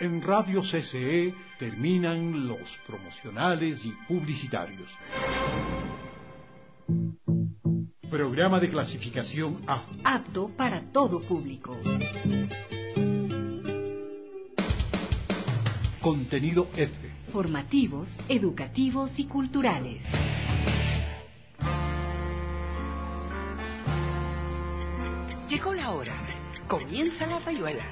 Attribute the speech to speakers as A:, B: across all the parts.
A: En Radio CCE terminan los promocionales y publicitarios. Programa de clasificación A.
B: Apto para todo público.
A: Contenido F.
B: Formativos, educativos y culturales.
C: Llegó la hora. Comienza La Rayuela.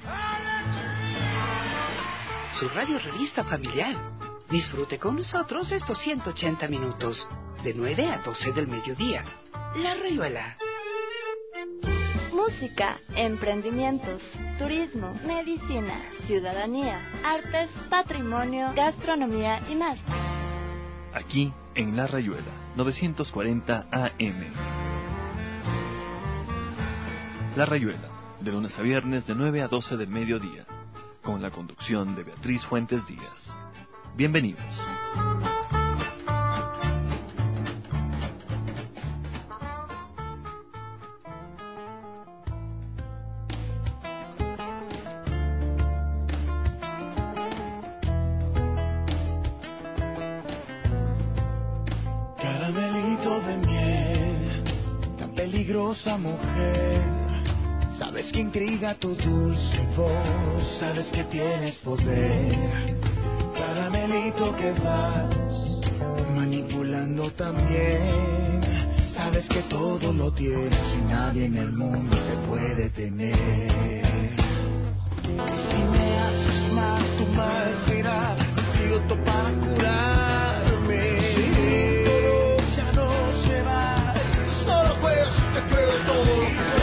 C: Su radio revista familiar. Disfrute con nosotros estos 180 minutos, de 9 a 12 del mediodía. La Rayuela.
D: Música, emprendimientos, turismo, medicina, ciudadanía, artes, patrimonio, gastronomía y más.
E: Aquí en La Rayuela, 940 AM. La Rayuela, de lunes a viernes de 9 a 12 del mediodía, con la conducción de Beatriz Fuentes Díaz. Bienvenidos.
F: Caramelito de miel, tan peligrosa mujer. Sabes que intriga tu dulce voz, sabes que tienes poder. Caramelito que vas manipulando también. Sabes que todo lo tienes y nadie en el mundo te puede tener. Si me haces mal, tu mal será antídoto para curarme. Ya no se va, solo pues te creo todo.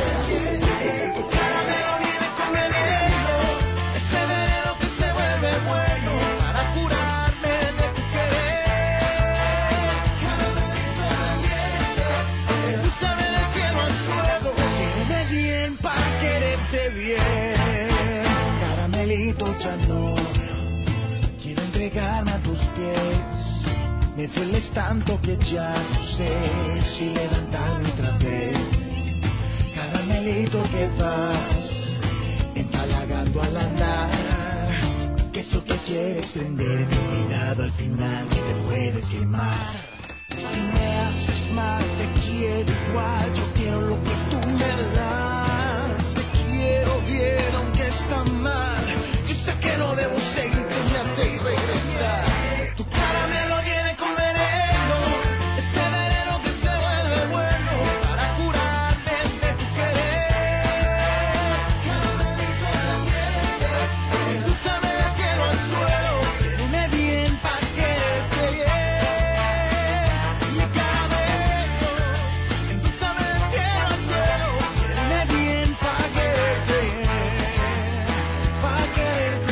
F: Ya no quiero entregarme a tus pies. Me dueles tanto que ya no sé si levantarme otra vez. Caramelito que vas empalagando al andar, que eso que quieres prender, cuidado al final que te puedes quemar. Si me haces mal te quiero igual, yo quiero lo que tú me das. Te quiero bien aunque está mal. Que no debo seguir, que me hace regresar. Tu caramelo viene con veneno, ese veneno que se vuelve bueno para curarme de tu querer. Caramelito de miel, endulzame del cielo al suelo, quiéreme bien pa' quererte bien. Mi caramelo, endulzame del cielo al suelo, quiéreme bien pa' quererte bien. Pa' quererte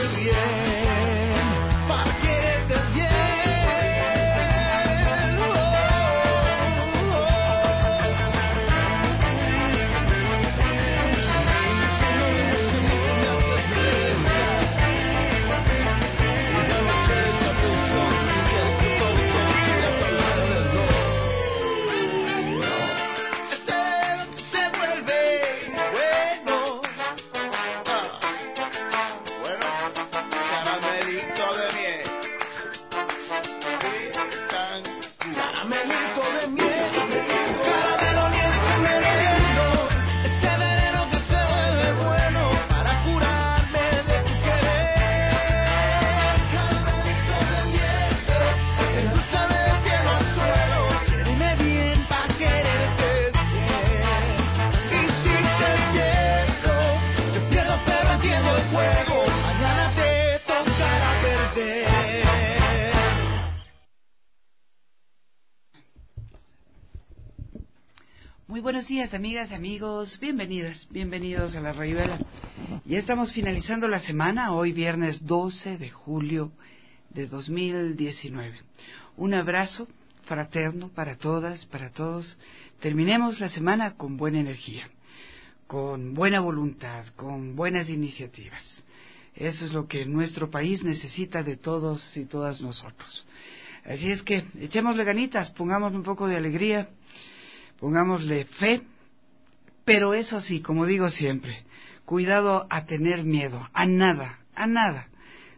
C: Muy buenos días, amigas, amigos, bienvenidos a La Rayuela. Ya estamos finalizando la semana, hoy viernes 12 de julio de 2019. Un abrazo fraterno para todas, para todos. Terminemos la semana con buena energía, con buena voluntad, con buenas iniciativas. Eso es lo que nuestro país necesita de todos y todas nosotros. Así es que echémosle ganitas, pongamos un poco de alegría, pongámosle fe, pero eso sí, como digo siempre, cuidado a tener miedo, a nada,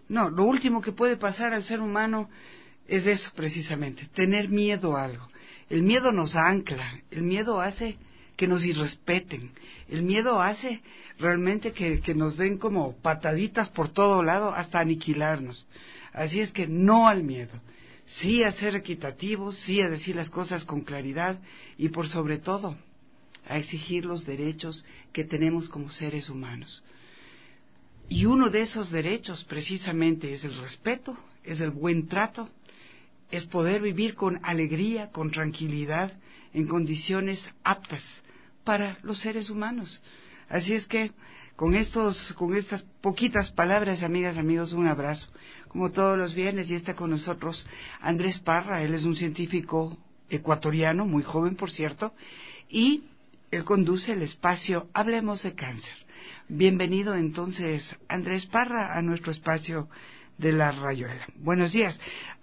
C: No, lo último que puede pasar al ser humano es eso precisamente, tener miedo a algo. El miedo nos ancla, el miedo hace que nos irrespeten, el miedo hace realmente que nos den como pataditas por todo lado hasta aniquilarnos. Así es que no al miedo, sí a ser equitativos, sí a decir las cosas con claridad y por sobre todo a exigir los derechos que tenemos como seres humanos. Y uno de esos derechos precisamente es el respeto, es el buen trato, es poder vivir con alegría, con tranquilidad, en condiciones aptas para los seres humanos. Así es que con estas poquitas palabras, amigas, amigos, un abrazo. Como todos los viernes, y está con nosotros Andrés Parra. Él es un científico ecuatoriano, muy joven por cierto, y él conduce el espacio Hablemos de Cáncer. Bienvenido entonces, Andrés Parra, a nuestro espacio de La Rayuela. Buenos días.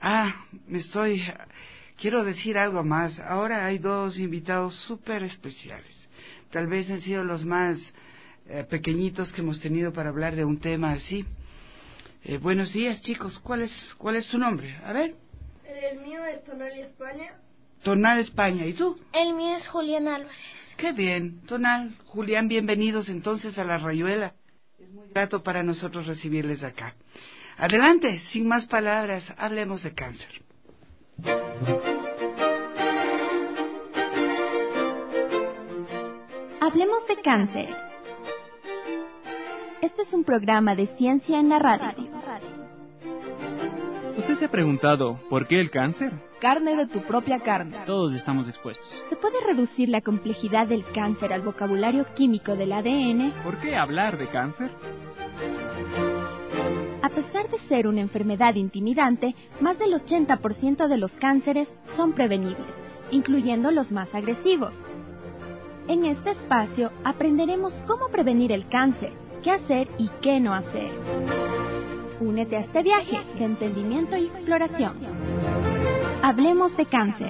C: Quiero decir algo más. Ahora hay dos invitados súper especiales. Tal vez han sido los más pequeñitos que hemos tenido para hablar de un tema así. Buenos días, chicos. ¿Cuál es tu nombre? A ver.
G: El mío es Tonal España.
C: Tonal España. ¿Y tú?
G: El mío es Julián Álvarez.
C: Qué bien. Tonal, Julián, bienvenidos entonces a La Rayuela. Es muy grato para nosotros recibirles acá. Adelante, sin más palabras, hablemos de cáncer.
D: Hablemos de cáncer. Este es un programa de ciencia en la radio.
H: ¿Usted se ha preguntado por qué el cáncer?
I: Carne de tu propia carne.
H: Todos estamos expuestos.
D: ¿Se puede reducir la complejidad del cáncer al vocabulario químico del ADN?
H: ¿Por qué hablar de cáncer?
D: A pesar de ser una enfermedad intimidante, más del 80% de los cánceres son prevenibles, incluyendo los más agresivos. En este espacio aprenderemos cómo prevenir el cáncer, qué hacer y qué no hacer. Únete a este viaje de entendimiento y exploración. Hablemos de cáncer.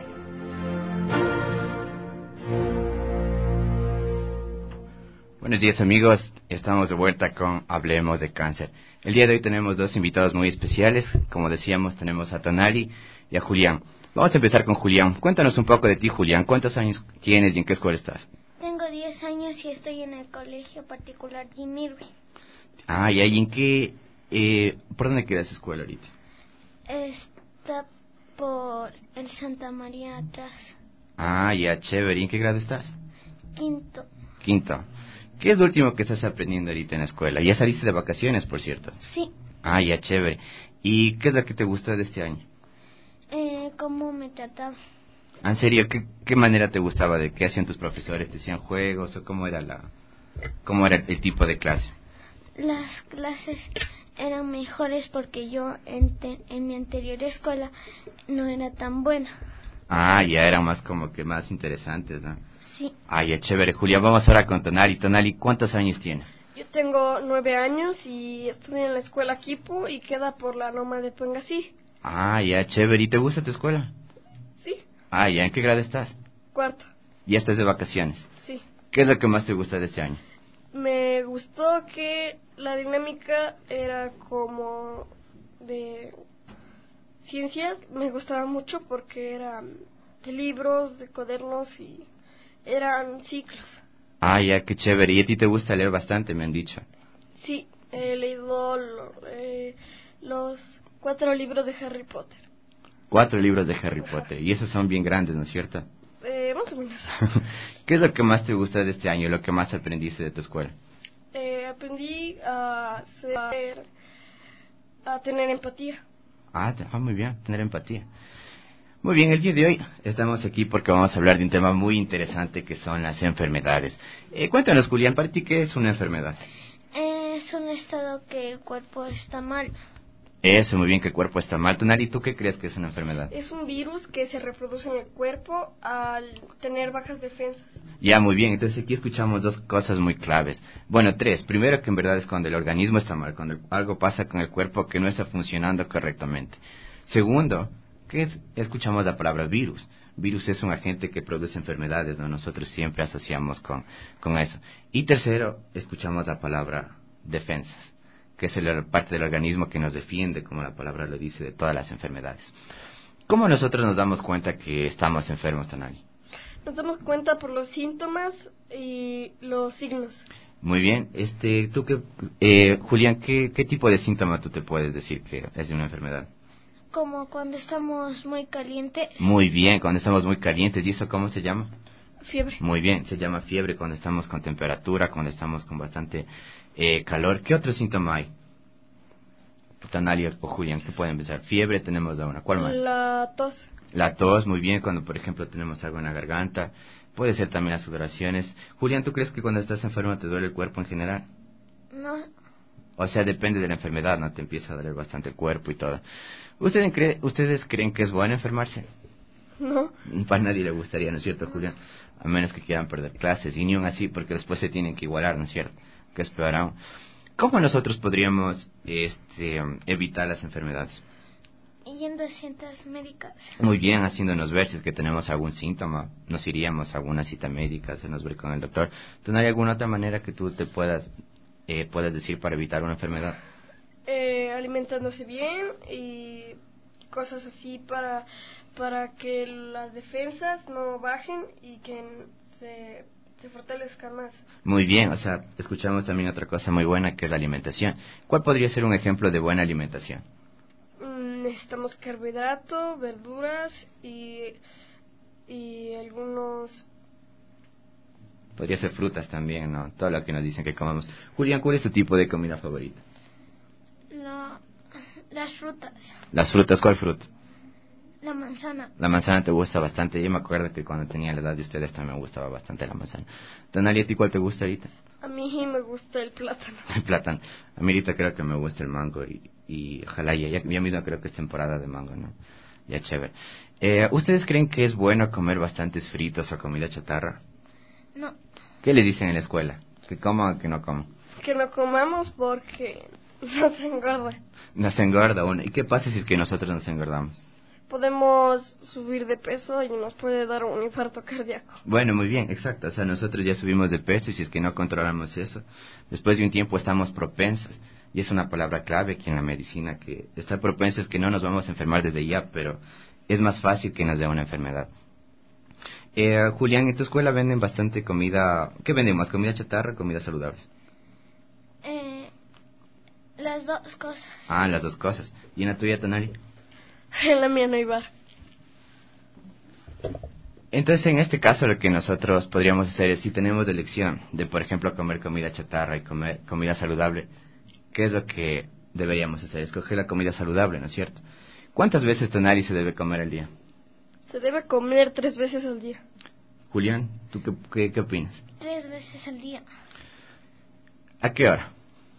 J: Buenos días, amigos, estamos de vuelta con Hablemos de Cáncer. El día de hoy tenemos dos invitados muy especiales. Como decíamos, tenemos a Tonali y a Julián. Vamos a empezar con Julián. Cuéntanos un poco de ti, Julián. ¿Cuántos años tienes y en qué escuela estás?
G: Tengo 10 años y estoy en el colegio particular Jim Irving.
J: ¿Y ahí en qué? ¿Por dónde queda esa escuela ahorita?
G: Está por el Santa María atrás.
J: Ya, chévere. ¿Y en qué grado estás?
G: Quinto.
J: ¿Qué es lo último que estás aprendiendo ahorita en la escuela? ¿Ya saliste de vacaciones, por cierto?
G: Sí.
J: Ya, chévere. ¿Y qué es lo que te gusta de este año?
G: ¿Cómo me trataban?
J: ¿En serio? ¿Qué manera te gustaba? ¿De qué hacían tus profesores? ¿Te hacían juegos? ¿O cómo era el tipo de clase?
G: Las clases eran mejores porque yo en mi anterior escuela no era tan buena.
J: Ya eran más como que más interesantes, ¿no?
G: Sí.
J: Ya, chévere. Julián, vamos ahora con Tonali. Tonali, ¿cuántos años tienes?
G: Yo tengo 9 años y estudio en la escuela Quipu y queda por la Loma de Pengasí.
J: Ya, chévere. ¿Y te gusta tu escuela?
G: Sí.
J: Ya, ¿en qué grado estás?
G: Cuarto.
J: ¿Ya estás de vacaciones?
G: Sí.
J: ¿Qué es lo que más te gusta de este año?
G: Me gustó que la dinámica era como de ciencias. Me gustaba mucho porque eran de libros, de cuadernos y eran ciclos.
J: Ya, qué chévere. ¿Y a ti te gusta leer bastante, me han dicho?
G: Sí, he leído los 4 libros de Harry Potter.
J: 4 libros de Harry Potter. Y esos son bien grandes, ¿no es cierto?
G: Más o menos.
J: ¿Qué es lo que más te gusta de este año? ¿Lo que más aprendiste de tu escuela?
G: Aprendí a tener empatía.
J: Muy bien, tener empatía. Muy bien, el día de hoy estamos aquí porque vamos a hablar de un tema muy interesante que son las enfermedades. Cuéntanos, Julián, ¿para ti qué es una enfermedad?
G: Es un estado que el cuerpo está mal.
J: Eso, muy bien, que el cuerpo está mal. Tonali, ¿tú qué crees que es una enfermedad?
G: Es un virus que se reproduce en el cuerpo al tener bajas defensas.
J: Ya, muy bien. Entonces aquí escuchamos 2 cosas muy claves. Bueno, 3. Primero, que en verdad es cuando el organismo está mal, cuando algo pasa con el cuerpo que no está funcionando correctamente. Segundo, que escuchamos la palabra virus. Virus es un agente que produce enfermedades, ¿no? Nosotros siempre asociamos con eso. Y tercero, escuchamos la palabra defensas. que es la parte del organismo que nos defiende, como la palabra lo dice, de todas las enfermedades. ¿Cómo nosotros nos damos cuenta que estamos enfermos, Tonali?
G: Nos damos cuenta por los síntomas y los signos.
J: Muy bien. Julián, ¿qué tipo de síntoma tú te puedes decir que es de una enfermedad?
K: Como cuando estamos muy calientes.
J: Muy bien, cuando estamos muy calientes. ¿Y eso cómo se llama?
G: Fiebre.
J: Muy bien, se llama fiebre cuando estamos con temperatura, cuando estamos con bastante calor. ¿Qué otro síntoma hay? Tonali o Julián, ¿qué pueden pensar? Fiebre tenemos de una. ¿Cuál más?
G: La tos.
J: La tos, muy bien, cuando por ejemplo tenemos algo en la garganta. Puede ser también las sudoraciones. Julián, ¿tú crees que cuando estás enfermo te duele el cuerpo en general?
K: No.
J: O sea, depende de la enfermedad, ¿no? Te empieza a doler bastante el cuerpo y todo. ¿Ustedes creen que es bueno enfermarse?
G: No.
J: Para nadie le gustaría, ¿no es cierto, Julián? A menos que quieran perder clases, y ni aun así, porque después se tienen que igualar, ¿no es cierto? Que es peor aún. ¿Cómo nosotros podríamos evitar las enfermedades?
K: Yendo a citas médicas.
J: Muy bien, haciéndonos ver si es que tenemos algún síntoma. Nos iríamos a alguna cita médica, hacernos ver con el doctor. ¿Hay alguna otra manera que tú te puedas decir para evitar una enfermedad?
G: Alimentándose bien y cosas así para que las defensas no bajen y que se fortalezcan más.
J: Muy bien, o sea, escuchamos también otra cosa muy buena que es la alimentación. ¿Cuál podría ser un ejemplo de buena alimentación?
G: Necesitamos carbohidrato, verduras y algunos...
J: Podría ser frutas también, ¿no? Todo lo que nos dicen que comamos. Julián, ¿cuál es tu tipo de comida favorita?
K: Las frutas.
J: ¿Las frutas? ¿Cuál fruta?
K: La manzana.
J: La manzana te gusta bastante. Yo me acuerdo que cuando tenía la edad de ustedes también me gustaba bastante la manzana. Tonali, ¿a ti cuál te gusta ahorita?
G: A mí me gusta el plátano.
J: El plátano. A mí ahorita creo que me gusta el mango y ojalá ya mismo creo que es temporada de mango, ¿no? Ya chévere. ¿Ustedes creen que es bueno comer bastantes fritos o comida chatarra?
K: No.
J: ¿Qué les dicen en la escuela? ¿Que coman o que no coman?
G: Que no comamos porque nos engorda.
J: Nos engorda uno. ¿Y qué pasa si es que nosotros nos engordamos?
G: Podemos subir de peso y nos puede dar un infarto cardíaco.
J: Bueno, muy bien, exacto. O sea, nosotros ya subimos de peso y si es que no controlamos eso, después de un tiempo estamos propensos. Y es una palabra clave aquí en la medicina, que estar propensos es que no nos vamos a enfermar desde ya, pero es más fácil que nos dé una enfermedad. Julián, en tu escuela venden bastante comida. ¿Qué vendemos? ¿Comida chatarra o comida saludable?
K: Las dos cosas.
J: Ah, las dos cosas. ¿Y en la tuya, Tonali?
G: En la mía no hay bar.
J: Entonces, en este caso, lo que nosotros podríamos hacer es, si tenemos elección de, por ejemplo, comer comida chatarra y comer comida saludable, ¿qué es lo que deberíamos hacer? Escoger la comida saludable, ¿no es cierto? ¿Cuántas veces, Tonali, se debe comer al día?
G: Se debe comer 3 veces al día.
J: Julián, ¿tú qué opinas?
K: 3 veces al día.
J: ¿A qué hora?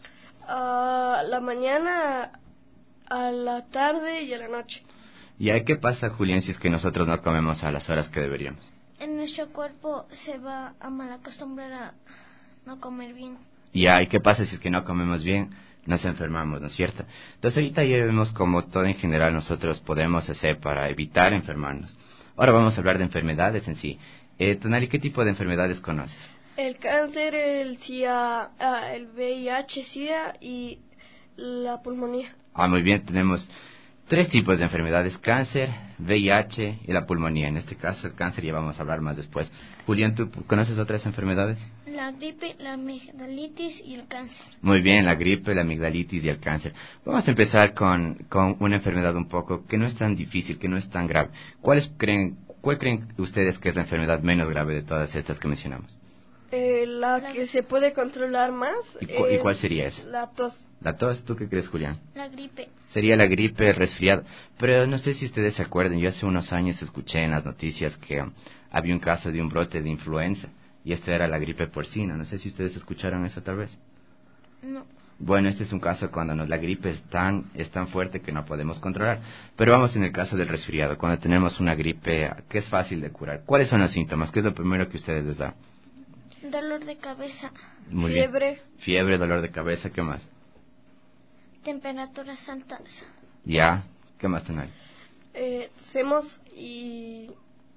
G: A la mañana, a la tarde y a la noche.
J: ¿Y qué pasa, Julián, si es que nosotros no comemos a las horas que deberíamos?
K: En nuestro cuerpo se va a malacostumbrar a no comer bien.
J: ¿Y qué pasa si es que no comemos bien? Nos enfermamos, ¿no es cierto? Entonces ahorita ya vemos como todo en general nosotros podemos hacer para evitar enfermarnos. Ahora vamos a hablar de enfermedades en sí. Tonali, ¿qué tipo de enfermedades conoces?
G: El cáncer, el SIDA, el VIH, SIDA y la pulmonía.
J: Muy bien, tenemos 3 tipos de enfermedades: cáncer, VIH y la pulmonía. En este caso el cáncer ya vamos a hablar más después. Julián, ¿tú conoces otras enfermedades?
K: La gripe, la amigdalitis y el cáncer.
J: Muy bien, la gripe, la amigdalitis y el cáncer. Vamos a empezar con una enfermedad un poco que no es tan difícil, que no es tan grave. ¿Cuál creen ustedes que es la enfermedad menos grave de todas estas que mencionamos?
G: La que se puede controlar más.
J: ¿Y cuál sería esa?
G: La tos.
J: ¿La tos? ¿Tú qué crees, Julián?
K: La gripe.
J: Sería la gripe, el resfriado. Pero no sé si ustedes se acuerdan, yo hace unos años escuché en las noticias que había un caso de un brote de influenza. Y esta era la gripe porcina. No sé si ustedes escucharon eso tal vez.
K: No.
J: Bueno, este es un caso cuando la gripe es tan fuerte que no podemos controlar. Pero vamos en el caso del resfriado, cuando tenemos una gripe que es fácil de curar. ¿Cuáles son los síntomas? ¿Qué es lo primero que ustedes les da?
K: Dolor de cabeza.
J: Muy
G: fiebre.
J: Bien. Fiebre, dolor de cabeza, ¿qué más?
K: Temperaturas altas.
J: Ya, ¿qué más tenés?
G: Tosemos y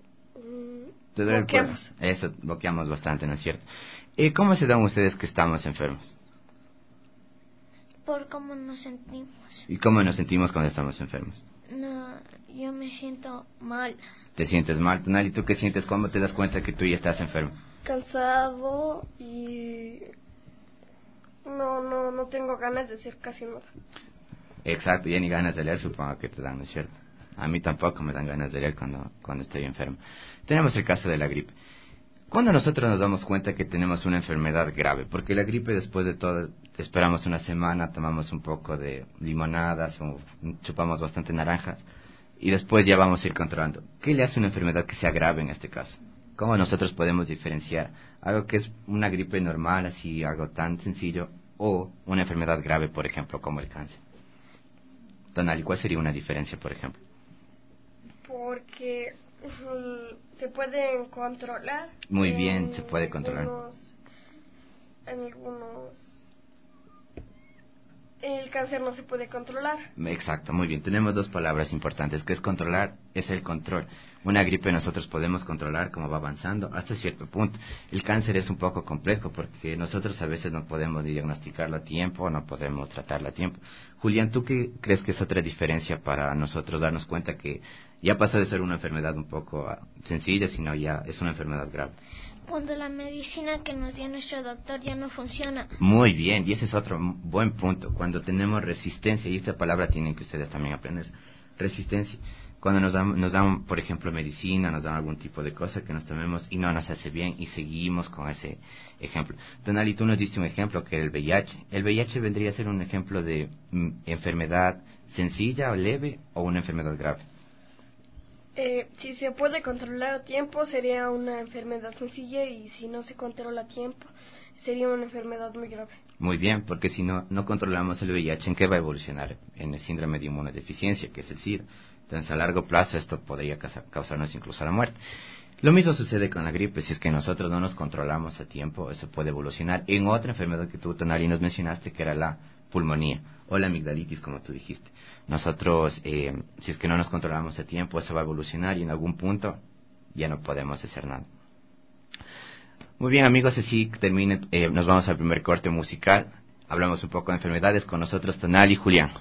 J: bloqueamos. Eso, bloqueamos bastante, ¿no es cierto? ¿Cómo se dan ustedes que estamos enfermos?
K: por cómo nos sentimos.
J: ¿Y cómo nos sentimos cuando estamos enfermos?
K: No, yo me siento mal.
J: ¿Te sientes mal, Tonali? ¿Tú qué sientes? ¿Cómo te das cuenta que tú ya estás enfermo?
G: Cansado y no tengo ganas de hacer casi nada.
J: Exacto, ya ni ganas de leer supongo que te dan, ¿no es cierto? A mí tampoco me dan ganas de leer cuando estoy enfermo. Tenemos el caso de la gripe. Cuando nosotros nos damos cuenta que tenemos una enfermedad grave, porque la gripe después de todo esperamos una semana, tomamos un poco de limonadas o chupamos bastante naranjas y después ya vamos a ir controlando. ¿Qué le hace una enfermedad que sea grave en este caso? ¿Cómo nosotros podemos diferenciar algo que es una gripe normal, así algo tan sencillo, o una enfermedad grave, por ejemplo, como el cáncer? Tonali, ¿cuál sería una diferencia, por ejemplo?
G: Porque se pueden controlar.
J: Muy bien, se puede controlar.
G: En algunos... El cáncer no se puede controlar.
J: Exacto, muy bien. Tenemos dos palabras importantes, que es controlar, es el control. Una gripe nosotros podemos controlar como va avanzando hasta cierto punto. El cáncer es un poco complejo porque nosotros a veces no podemos diagnosticarlo a tiempo, no podemos tratarlo a tiempo. Julián, ¿tú qué crees que es otra diferencia para nosotros darnos cuenta que ya pasó de ser una enfermedad un poco sencilla, sino ya es una enfermedad grave?
K: Cuando la medicina que nos dio nuestro doctor ya no funciona.
J: Muy bien, y ese es otro buen punto. Cuando tenemos resistencia, y esta palabra tienen que ustedes también aprender, resistencia. Cuando nos dan, por ejemplo, medicina, nos dan algún tipo de cosa que nos tomemos y no nos hace bien y seguimos con ese ejemplo. Tonali, tú nos diste un ejemplo que era el VIH. ¿El VIH vendría a ser un ejemplo de enfermedad sencilla o leve o una enfermedad grave?
G: Si se puede controlar a tiempo sería una enfermedad sencilla y si no se controla a tiempo sería una enfermedad muy grave.
J: Muy bien, porque si no controlamos el VIH, ¿en qué va a evolucionar? En el síndrome de inmunodeficiencia, que es el SIDA. Entonces, a largo plazo esto podría causarnos incluso la muerte. Lo mismo sucede con la gripe. Si es que nosotros no nos controlamos a tiempo, eso puede evolucionar en otra enfermedad que tú, Tonali, nos mencionaste, que era la pulmonía o la amigdalitis, como tú dijiste. Nosotros, si es que no nos controlamos a tiempo, eso va a evolucionar y en algún punto ya no podemos hacer nada. Muy bien, amigos, así termina, nos vamos al primer corte musical. Hablamos un poco de enfermedades con nosotros, Tonali y Julián.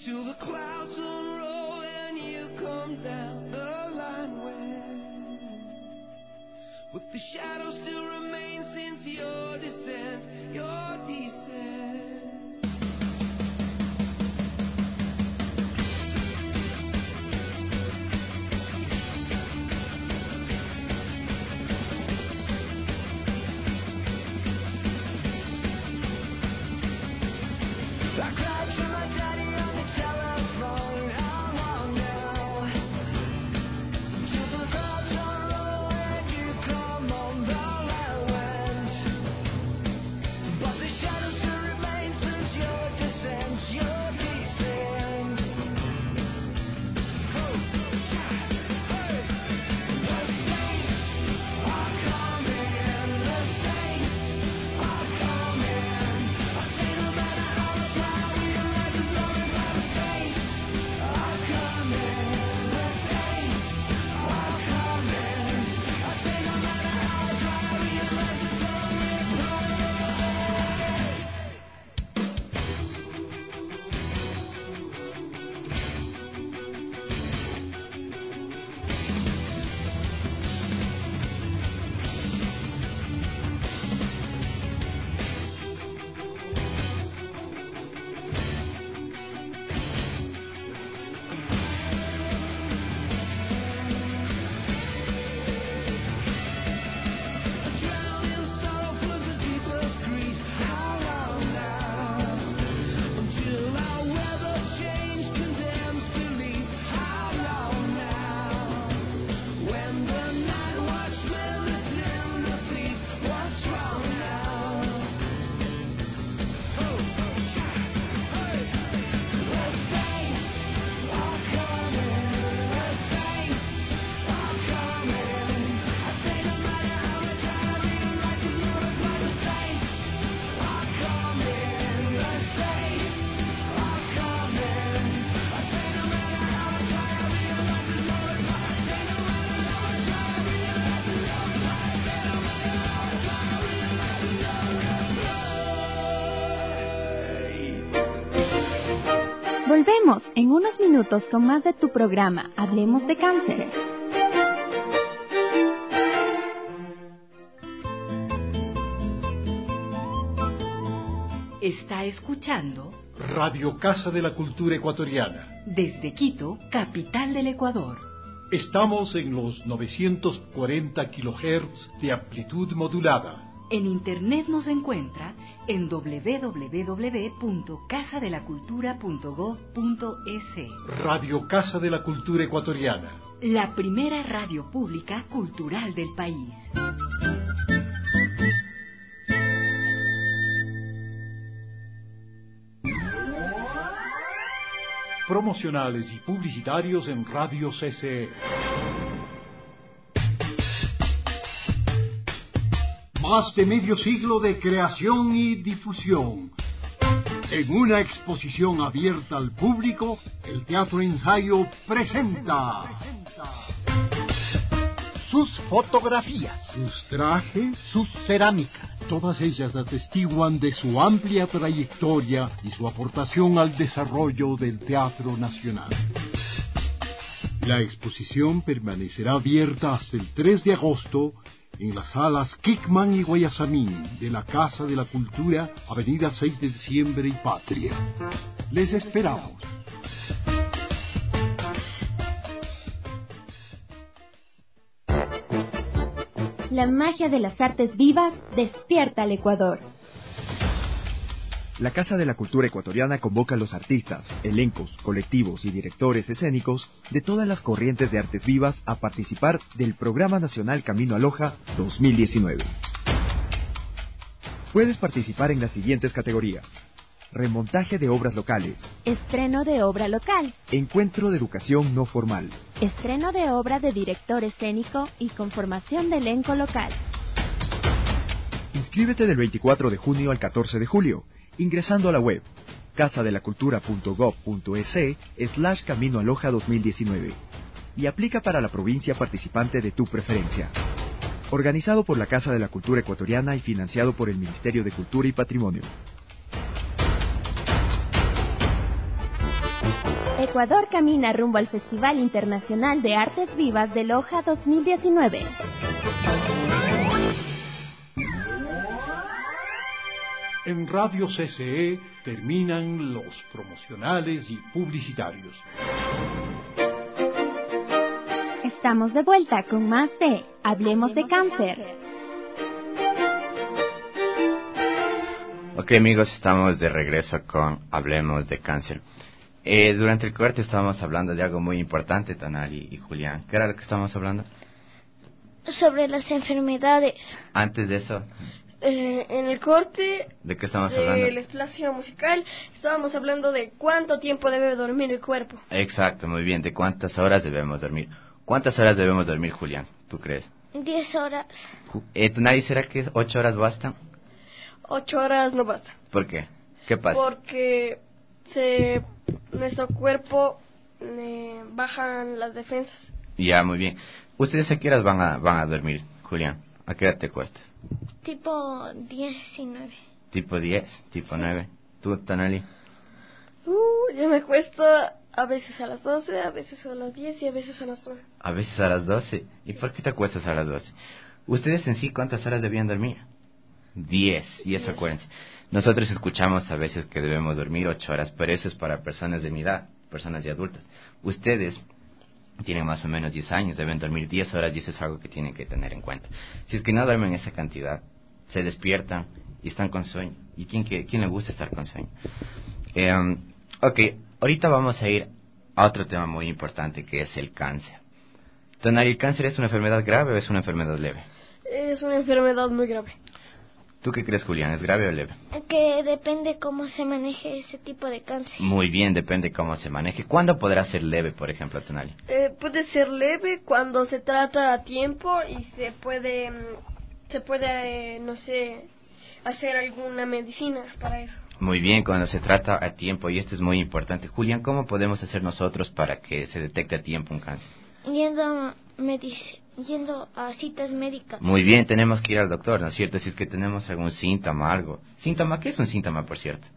L: till the clouds unroll and you come down the line but the shadow still remains since your descent, your descent. I cried to my daddy on the telephone, how long now? Till the clouds unroll and you come on the line but the shadow still remains since your descent, your descent. Oh, hey. The saints are coming, the saints are coming. I say no matter how much I realize it's only by the saints are coming, the saints are coming. I say no matter how much I realize it's only by adrenaline sorrow floods the deepest grief. How long now? Until our weather change condemns belief. How long now? When the night watchman listen the thief was strong now. Oh, hey. The saints are coming, the saints are coming. I say no matter how much I realize it's not about the saints are coming, the saints are coming. I say no matter how much I realize it's not about. I say no matter how much I realize it's not about. I say no matter how much I realize it's not about.
D: Volvemos en unos minutos con más de tu programa Hablemos de Cáncer.
B: Está escuchando
A: Radio Casa de la Cultura Ecuatoriana.
B: desde Quito, capital del Ecuador.
A: Estamos en los 940 kHz de amplitud modulada.
B: En internet nos encuentra en www.casadelacultura.gov.es.
A: Radio Casa de la Cultura Ecuatoriana.
B: La primera radio pública cultural del país.
A: Promocionales y publicitarios en Radio CCE. Más de medio siglo de creación y difusión. En una exposición abierta al público, el Teatro Ensayo presenta sus fotografías, sus trajes, sus cerámicas. Todas ellas atestiguan de su amplia trayectoria y su aportación al desarrollo del Teatro Nacional. La exposición permanecerá abierta hasta el 3 de agosto en las salas Kickman y Guayasamín de la Casa de la Cultura, Avenida 6 de Diciembre y Patria. Les esperamos.
D: La magia de las artes vivas despierta al Ecuador.
M: La Casa de la Cultura Ecuatoriana convoca a los artistas, elencos, colectivos y directores escénicos de todas las corrientes de artes vivas a participar del Programa Nacional Camino a Loja 2019. Puedes participar en las siguientes categorías: remontaje de obras locales,
D: Estreno de obra local,
M: encuentro de educación no formal,
D: estreno de obra de director escénico y conformación de elenco local.
M: Inscríbete del 24 de junio al 14 de julio, ingresando a la web casadelacultura.gov.es/Camino a Loja 2019 y aplica para la provincia participante de tu preferencia. Organizado por la Casa de la Cultura Ecuatoriana y financiado por el Ministerio de Cultura y Patrimonio.
D: Ecuador camina rumbo al Festival Internacional de Artes Vivas de Loja 2019.
A: En Radio CCE terminan los promocionales y publicitarios.
D: Estamos de vuelta con más de Hablemos de Cáncer.
J: Ok, amigos, estamos de regreso con Hablemos de Cáncer. Durante el corte estábamos hablando de algo muy importante, Tonali y Julián. ¿Qué era lo que estábamos hablando?
K: Sobre las enfermedades.
J: Antes de eso,
G: En el corte
J: ¿de qué estamos hablando?
G: del espacio musical estábamos hablando de cuánto tiempo debe dormir el cuerpo.
J: Exacto, muy bien. ¿De cuántas horas debemos dormir? ¿Cuántas horas debemos dormir, Julián? ¿Tú crees?
K: 10 horas.
J: Tonali, ¿será que 8 horas bastan?
G: 8 horas no basta.
J: ¿Por qué? ¿Qué pasa?
G: Porque nuestro cuerpo bajan las defensas.
J: Ya, muy bien. ¿Ustedes a qué horas van a dormir, Julián? ¿A qué hora te cuestas?
K: Tipo 10 y 9.
J: ¿Tipo 10? ¿Tipo 9? ¿Tú, Tonali?
G: Yo me cuesto a veces a las 12, a veces a las 10 y a veces a las 9.
J: A veces a las 12. ¿Y por qué te acuestas a las 12? ¿Ustedes en sí cuántas horas debían dormir? 10. Y eso, acuérdense. Nosotros escuchamos a veces que debemos dormir 8 horas, pero eso es para personas de mi edad, personas ya adultas. Ustedes tienen más o menos 10 años, deben dormir 10 horas y eso es algo que tienen que tener en cuenta. Si es que no duermen esa cantidad, se despiertan y están con sueño. ¿Y quién le gusta estar con sueño? Ok, ahorita vamos a ir a otro tema muy importante que es el cáncer. Tonali, ¿el cáncer es una enfermedad grave o es una enfermedad leve?
G: Es una enfermedad muy grave.
J: ¿Tú qué crees, Julián? ¿Es grave o leve?
K: Que depende cómo se maneje ese tipo de cáncer.
J: Muy bien, depende cómo se maneje. ¿Cuándo podrá ser leve, por ejemplo, Tonali?
G: Puede ser leve cuando se trata a tiempo y se puede, no sé, hacer alguna medicina para eso.
J: Muy bien, cuando se trata a tiempo, y esto es muy importante. Julián, ¿cómo podemos hacer nosotros para que se detecte a tiempo un cáncer?
K: Yendo a citas médicas.
J: Muy bien, tenemos que ir al doctor, ¿no es cierto? Si es que tenemos algún síntoma, algo. ¿Síntoma? ¿Qué es un síntoma, por cierto?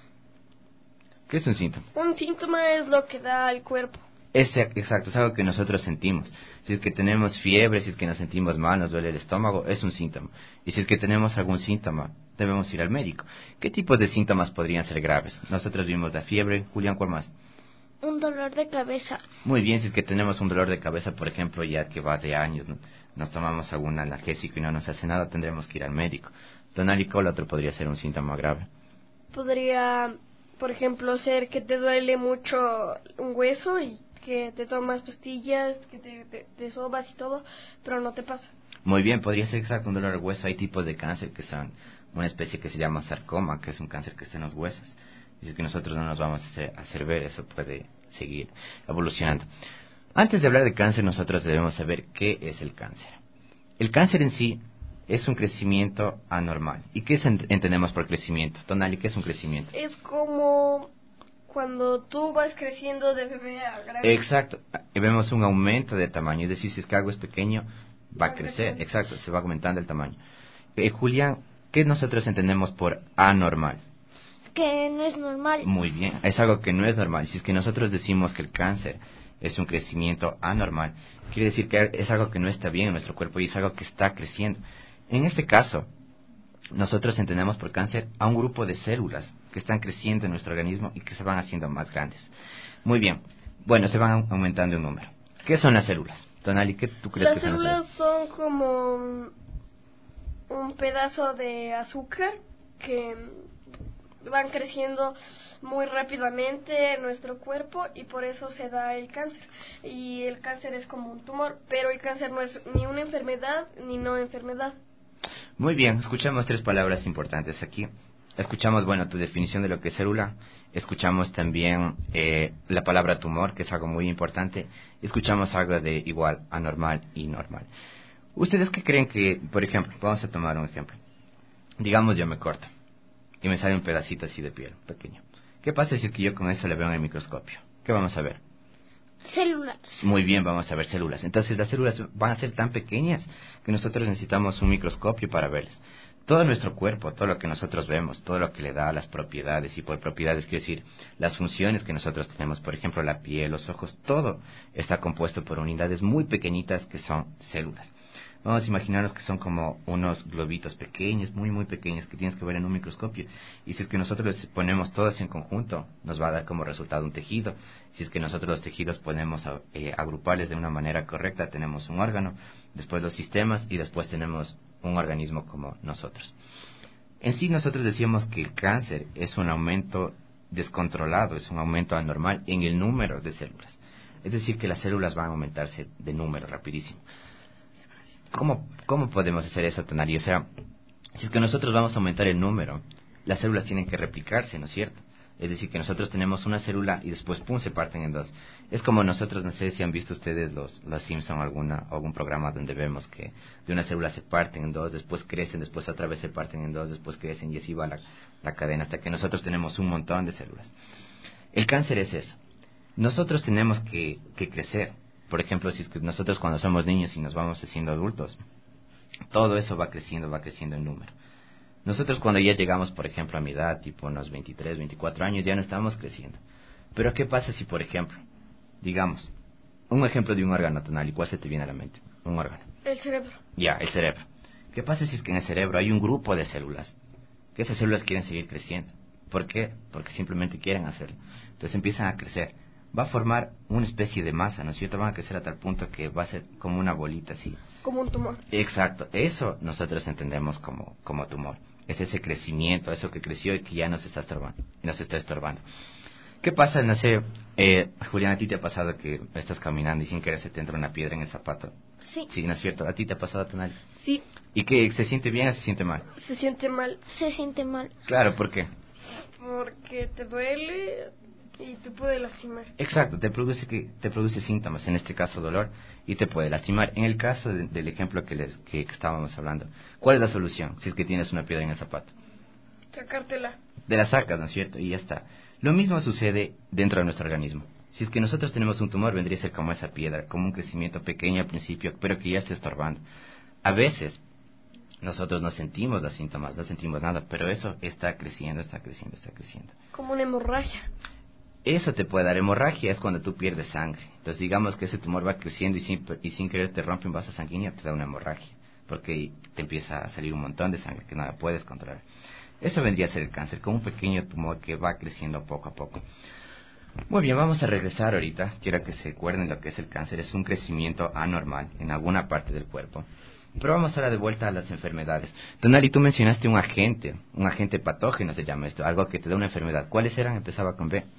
J: ¿Qué es un síntoma?
G: Un síntoma es lo que da el cuerpo.
J: Exacto, es algo que nosotros sentimos. Si es que tenemos fiebre, si es que nos sentimos mal, nos duele el estómago, es un síntoma. Y si es que tenemos algún síntoma, debemos ir al médico. ¿Qué tipos de síntomas podrían ser graves? Nosotros vimos la fiebre. Julián, ¿cuál más?
K: Un dolor de cabeza.
J: Muy bien, si es que tenemos un dolor de cabeza, por ejemplo, ya que va de años, ¿no? Nos tomamos algún analgésico y no nos hace nada, tendremos que ir al médico. Tonali, ¿cuál otro podría ser un síntoma grave?
G: Podría, por ejemplo, ser que te duele mucho un hueso y que te tomas pastillas, que te sobas y todo, pero no te pasa.
J: Muy bien, podría ser exacto un dolor de hueso. Hay tipos de cáncer que son una especie que se llama sarcoma, que es un cáncer que está en los huesos. Y si es que nosotros no nos vamos a hacer ver, eso puede seguir evolucionando. Antes de hablar de cáncer, nosotros debemos saber qué es el cáncer. El cáncer en sí es un crecimiento anormal. ¿Y qué entendemos por crecimiento? Tonali, ¿qué es un crecimiento?
G: Es como cuando tú vas creciendo de bebé a grande.
J: Exacto, vemos un aumento de tamaño, es decir, si es que algo es pequeño, va a crecer, exacto, se va aumentando el tamaño. Julián, ¿qué nosotros entendemos por anormal?
K: Que no es normal.
J: Muy bien, es algo que no es normal. Si es que nosotros decimos que el cáncer es un crecimiento anormal, quiere decir que es algo que no está bien en nuestro cuerpo y es algo que está creciendo. En este caso, nosotros entendemos por cáncer a un grupo de células que están creciendo en nuestro organismo y que se van haciendo más grandes. Muy bien, bueno, se van aumentando en número. ¿Qué son las células? Tonali, ¿qué tú crees que son las células?
G: Las células son como un pedazo de azúcar que van creciendo muy rápidamente en nuestro cuerpo y por eso se da el cáncer. Y el cáncer es como un tumor, pero el cáncer no es ni una enfermedad ni no enfermedad.
J: Muy bien, escuchamos 3 palabras importantes aquí. Escuchamos, bueno, tu definición de lo que es célula. Escuchamos también la palabra tumor, que es algo muy importante. Escuchamos algo de igual, anormal y normal. ¿Ustedes qué creen que, por ejemplo, vamos a tomar un ejemplo? Digamos, yo me corto y me sale un pedacito así de piel, pequeño. ¿Qué pasa si es que yo con eso le veo en el microscopio? ¿Qué vamos a ver?
K: Células.
J: Muy bien, vamos a ver células. Entonces las células van a ser tan pequeñas que nosotros necesitamos un microscopio para verlas. todo nuestro cuerpo, todo lo que nosotros vemos, todo lo que le da las propiedades, y por propiedades quiero decir las funciones que nosotros tenemos, por ejemplo la piel, los ojos, todo está compuesto por unidades muy pequeñitas que son células. Vamos a imaginarnos que son como unos globitos pequeños, muy muy pequeños, que tienes que ver en un microscopio, y si es que nosotros los ponemos todos en conjunto, nos va a dar como resultado un tejido. Si es que nosotros los tejidos podemos agruparles de una manera correcta, tenemos un órgano, después los sistemas, y después tenemos un organismo como nosotros. En sí nosotros decíamos que el cáncer es un aumento descontrolado, es un aumento anormal en el número de células. Es decir, que las células van a aumentarse de número rapidísimo. ¿Cómo podemos hacer eso, Tonali? O sea, si es que nosotros vamos a aumentar el número, las células tienen que replicarse, ¿no es cierto? Es decir, que nosotros tenemos una célula y después, ¡pum!, se parten en dos. Es como nosotros, no sé si han visto ustedes los Simpson o algún programa donde vemos que de una célula se parten en dos, después crecen, después otra vez se parten en dos, después crecen, y así va la cadena hasta que nosotros tenemos un montón de células. El cáncer es eso. Nosotros tenemos que crecer. Por ejemplo, si es que nosotros cuando somos niños y nos vamos haciendo adultos, todo eso va creciendo en número. Nosotros cuando ya llegamos, por ejemplo, a mi edad, tipo unos 23, 24 años, ya no estamos creciendo. Pero ¿qué pasa si, por ejemplo, digamos, un ejemplo de un órgano, Tonali, ¿cuál se te viene a la mente? Un órgano.
G: El cerebro.
J: Ya, el cerebro. ¿Qué pasa si es que en el cerebro hay un grupo de células? Que esas células quieren seguir creciendo. ¿Por qué? Porque simplemente quieren hacerlo. Entonces empiezan a crecer. Va a formar una especie de masa, ¿no es cierto? Van a crecer a tal punto que va a ser como una bolita así.
G: Como un tumor.
J: Exacto. Eso nosotros entendemos como tumor. Es ese crecimiento, eso que creció y que ya nos está estorbando. ¿Qué pasa? No sé, Julián, ¿a ti te ha pasado que estás caminando y sin querer se te entra una piedra en el zapato?
K: Sí.
J: Sí, ¿no es cierto? ¿A ti te ha pasado, Tonali?
G: Sí.
J: ¿Y qué? ¿Se siente bien o se siente mal?
G: Se siente mal.
K: Se siente mal.
J: Claro, ¿por qué?
G: Porque te duele y te puede lastimar.
J: Exacto, te produce síntomas, en este caso dolor, y te puede lastimar. En el caso del ejemplo que estábamos hablando, ¿cuál es la solución si es que tienes una piedra en el zapato?
G: Sacártela.
J: Te la sacas, ¿no es cierto? Y ya está. Lo mismo sucede dentro de nuestro organismo. Si es que nosotros tenemos un tumor, vendría a ser como esa piedra, como un crecimiento pequeño al principio, pero que ya está estorbando. A veces nosotros no sentimos los síntomas, no sentimos nada, pero eso está creciendo.
G: Como una hemorragia.
J: Eso te puede dar hemorragia, es cuando tú pierdes sangre. Entonces digamos que ese tumor va creciendo y sin querer te rompe un vaso sanguíneo, te da una hemorragia, porque te empieza a salir un montón de sangre que no la puedes controlar. Eso vendría a ser el cáncer, como un pequeño tumor que va creciendo poco a poco. Muy bien, vamos a regresar ahorita. Quiero que se acuerden lo que es el cáncer. Es un crecimiento anormal en alguna parte del cuerpo. Pero vamos ahora de vuelta a las enfermedades. Tonali, tú mencionaste un agente patógeno se llama esto, algo que te da una enfermedad. ¿Cuáles eran? Empezaba con B.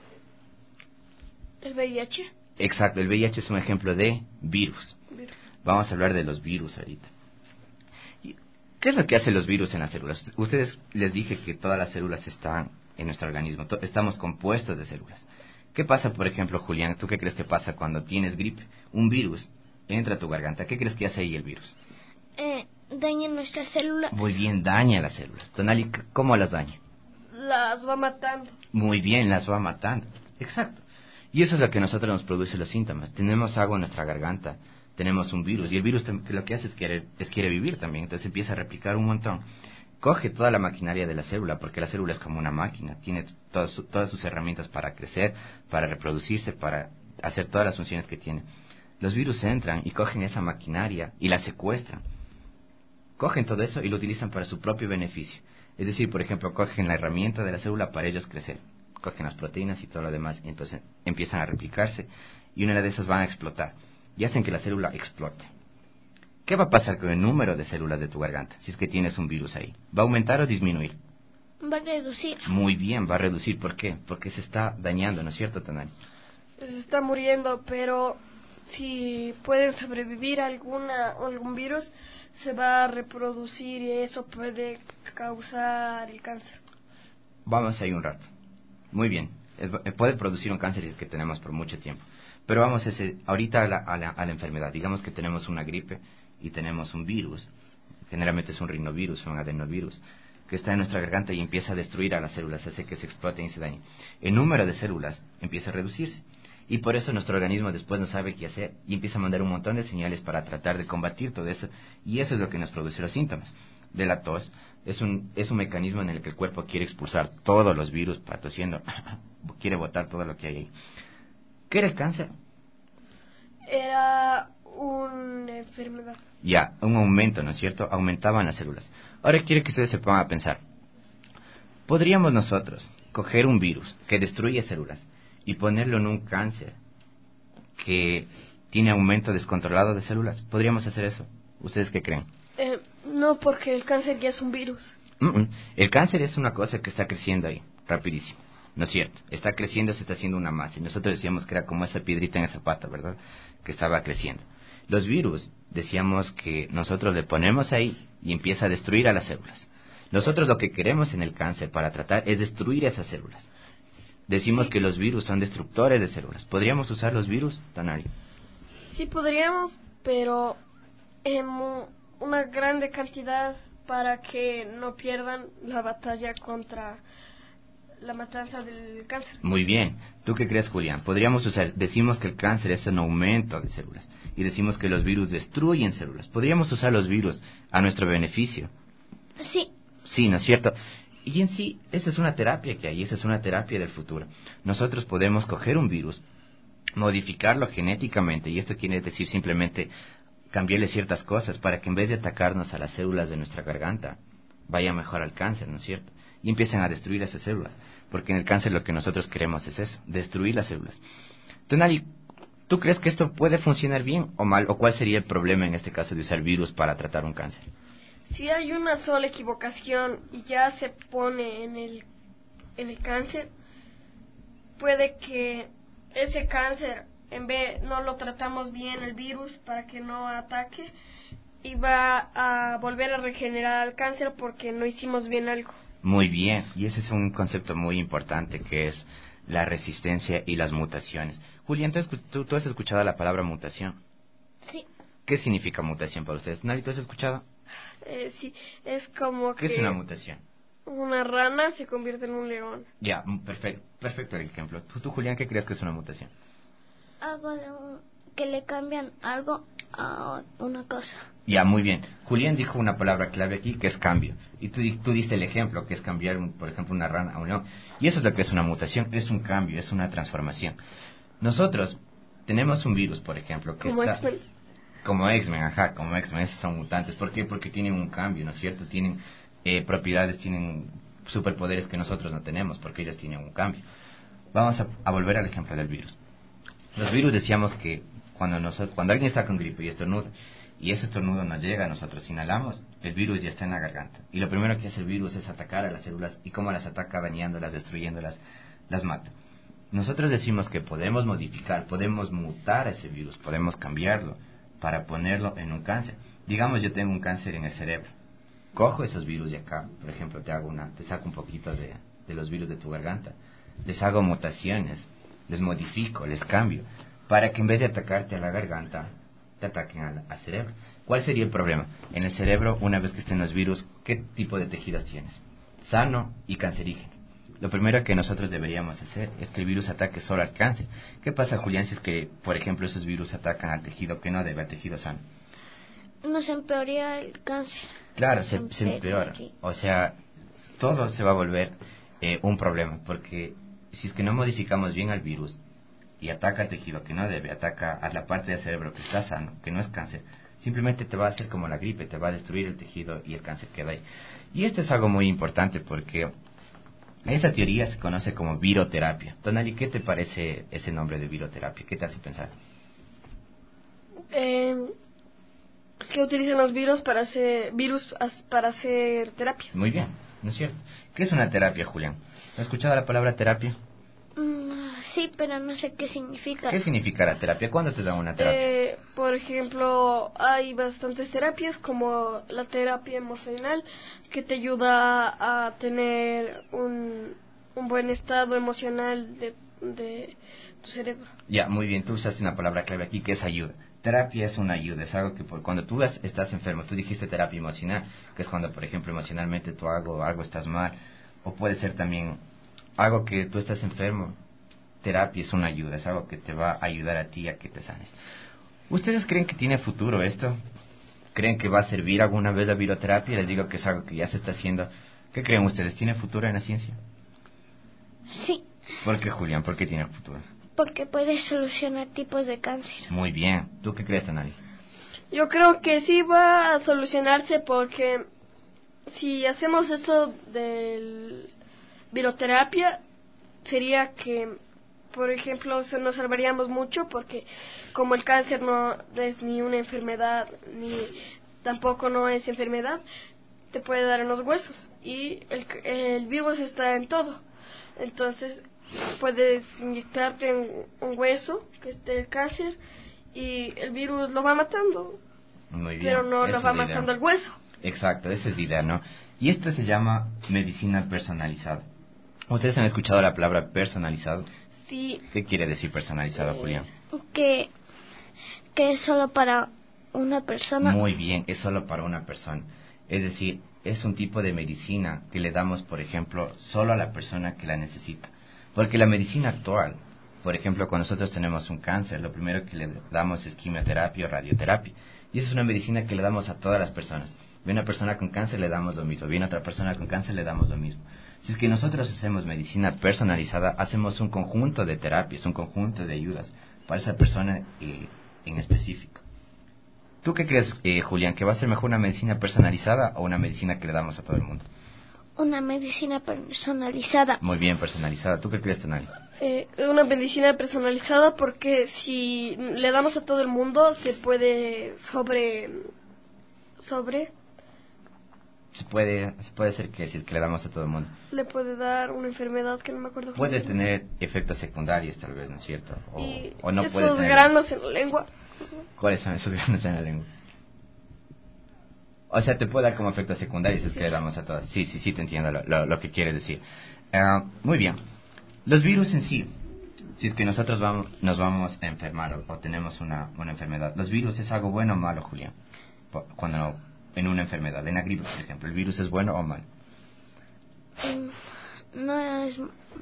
G: ¿El VIH?
J: Exacto, el VIH es un ejemplo de virus. Vamos a hablar de los virus ahorita. ¿Qué es lo que hacen los virus en las células? Ustedes les dije que todas las células están en nuestro organismo, estamos compuestos de células. ¿Qué pasa, por ejemplo, Julián? ¿Tú qué crees que pasa cuando tienes gripe? Un virus entra a tu garganta. ¿Qué crees que hace ahí el virus?
K: Daña nuestras células.
J: Muy bien, daña las células. Tonali, ¿cómo las daña?
G: Las va matando.
J: Muy bien, las va matando. Exacto. Y eso es lo que a nosotros nos produce los síntomas. Tenemos agua en nuestra garganta, tenemos un virus, y el virus lo que hace es quiere vivir también, entonces empieza a replicar un montón. Coge toda la maquinaria de la célula, porque la célula es como una máquina, tiene todas sus herramientas para crecer, para reproducirse, para hacer todas las funciones que tiene. Los virus entran y cogen esa maquinaria y la secuestran. Cogen todo eso y lo utilizan para su propio beneficio. Es decir, por ejemplo, cogen la herramienta de la célula para ellos crecer. Cogen las proteínas y todo lo demás, y entonces empiezan a replicarse, y una de esas van a explotar, y hacen que la célula explote. ¿Qué va a pasar con el número de células de tu garganta, si es que tienes un virus ahí? ¿Va a aumentar o disminuir?
K: Va a reducir.
J: Muy bien, va a reducir. ¿Por qué? Porque se está dañando, ¿no es cierto, Tonali?
G: Se está muriendo, pero si pueden sobrevivir algún virus, se va a reproducir y eso puede causar el cáncer.
J: Vamos ahí un rato. Muy bien, puede producir un cáncer si es que tenemos por mucho tiempo. Pero vamos ahorita a la enfermedad. Digamos que tenemos una gripe y tenemos un virus, generalmente es un rinovirus o un adenovirus, que está en nuestra garganta y empieza a destruir a las células, hace que se exploten y se dañen. El número de células empieza a reducirse, y por eso nuestro organismo después no sabe qué hacer y empieza a mandar un montón de señales para tratar de combatir todo eso, y eso es lo que nos produce los síntomas. de la tos es un mecanismo en el que el cuerpo quiere expulsar todos los virus, tosiendo, quiere botar todo lo que hay ahí. ¿Qué era el cáncer?
G: Era una enfermedad.
J: Ya, un aumento, ¿no es cierto? Aumentaban las células. Ahora quiero que ustedes se pongan a pensar. ¿Podríamos nosotros coger un virus que destruye células y ponerlo en un cáncer que tiene aumento descontrolado de células? ¿Podríamos hacer eso? ¿Ustedes qué creen?
G: No, porque el cáncer ya es un virus.
J: El cáncer es una cosa que está creciendo ahí, rapidísimo. ¿No es cierto? Está creciendo, se está haciendo una masa. Y nosotros decíamos que era como esa piedrita en el zapato, ¿verdad? Que estaba creciendo. Los virus, decíamos que nosotros le ponemos ahí y empieza a destruir a las células. Nosotros lo que queremos en el cáncer para tratar es destruir esas células. Decimos que los virus son destructores de células. ¿Podríamos usar los virus, Tonali?
G: Sí podríamos, pero en una grande cantidad para que no pierdan la batalla contra la matanza del cáncer.
J: Muy bien. ¿Tú qué crees, Julián? Podríamos usar, decimos que el cáncer es un aumento de células y decimos que los virus destruyen células. ¿Podríamos usar los virus a nuestro beneficio?
K: Sí.
J: Sí, ¿no es cierto? Y en sí, esa es una terapia que hay, esa es una terapia del futuro. Nosotros podemos coger un virus, modificarlo genéticamente, y esto quiere decir simplemente cambiarle ciertas cosas para que en vez de atacarnos a las células de nuestra garganta, vaya mejor al cáncer, ¿no es cierto? Y empiecen a destruir esas células, porque en el cáncer lo que nosotros queremos es eso, destruir las células. Tonali, ¿tú crees que esto puede funcionar bien o mal? ¿O cuál sería el problema en este caso de usar virus para tratar un cáncer?
G: Si hay una sola equivocación y ya se pone en el cáncer, puede que ese cáncer, en vez no lo tratamos bien el virus para que no ataque, y va a volver a regenerar el cáncer porque no hicimos bien algo.
J: Muy bien, y ese es un concepto muy importante que es la resistencia y las mutaciones. Julián, ¿tú has escuchado la palabra mutación?
K: Sí.
J: ¿Qué significa mutación para ustedes? ¿Nari, tú has escuchado?
G: Sí, es como
J: ¿Qué
G: que
J: es una mutación?
G: una rana se convierte en un león.
J: Ya, perfecto el ejemplo. ¿Tú, Julián, qué crees que es una mutación?
K: Algo que le cambian algo a una cosa.
J: Ya, muy bien. Julián dijo una palabra clave aquí, que es cambio. Y tú diste el ejemplo, que es cambiar, por ejemplo, una rana a un león. Y eso es lo que es una mutación, es un cambio, es una transformación. Nosotros tenemos un virus, por ejemplo, que
G: como
J: está...
G: X-Men.
J: Como X-Men, esos son mutantes. ¿Por qué? Porque tienen un cambio, ¿no es cierto? Tienen propiedades, tienen superpoderes que nosotros no tenemos, porque ellos tienen un cambio. Vamos a volver al ejemplo del virus. Los virus decíamos que cuando alguien está con gripe y estornuda, y ese estornudo nos llega, nosotros inhalamos, el virus ya está en la garganta. Y lo primero que hace el virus es atacar a las células, y cómo las ataca, dañándolas, destruyéndolas, las mata. Nosotros decimos que podemos modificar, podemos mutar a ese virus, podemos cambiarlo para ponerlo en un cáncer. Digamos, yo tengo un cáncer en el cerebro. Cojo esos virus de acá, por ejemplo, te saco un poquito de los virus de tu garganta. Les hago mutaciones, les modifico, les cambio, para que en vez de atacarte a la garganta, te ataquen al cerebro. ¿Cuál sería el problema? En el cerebro, una vez que estén los virus, ¿qué tipo de tejidos tienes? Sano y cancerígeno. Lo primero que nosotros deberíamos hacer es que el virus ataque solo al cáncer. ¿Qué pasa, Julián, si es que, por ejemplo, esos virus atacan al tejido que no debe, al tejido sano?
K: Nos empeoraría el cáncer.
J: Claro, se empeora. O sea, todo se va a volver un problema, porque si es que no modificamos bien al virus y ataca al tejido que no debe, ataca a la parte del cerebro que está sano, que no es cáncer, simplemente te va a hacer como la gripe, te va a destruir el tejido y el cáncer queda ahí. Y esto es algo muy importante porque esta teoría se conoce como viroterapia. Tonali, ¿qué te parece ese nombre de viroterapia? ¿Qué te hace pensar?
G: Que utilizan los virus para hacer terapias.
J: Muy bien, ¿no es cierto? ¿Qué es una terapia, Julián? ¿Has escuchado la palabra terapia?
K: Sí, pero no sé qué significa.
J: ¿Qué significa la terapia? ¿Cuándo te dan una terapia?
G: Por ejemplo, hay bastantes terapias como la terapia emocional que te ayuda a tener un buen estado emocional de tu cerebro.
J: Ya, muy bien, tú usaste una palabra clave aquí que es ayuda. Terapia es una ayuda, es algo que cuando tú estás enfermo, tú dijiste terapia emocional, que es cuando, por ejemplo, emocionalmente tú algo estás mal, o puede ser también algo que tú estás enfermo. Terapia es una ayuda, es algo que te va a ayudar a ti a que te sanes. ¿Ustedes creen que tiene futuro esto? ¿Creen que va a servir alguna vez la viroterapia? Les digo que es algo que ya se está haciendo. ¿Qué creen ustedes? ¿Tiene futuro en la ciencia?
K: Sí.
J: ¿Por qué, Julián? ¿Por qué tiene futuro?
K: Porque puede solucionar tipos de cáncer.
J: Muy bien. ¿Tú qué crees, Tonali?
G: Yo creo que sí va a solucionarse porque si hacemos eso del viroterapia, sería que, por ejemplo, nos salvaríamos mucho porque como el cáncer no es ni una enfermedad, ni tampoco no es enfermedad, te puede dar en los huesos y el virus está en todo. Entonces, puedes inyectarte en un hueso que esté el cáncer y el virus lo va matando.
J: Muy bien.
G: Pero no
J: Esa
G: lo va
J: es la idea.
G: matando el hueso.
J: Exacto, esa es la idea, ¿no? Y esto se llama medicina personalizada. ¿Ustedes han escuchado la palabra personalizado?
G: Sí.
J: ¿Qué quiere decir personalizado, Julián?
K: Que es solo para una persona.
J: Muy bien, es solo para una persona. Es decir, es un tipo de medicina que le damos, por ejemplo, solo a la persona que la necesita. Porque la medicina actual, por ejemplo, cuando nosotros tenemos un cáncer, lo primero que le damos es quimioterapia o radioterapia. Y esa es una medicina que le damos a todas las personas. Viene una persona con cáncer, le damos lo mismo. Viene otra persona con cáncer, le damos lo mismo. Si es que nosotros hacemos medicina personalizada, hacemos un conjunto de terapias, un conjunto de ayudas para esa persona en específico. ¿Tú qué crees, Julián, que va a ser mejor una medicina personalizada o una medicina que le damos a todo el mundo?
K: Una medicina personalizada.
J: Muy bien, personalizada. ¿Tú qué crees, Tonali?
G: Una medicina personalizada porque si le damos a todo el mundo se puede
J: Se puede hacer que si es que le damos a todo el mundo.
G: Le puede dar una enfermedad que no me acuerdo.
J: Puede tener efectos secundarios, tal vez, ¿no es cierto? O no puede
G: esos
J: tener...
G: granos en la lengua.
J: ¿Cuáles son esos granos en la lengua? O sea, te puede dar como efectos secundarios si es que le damos a todas. Sí, te entiendo lo que quieres decir. Muy bien. Los virus en sí, si es que nosotros nos vamos a enfermar o tenemos una enfermedad, ¿los virus es algo bueno o malo, Julián? Cuando en una enfermedad, en la gripe, por ejemplo, ¿el virus es bueno o malo?
K: No es...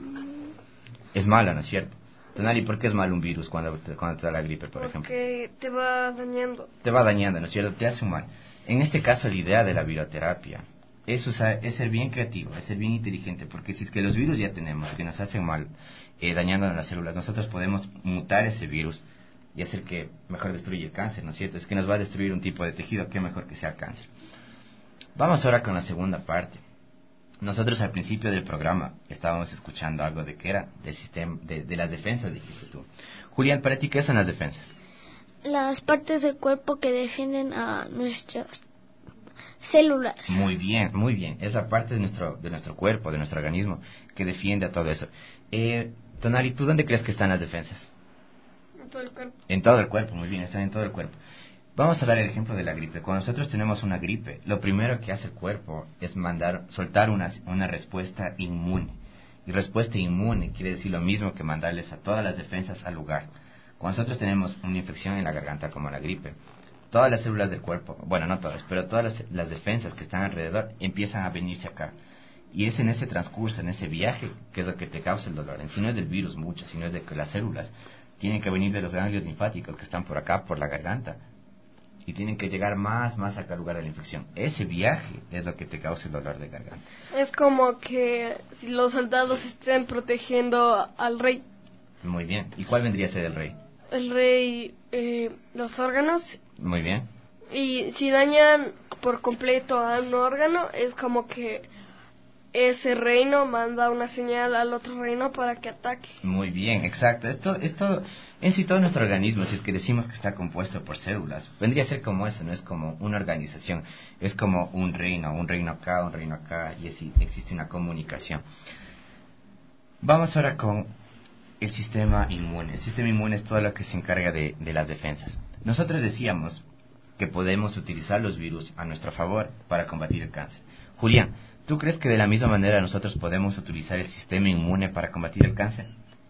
J: Es malo, ¿no es cierto? Tonali, ¿por qué es malo un virus cuando te da la gripe, por ejemplo?
G: Porque te va dañando.
J: Te va dañando, ¿no es cierto? Te hace un mal. En este caso, la idea de la viroterapia es ser bien creativo, es ser bien inteligente, porque si es que los virus ya tenemos, que nos hacen mal, dañando las células, nosotros podemos mutar ese virus y hacer que mejor destruya el cáncer, ¿no es cierto? Es que nos va a destruir un tipo de tejido, que mejor que sea el cáncer. Vamos ahora con la segunda parte. Nosotros al principio del programa estábamos escuchando algo de que era del sistema, de las defensas, dijiste tú. Julián, ¿para ti qué son las defensas?
K: Las partes del cuerpo que defienden a nuestras células.
J: Muy bien, muy bien. Es la parte de nuestro cuerpo, de nuestro organismo, que defiende a todo eso. Tonali, ¿tú dónde crees que están las defensas?
G: En todo el cuerpo.
J: En todo el cuerpo, muy bien, están en todo el cuerpo. Vamos a dar el ejemplo de la gripe. Cuando nosotros tenemos una gripe, lo primero que hace el cuerpo es soltar una respuesta inmune. Y respuesta inmune quiere decir lo mismo que mandarles a todas las defensas al lugar. Cuando nosotros tenemos una infección en la garganta como la gripe, todas las células del cuerpo, bueno, no todas, pero todas las defensas que están alrededor empiezan a venirse acá. Y es en ese transcurso, en ese viaje, que es lo que te causa el dolor. En sí no es del virus mucho, sino es de que las células tienen que venir de los ganglios linfáticos que están por acá, por la garganta, y tienen que llegar más acá al lugar de la infección. Ese viaje es lo que te causa el dolor de garganta.
G: Es como que si los soldados estén protegiendo al rey.
J: Muy bien. ¿Y cuál vendría a ser el rey?
G: El rey, los órganos.
J: Muy bien.
G: Y si dañan por completo a un órgano, es como que ese reino manda una señal al otro reino para que ataque.
J: Muy bien, exacto. Esto en sí todo nuestro organismo, si es que decimos que está compuesto por células, vendría a ser como eso, no es como una organización, es como un reino acá, y así existe una comunicación. Vamos ahora con el sistema inmune. El sistema inmune es todo lo que se encarga de las defensas. Nosotros decíamos que podemos utilizar los virus a nuestro favor para combatir el cáncer. Julián, ¿tú crees que de la misma manera nosotros podemos utilizar el sistema inmune para combatir el cáncer?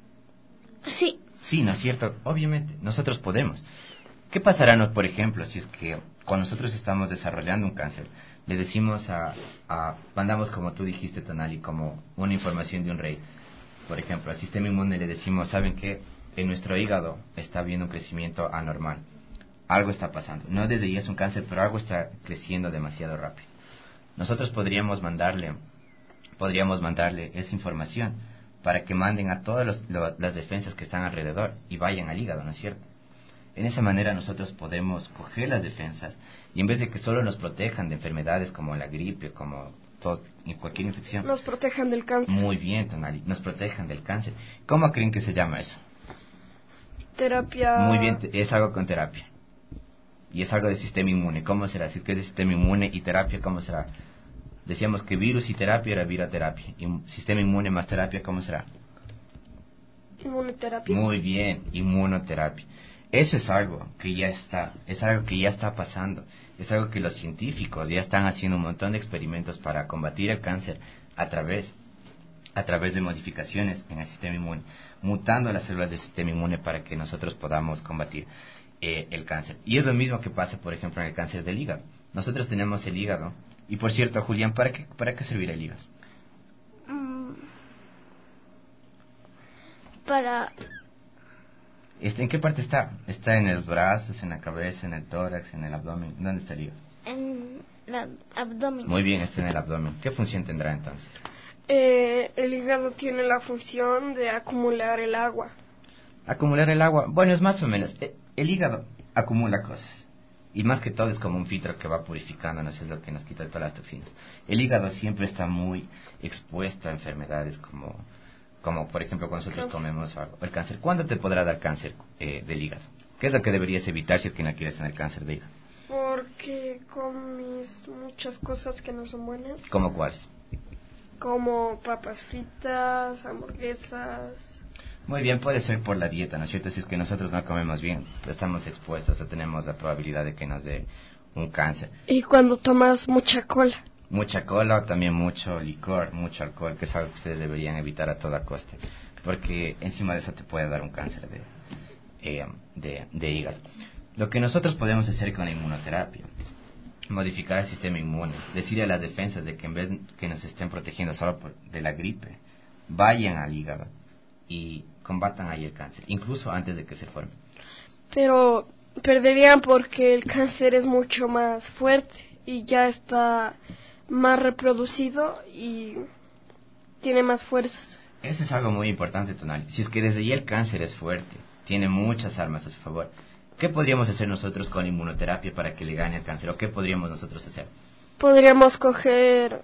K: Sí.
J: Sí, ¿no es cierto? Obviamente, nosotros podemos. ¿Qué pasará, por ejemplo, si es que cuando nosotros estamos desarrollando un cáncer, le decimos mandamos, como tú dijiste, Tonali, como una información de un rey? Por ejemplo, al sistema inmune le decimos, ¿saben qué? En nuestro hígado está habiendo un crecimiento anormal. algo está pasando. No desde ya es un cáncer, pero algo está creciendo demasiado rápido. Nosotros podríamos mandarle esa información para que manden a todas las defensas que están alrededor y vayan al hígado, ¿no es cierto? En esa manera nosotros podemos coger las defensas y en vez de que solo nos protejan de enfermedades como la gripe, como cualquier infección,
G: nos protejan del cáncer.
J: Muy bien, Tonali, nos protejan del cáncer. ¿Cómo creen que se llama eso?
G: Terapia.
J: Muy bien, es algo con terapia. Y es algo de sistema inmune. ¿Cómo será? Si es que es de sistema inmune y terapia, ¿cómo será? Decíamos que virus y terapia era viroterapia. Y sistema inmune más terapia, ¿cómo será?
G: Inmunoterapia.
J: Muy bien, inmunoterapia. Eso es algo que ya está pasando. Es algo que los científicos ya están haciendo un montón de experimentos para combatir el cáncer a través de modificaciones en el sistema inmune, mutando las células del sistema inmune para que nosotros podamos combatir el cáncer. Y es lo mismo que pasa, por ejemplo, en el cáncer del hígado. Nosotros tenemos el hígado. Y por cierto, Julián, ¿para qué servirá el hígado? ¿En qué parte está? ¿Está en los brazos, en la cabeza, en el tórax, en el abdomen? ¿Dónde está el hígado?
K: En el abdomen.
J: Muy bien, está en el abdomen. ¿Qué función tendrá entonces?
G: El hígado tiene la función de acumular el agua.
J: ¿Acumular el agua? Bueno, es más o menos. El hígado acumula cosas. Y más que todo es como un filtro que va purificándonos, es lo que nos quita todas las toxinas. El hígado siempre está muy expuesto a enfermedades como por ejemplo cuando nosotros comemos algo. El cáncer. ¿Cuándo te podrá dar cáncer del hígado? ¿Qué es lo que deberías evitar si es que no quieres tener cáncer de hígado?
G: Porque comes muchas cosas que no son buenas.
J: ¿Cómo cuáles?
G: Como papas fritas, hamburguesas.
J: Muy bien, puede ser por la dieta, ¿no es cierto? Si es que nosotros no comemos bien, estamos expuestos o tenemos la probabilidad de que nos dé un cáncer.
G: Y cuando tomas mucha cola.
J: Mucha cola o también mucho licor, mucho alcohol, que es algo que ustedes deberían evitar a toda costa, porque encima de eso te puede dar un cáncer de hígado. Lo que nosotros podemos hacer con la inmunoterapia, modificar el sistema inmune, decirle a las defensas de que en vez que nos estén protegiendo solo de la gripe, vayan al hígado y combatan ahí el cáncer, incluso antes de que se forme.
G: Pero perderían porque el cáncer es mucho más fuerte y ya está más reproducido y tiene más fuerzas.
J: Eso es algo muy importante, Tonali. Si es que desde ya el cáncer es fuerte, tiene muchas armas a su favor, ¿qué podríamos hacer nosotros con la inmunoterapia para que le gane al cáncer? ¿O qué podríamos nosotros hacer?
G: Podríamos coger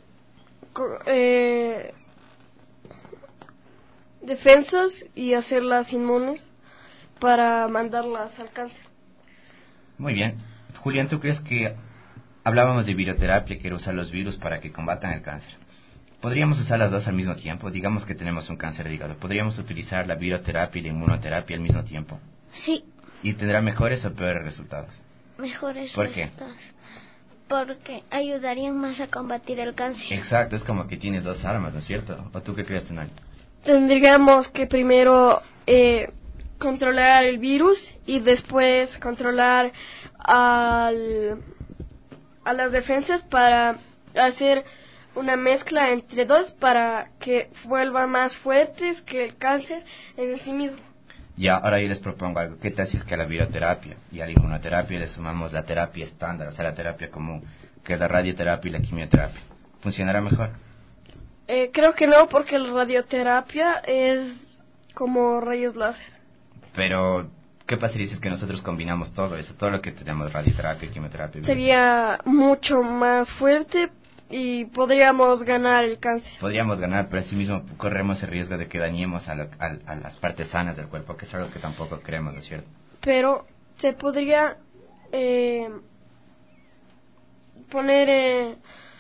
G: defensas y hacerlas inmunes para mandarlas al cáncer.
J: Muy bien. Julián, ¿tú crees que hablábamos de viroterapia, que era usar los virus para que combatan el cáncer? ¿Podríamos usar las dos al mismo tiempo? Digamos que tenemos un cáncer de hígado. ¿Podríamos utilizar la viroterapia y la inmunoterapia al mismo tiempo?
K: Sí.
J: ¿Y tendrá mejores o peores resultados?
K: Mejores
J: ¿Por
K: resultados. Porque ayudarían más a combatir el cáncer.
J: Exacto, es como que tienes dos armas, ¿no es cierto? ¿O tú qué crees, Tonali?
G: Tendríamos que primero controlar el virus y después controlar a las defensas para hacer una mezcla entre dos para que vuelvan más fuertes que el cáncer en sí mismo.
J: Ya, ahora yo les propongo algo. ¿Qué tal si es que a la viroterapia y a la inmunoterapia le sumamos la terapia estándar, o sea, la terapia común, que es la radioterapia y la quimioterapia? ¿Funcionará mejor?
G: Creo que no, porque la radioterapia es como rayos láser.
J: Pero, ¿qué pasaría si es que nosotros combinamos todo eso, todo lo que tenemos, radioterapia, quimioterapia?
G: Sería mucho más fuerte y podríamos ganar el cáncer.
J: Podríamos ganar, pero asimismo corremos el riesgo de que dañemos a las partes sanas del cuerpo, que es algo que tampoco queremos, ¿no es cierto?
G: Pero se podría poner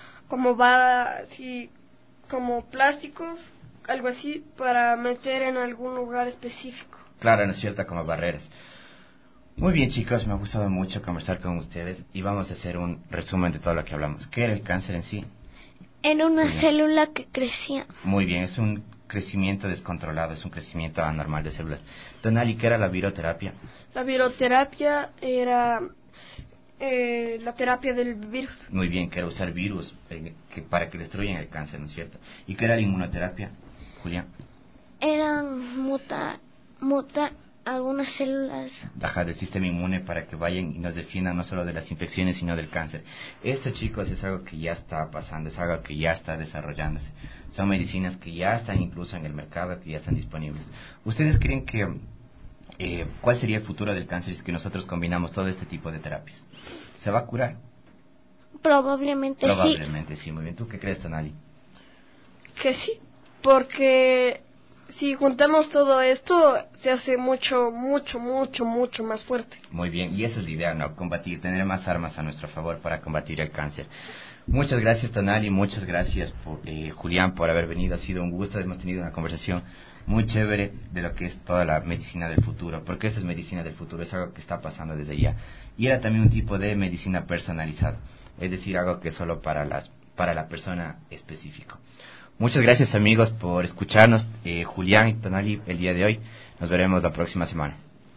G: como plásticos, algo así, para meter en algún lugar específico.
J: Claro, ¿no es cierto? Como barreras. Muy bien, chicos, me ha gustado mucho conversar con ustedes y vamos a hacer un resumen de todo lo que hablamos. ¿Qué era el cáncer en sí?
K: Era una célula que crecía.
J: Muy bien, es un crecimiento descontrolado, es un crecimiento anormal de células. Tonali, ¿qué era la viroterapia?
G: La viroterapia era la terapia del virus.
J: Muy bien, que era usar virus para que destruyan el cáncer, ¿no es cierto? ¿Y qué era la inmunoterapia, Julián?
K: Eran algunas células.
J: Del sistema inmune para que vayan y nos defiendan no solo de las infecciones sino del cáncer. Esto, chicos, es algo que ya está pasando, es algo que ya está desarrollándose. Son medicinas que ya están incluso en el mercado, que ya están disponibles. ¿Ustedes creen que cuál sería el futuro del cáncer si que nosotros combinamos todo este tipo de terapias? ¿Se va a curar?
K: Probablemente sí.
J: Probablemente sí. Muy bien. ¿Tú qué crees, Tonali?
G: Que sí, porque si juntamos todo esto, se hace mucho más fuerte.
J: Muy bien, y esa es la idea, ¿no? Combatir, tener más armas a nuestro favor para combatir el cáncer. Muchas gracias, Tonali, muchas gracias, Julián, por haber venido. Ha sido un gusto, hemos tenido una conversación muy chévere de lo que es toda la medicina del futuro, porque esa es medicina del futuro, es algo que está pasando desde ya. Y era también un tipo de medicina personalizada, es decir, algo que es solo para la persona específico. Muchas gracias, amigos, por escucharnos. Julián y Tonali, el día de hoy. Nos veremos la próxima semana.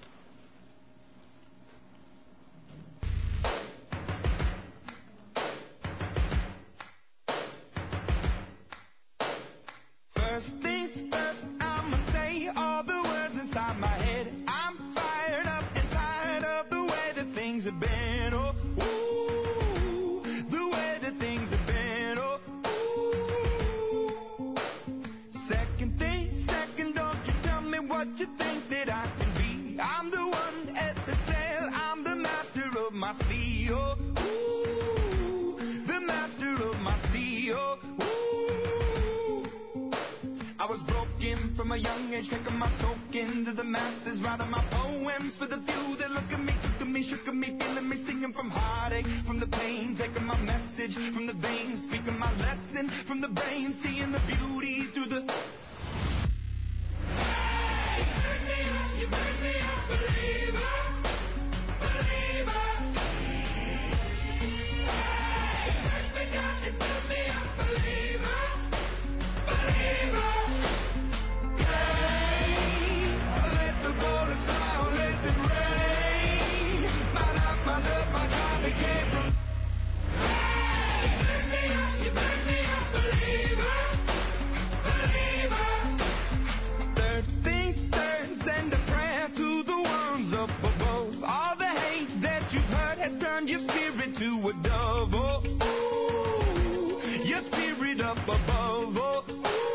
L: First things first, I'ma say all the words inside my head. I'm fired up and tired of the way that things have been. Oh, ooh, the way that things have been. Oh, ooh. Second, don't you tell me what you think that I can be. I'm the one at the sail, I'm the master of my sea. Oh, ooh, the master of my sea. Oh, ooh. I was broken from a young age, taking my soak into the masses, writing my poems for the few that look at me, took at me, shook at me, feeling me, singing from heartache, from the pain, taking my message from the veins, speaking my lesson from the brain, seeing the beauty through the... Hey, you make me a believer, believer. Hey, take me down and make me a believer, believer. Let the bullets fly, let them rain. My love, my time, it came from. Hey, you make me a believer, believer. Third things third, send a prayer to the ones up above. All the hate that you've heard has turned your spirit to a dove. Oh, ooh, your spirit up above. Oh,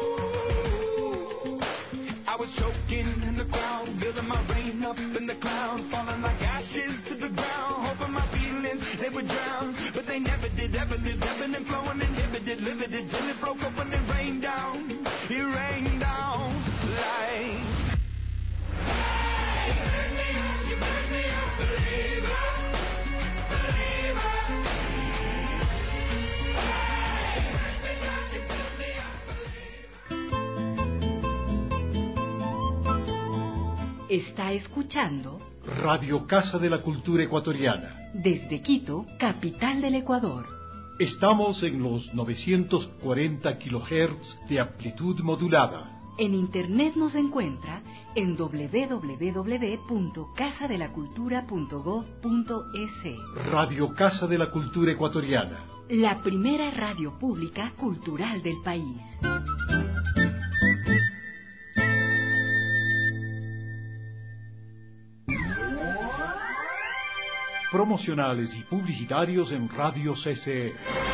L: ooh. I was choking in the crowd, building my rain up in the cloud, falling like ashes to the ground, hoping my feelings they would drown, but they never did, ever did, ebbing and flowing, inhibited, limited, till it broke open and rained down. It rained down like. Hey, you make me a believer, believer. Hey, you make me a believer.
B: Está escuchando
A: Radio Casa de la Cultura Ecuatoriana.
B: desde Quito, capital del Ecuador.
A: Estamos en los 940 kHz de amplitud modulada.
B: En internet nos encuentra en www.casadelacultura.gov.es.
A: Radio Casa de la Cultura Ecuatoriana.
B: La primera radio pública cultural del país.
A: Promocionales y publicitarios en Radio CCE.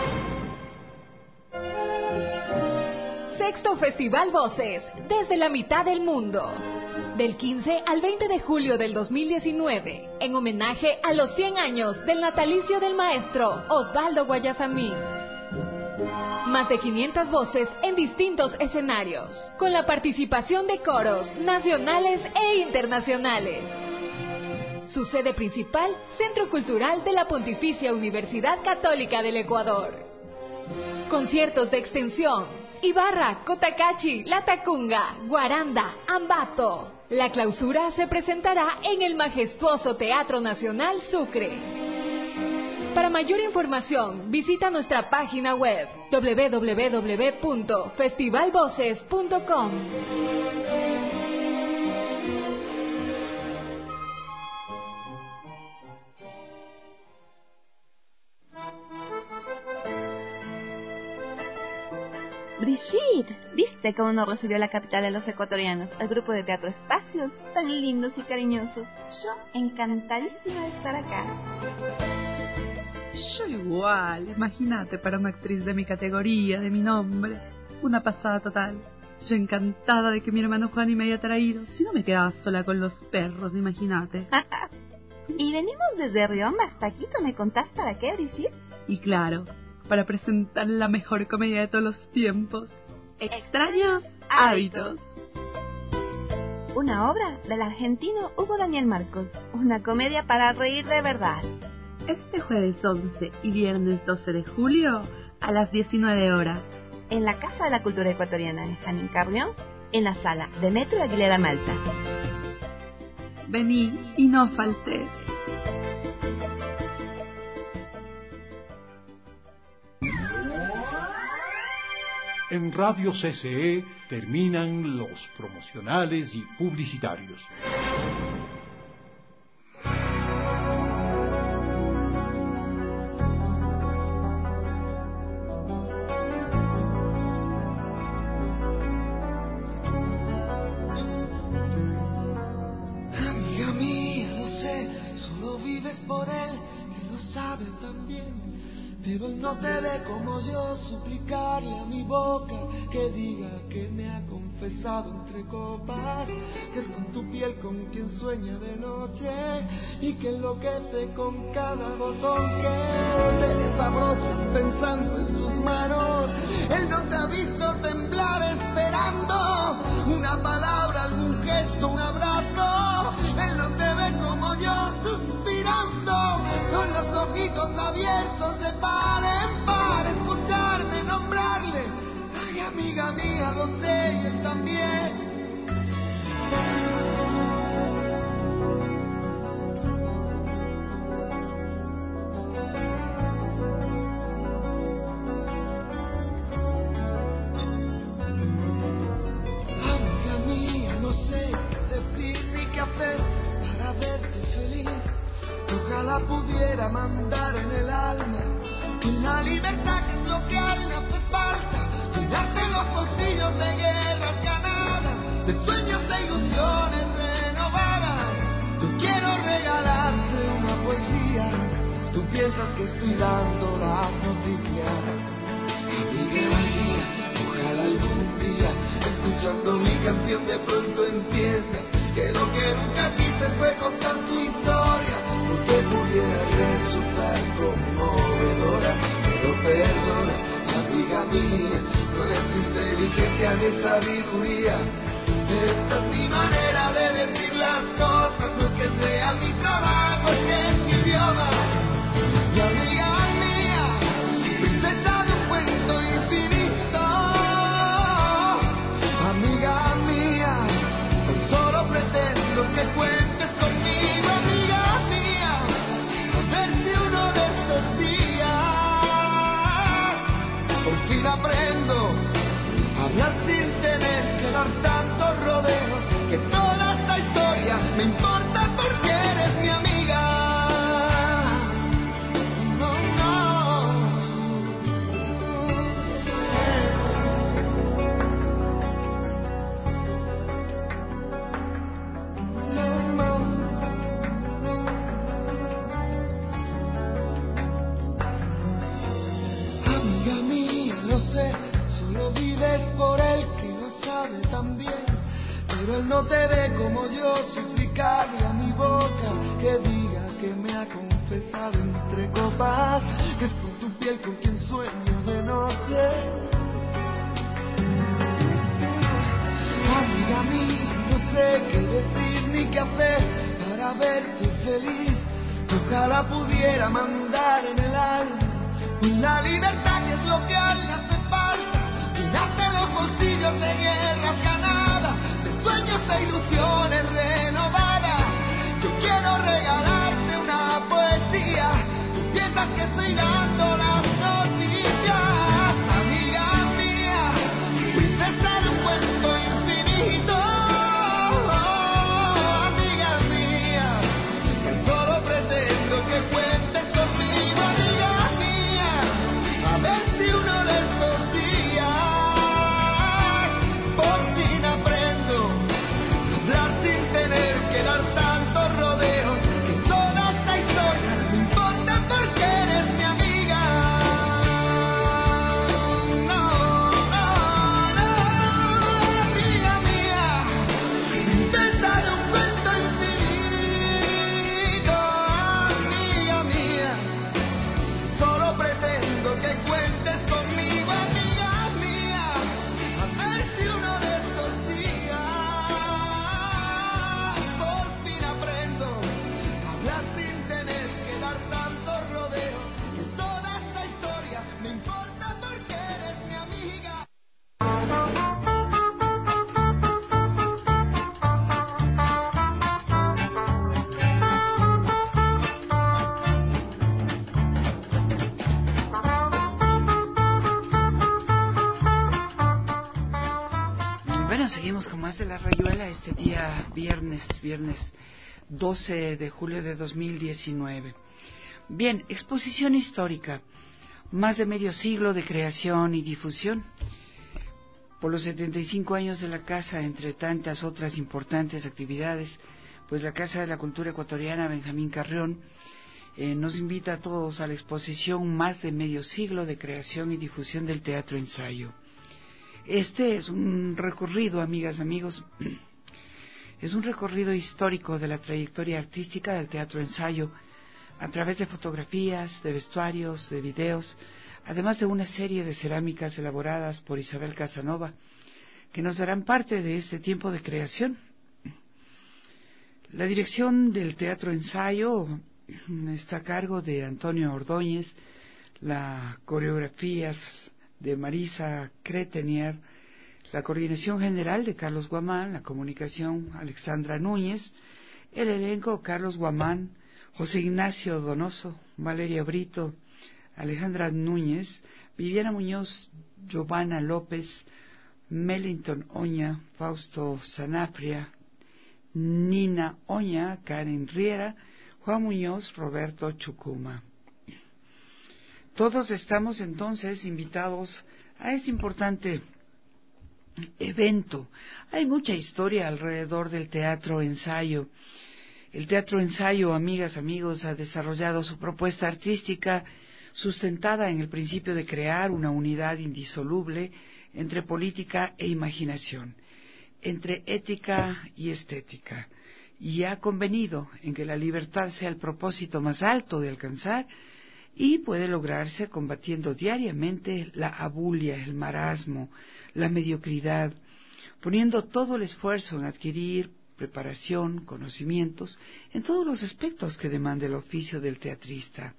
I: Sexto Festival Voces, desde la mitad del mundo. Del 15 al 20 de julio del 2019, en homenaje a los 100 años del natalicio del maestro Osvaldo Guayasamín. Más de 500 voces en distintos escenarios, con la participación de coros nacionales e internacionales. Su sede principal, Centro Cultural de la Pontificia Universidad Católica del Ecuador. Conciertos de extensión: Ibarra, Cotacachi, Latacunga, Guaranda, Ambato. La clausura se presentará en el majestuoso Teatro Nacional Sucre. Para mayor información, visita nuestra página web www.festivalvoces.com.
N: Brigitte, ¿viste cómo nos recibió la capital de los ecuatorianos, el grupo de Teatro Espacios, tan lindos y cariñosos? Yo encantadísima de estar acá.
O: Yo igual, imagínate, para una actriz de mi categoría, de mi nombre, una pasada total. Yo encantada de que mi hermano Juani me haya traído, si no me quedaba sola con los perros, imagínate.
N: Y venimos desde Riobamba hasta Quito, ¿me contás para qué, Brigitte?
O: Y claro, para presentar la mejor comedia de todos los tiempos, Extraños Hábitos.
N: Una obra del argentino Hugo Daniel Marcos, una comedia para reír de verdad.
O: Este jueves 11 y viernes 12 de julio a las 19 horas.
N: En la Casa de la Cultura Ecuatoriana en Janín Carrión, en la sala Demetrio Aguilera Malta.
O: Vení y no faltes.
A: En Radio CCE terminan los promocionales y publicitarios.
F: Amiga mía, lo sé, solo vives por él, que lo sabe también. Pero él no te ve como yo, suplicarle a mi boca que diga que me ha confesado entre copas, que es con tu piel con quien sueña de noche y que enloquece con cada botón que te desabrochas pensando en sus manos. Él no te ha visto temblar esperando una palabra, algún gesto, un abrazo. Él no te ve como yo suspirando con los ojitos abiertos de par en par, escucharme nombrarle. Ay, amiga mía, lo sé y él también. Amiga mía, no sé qué decir ni qué hacer para verte feliz. Ojalá pudiera mandar en el alma la libertad, que es lo que a él le hace falta. Cuidarte los bolsillos de guerras ganadas, de sueños e ilusiones renovadas. Yo quiero regalarte una poesía. Tú piensas que estoy dando las noticias. Amiga mía, ojalá algún día, escuchando mi canción, de pronto entiendas que lo que nunca quise fue contar tu historia, porque pudiera resultar conmovedora. Pero perdona, amiga mía, no es inteligencia ni sabiduría. Esta es mi manera de decir las cosas, no es que sea mi trabajo, es que es mi idioma. Y amiga mía, princesa de un cuento infinito. Amiga mía, tan solo pretendo que cuentes conmigo, amiga mía. A ver si uno de estos días por fin aprendo a hablar sin tener que dar tantos rodeos, que toda esta historia me importa porque eres mi amiga. No, no. Amiga mía, lo sé, solo vives por él, que lo sabe también. Pero él no te ve como yo, suplicarle a mi boca que diga que me ha confesado entre copas, que es con tu piel con quien sueño de noche. Amiga mía, no sé qué decir ni qué hacer para verte feliz. Ojalá pudiera mandar en el alma la libertad, que es lo que a él le hace falta. Llenarte los bolsillos de guerras ganadas, de sueños e ilusiones renovadas. Yo quiero regalarte una poesía. Tú piensas que estoy dando las noticias. Amiga mía, princesa de un cuento infinito. Amiga mía, tan solo pretendo que cuentes conmigo. Amiga mía, a ver si uno de estos días
C: la Rayuela este día viernes 12 de julio de 2019. Bien, exposición histórica, más de medio siglo de creación y difusión. Por los 75 años de la Casa, entre tantas otras importantes actividades, pues la Casa de la Cultura Ecuatoriana Benjamín Carrión nos invita a todos a la exposición Más de medio siglo de creación y difusión del teatro ensayo. Este es un recorrido, amigas, amigos, es un recorrido histórico de la trayectoria artística del teatro ensayo a través de fotografías, de vestuarios, de videos, además de una serie de cerámicas elaboradas por Isabel Casanova, que nos darán parte de este tiempo de creación. La dirección del teatro ensayo está a cargo de Antonio Ordóñez, la coreografía de Marisa Cretenier, la coordinación general de Carlos Guamán, la comunicación Alexandra Núñez, el elenco Carlos Guamán, José Ignacio Donoso, Valeria Brito, Alejandra Núñez, Viviana Muñoz, Giovanna López, Mellington Oña, Fausto Sanabria, Nina Oña, Karen Riera, Juan Muñoz, Roberto Chucuma. Todos estamos entonces invitados a este importante evento. Hay mucha historia alrededor del teatro ensayo. El teatro ensayo, amigas, amigos, ha desarrollado su propuesta artística sustentada en el principio de crear una unidad indisoluble entre política e imaginación, entre ética y estética, y ha convenido en que la libertad sea el propósito más alto de alcanzar y puede lograrse combatiendo diariamente la abulia, el marasmo, la mediocridad, poniendo todo el esfuerzo en adquirir preparación, conocimientos, en todos los aspectos que demanda el oficio del teatrista.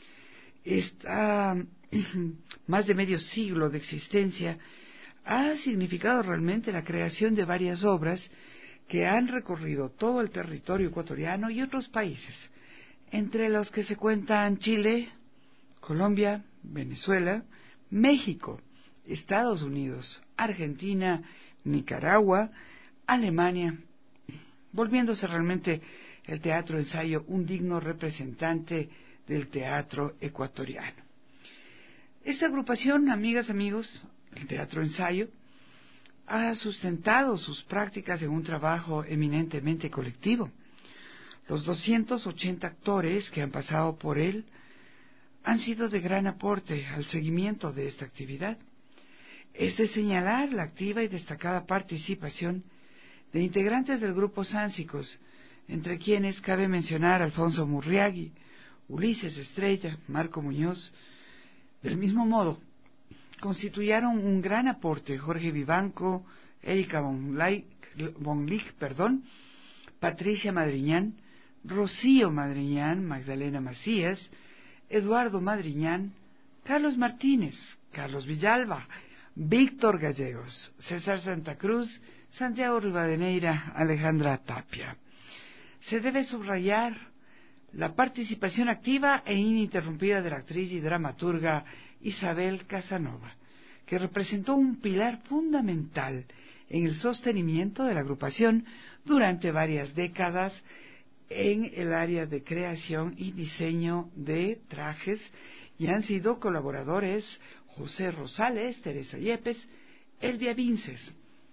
C: Esta más de medio siglo de existencia ha significado realmente la creación de varias obras que han recorrido todo el territorio ecuatoriano y otros países, entre los que se cuentan Chile, Colombia, Venezuela, México, Estados Unidos, Argentina, Nicaragua, Alemania, volviéndose realmente el teatro ensayo un digno representante del teatro ecuatoriano. Esta agrupación, amigas, amigos, el teatro ensayo, ha sustentado sus prácticas en un trabajo eminentemente colectivo. Los 280 actores que han pasado por él han sido de gran aporte al seguimiento de esta actividad. Es de señalar la activa y destacada participación de integrantes del grupo Sánsicos, entre quienes cabe mencionar a Alfonso Murriagui, Ulises Estrella, Marco Muñoz. Del mismo modo, constituyeron un gran aporte Jorge Vivanco, Erika von Lich, Patricia Madriñán, Rocío Madriñán, Magdalena Macías, Eduardo Madriñán, Carlos Martínez, Carlos Villalba, Víctor Gallegos, César Santa Cruz, Santiago Rivadeneira, Alejandra Tapia. Se debe subrayar la participación activa e ininterrumpida de la actriz y dramaturga Isabel Casanova, que representó un pilar fundamental en el sostenimiento de la agrupación durante varias décadas en el área de creación y diseño de trajes, y han sido colaboradores José Rosales, Teresa Yepes, Elvia Vinces.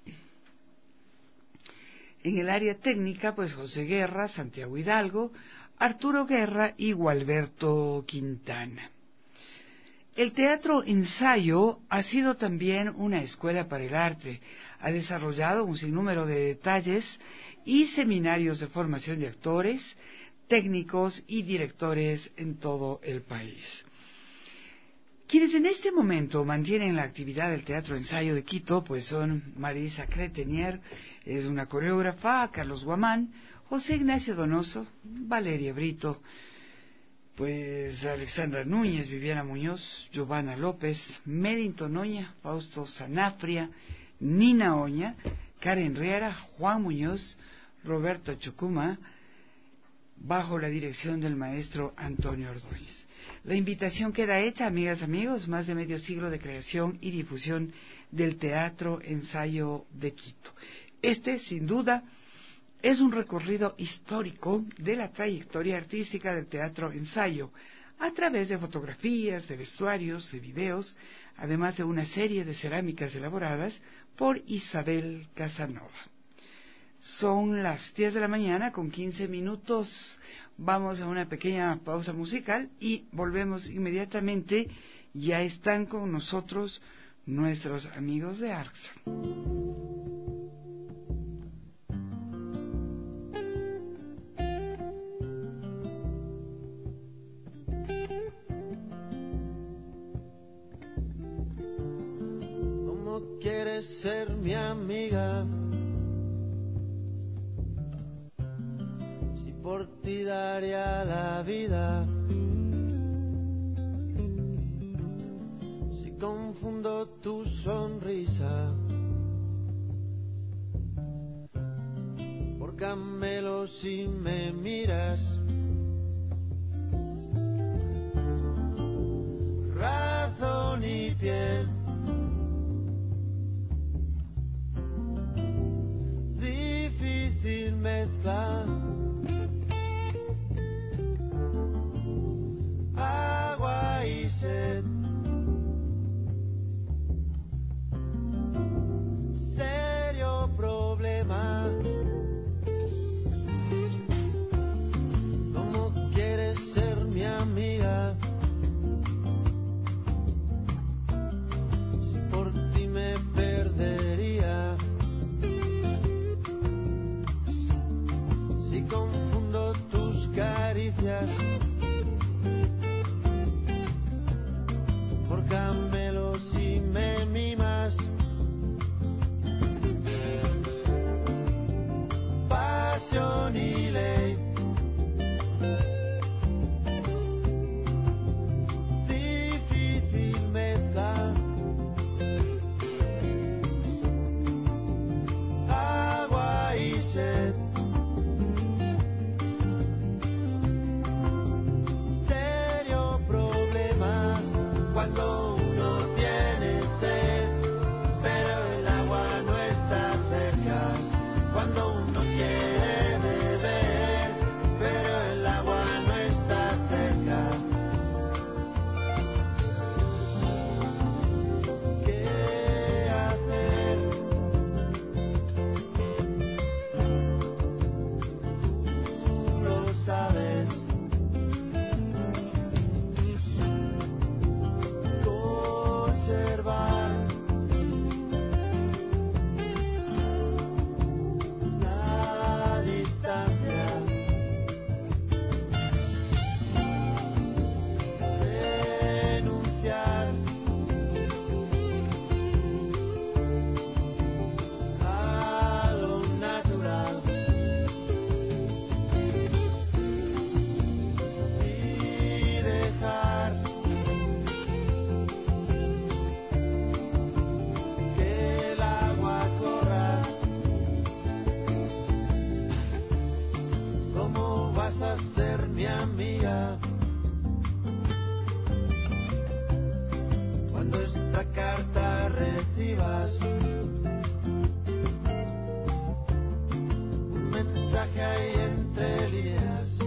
C: En el área técnica, pues José Guerra, Santiago Hidalgo, Arturo Guerra y Gualberto Quintana. El teatro ensayo ha sido también una escuela para el arte. Ha desarrollado un sinnúmero de detalles y seminarios de formación de actores, técnicos y directores en todo el país. Quienes en este momento mantienen la actividad del teatro ensayo de Quito, pues son Marisa Cretenier, es una coreógrafa, Carlos Guamán, José Ignacio Donoso, Valeria Brito, pues Alexandra Núñez, Viviana Muñoz, Giovanna López, Mellington Oña, Fausto Sanabria, Nina Oña, Karen Riera, Juan Muñoz, Roberto Chucuma, bajo la dirección del maestro Antonio Ordóñez. La invitación queda hecha, amigas, amigos, más de medio siglo de creación y difusión del teatro ensayo de Quito. Este, sin duda, es un recorrido histórico de la trayectoria artística del teatro ensayo, a través de fotografías, de vestuarios, de videos, además de una serie de cerámicas elaboradas por Isabel Casanova. Son las 10 de la mañana con 15 minutos. Vamos a una pequeña pausa musical y volvemos inmediatamente. Ya están con nosotros nuestros amigos de ARCSA.
P: ¿Cómo quieres ser mi amiga? Si por ti daría la vida. Si confundo tu sonrisa por camelos si me miras. Razón y piel, difícil mezcla. Agua y sed, serio problema. ¿Cómo quieres ser mi amiga? Si por ti me perdería. Si confundo tus caricias por camelos y me mimas. Pasión y ley, difícil mezcla. Agua y sed, serio problema. Cuando uno tiene sed, pero el agua no está cerca. Cuando uno quiere beber, pero el agua no está cerca. ¿Qué hacer? Tú lo sabes. Conservar la distancia, renunciar a lo natural y dejar que el agua corra. ¿Cómo vas a ser mi amiga cuando esta carta recibas un mensaje ahí entre líneas?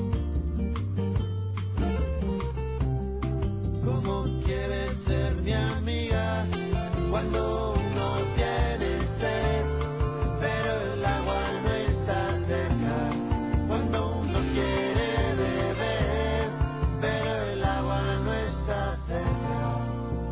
P: ¿Cómo quieres ser mi amiga cuando uno tiene sed, pero el agua no está cerca? Cuando uno quiere beber, pero el agua no está cerca.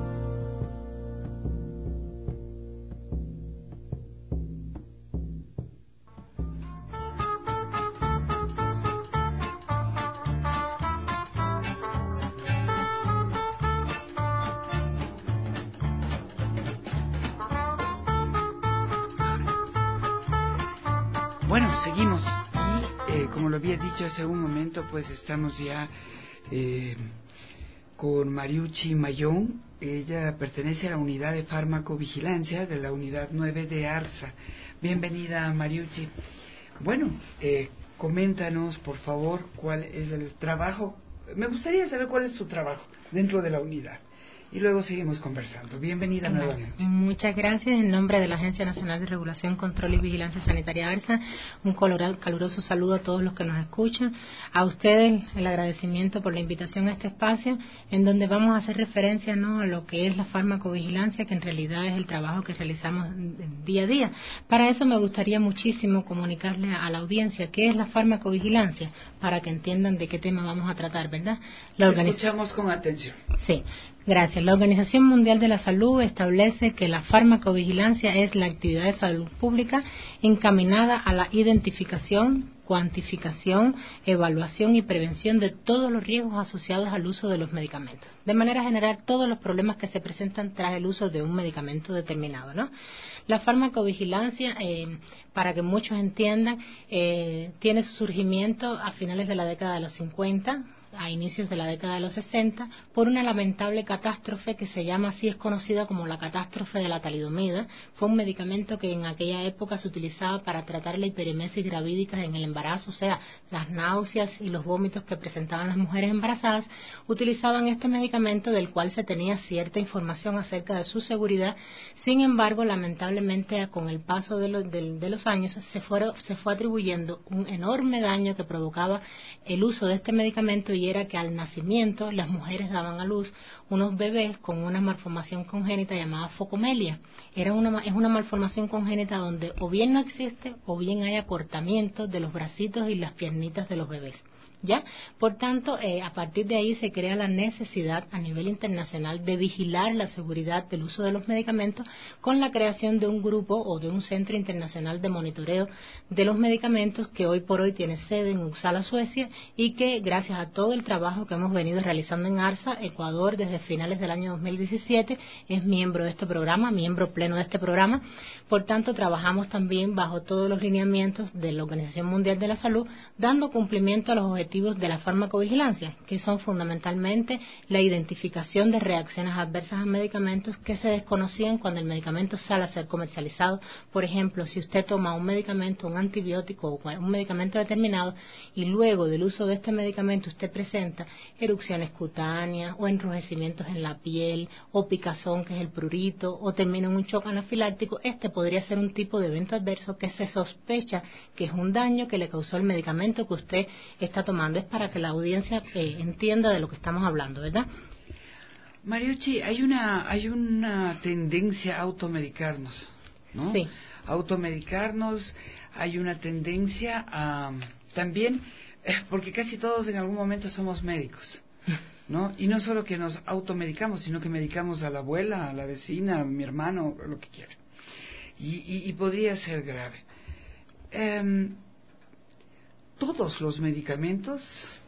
C: Bueno, seguimos. Y como lo había dicho hace un momento, pues estamos ya con Mariucci Mayón. Ella pertenece a la unidad de farmacovigilancia de la unidad 9 de ARCSA. Bienvenida, Mariucci. Bueno, coméntanos, por favor, cuál es el trabajo. Me gustaría saber cuál es tu trabajo dentro de la unidad. y luego seguimos conversando. Bienvenida nuevamente.
Q: Muchas gracias. En nombre de la Agencia Nacional de Regulación, Control y Vigilancia Sanitaria ARSA, un caluroso saludo a todos los que nos escuchan. A ustedes el agradecimiento por la invitación a este espacio, en donde vamos a hacer referencia, ¿no?, a lo que es la farmacovigilancia, que en realidad es el trabajo que realizamos día a día. Para eso me gustaría muchísimo comunicarle a la audiencia qué es la farmacovigilancia, para que entiendan de qué tema vamos a tratar, ¿verdad?
C: Escuchamos con atención.
Q: Sí, gracias. La Organización Mundial de la Salud establece que la farmacovigilancia es la actividad de salud pública encaminada a la identificación, cuantificación, evaluación y prevención de todos los riesgos asociados al uso de los medicamentos. De manera general, todos los problemas que se presentan tras el uso de un medicamento determinado, ¿no? La farmacovigilancia, para que muchos entiendan, tiene su surgimiento a finales de la década de los 50, a inicios de la década de los 60, por una lamentable catástrofe que se llama, así es conocida como la catástrofe de la talidomida. Fue un medicamento que en aquella época se utilizaba para tratar la hiperemesis gravídica en el embarazo, o sea, las náuseas y los vómitos que presentaban las mujeres embarazadas. Utilizaban este medicamento, del cual se tenía cierta información acerca de su seguridad. Sin embargo, lamentablemente, con el paso de los años, se fue atribuyendo un enorme daño que provocaba el uso de este medicamento, y era que al nacimiento las mujeres daban a luz unos bebés con una malformación congénita llamada focomelia. Es una malformación congénita donde o bien no existe o bien hay acortamiento de los bracitos y las piernitas de los bebés. ¿Ya? Por tanto, a partir de ahí se crea la necesidad a nivel internacional de vigilar la seguridad del uso de los medicamentos, con la creación de un grupo o de un centro internacional de monitoreo de los medicamentos, que hoy por hoy tiene sede en Uppsala, Suecia, y que gracias a todo el trabajo que hemos venido realizando en ARSA, Ecuador desde finales del año 2017 es miembro de este programa, miembro pleno de este programa. Por tanto, trabajamos también bajo todos los lineamientos de la Organización Mundial de la Salud, dando cumplimiento a los objetivos de la farmacovigilancia, que son fundamentalmente la identificación de reacciones adversas a medicamentos que se desconocían cuando el medicamento sale a ser comercializado. Por ejemplo, si usted toma un medicamento, un antibiótico o un medicamento determinado, y luego del uso de este medicamento usted presenta erupciones cutáneas o enrojecimientos en la piel o picazón, que es el prurito, o termina en un shock anafiláctico, este podría ser un tipo de evento adverso que se sospecha que es un daño que le causó el medicamento que usted está tomando. Es para que la audiencia entienda de lo que estamos hablando, ¿verdad?
C: Mariucci, hay una tendencia a automedicarnos, ¿no?
Q: Sí.
C: Automedicarnos, hay una tendencia a también, porque casi todos en algún momento somos médicos, ¿no? Y no solo que nos automedicamos, sino que medicamos a la abuela, a la vecina, a mi hermano, lo que quiera. Y podría ser grave. Todos los medicamentos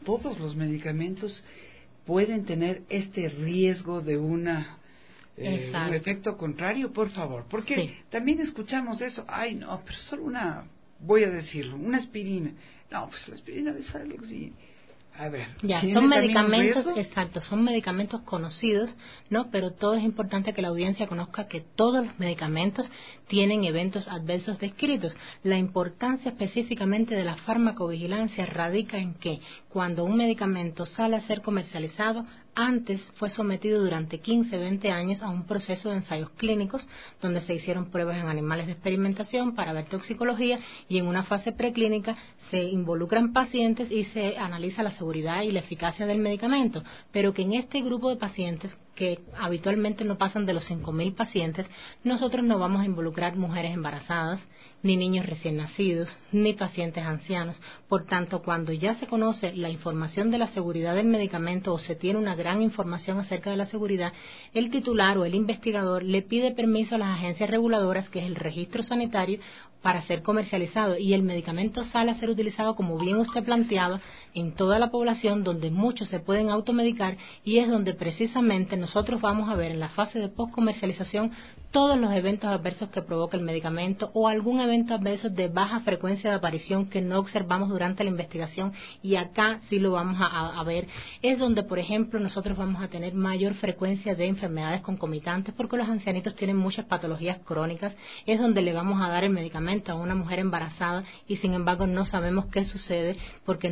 C: pueden tener este riesgo de un efecto contrario, por favor, porque
Q: sí,
C: también escuchamos eso. Ay, no, pero solo voy a decirlo, una aspirina. No, pues la aspirina de salud, sí. A ver,
Q: ya, son medicamentos, exacto, son medicamentos conocidos, ¿no? Pero todo es importante que la audiencia conozca que todos los medicamentos tienen eventos adversos descritos. La importancia específicamente de la farmacovigilancia radica en que cuando un medicamento sale a ser comercializado, antes fue sometido durante 15, 20 años a un proceso de ensayos clínicos donde se hicieron pruebas en animales de experimentación para ver toxicología, y en una fase preclínica se involucran pacientes y se analiza la seguridad y la eficacia del medicamento, pero que en este grupo de pacientes, que habitualmente no pasan de los 5.000 pacientes, nosotros no vamos a involucrar mujeres embarazadas, ni niños recién nacidos, ni pacientes ancianos. Por tanto, cuando ya se conoce la información de la seguridad del medicamento o se tiene una gran información acerca de la seguridad, el titular o el investigador le pide permiso a las agencias reguladoras, que es el registro sanitario, para ser comercializado, y el medicamento sale a ser utilizado, como bien usted planteaba, en toda la población, donde muchos se pueden automedicar, y es donde precisamente nosotros vamos a ver en la fase de postcomercialización todos los eventos adversos que provoca el medicamento, o algún evento adverso de baja frecuencia de aparición que no observamos durante la investigación, y acá sí lo vamos a ver. Es donde, por ejemplo, nosotros vamos a tener mayor frecuencia de enfermedades concomitantes, porque los ancianitos tienen muchas patologías crónicas. Es donde le vamos a dar el medicamento a una mujer embarazada y sin embargo no sabemos qué sucede porque no la involucramos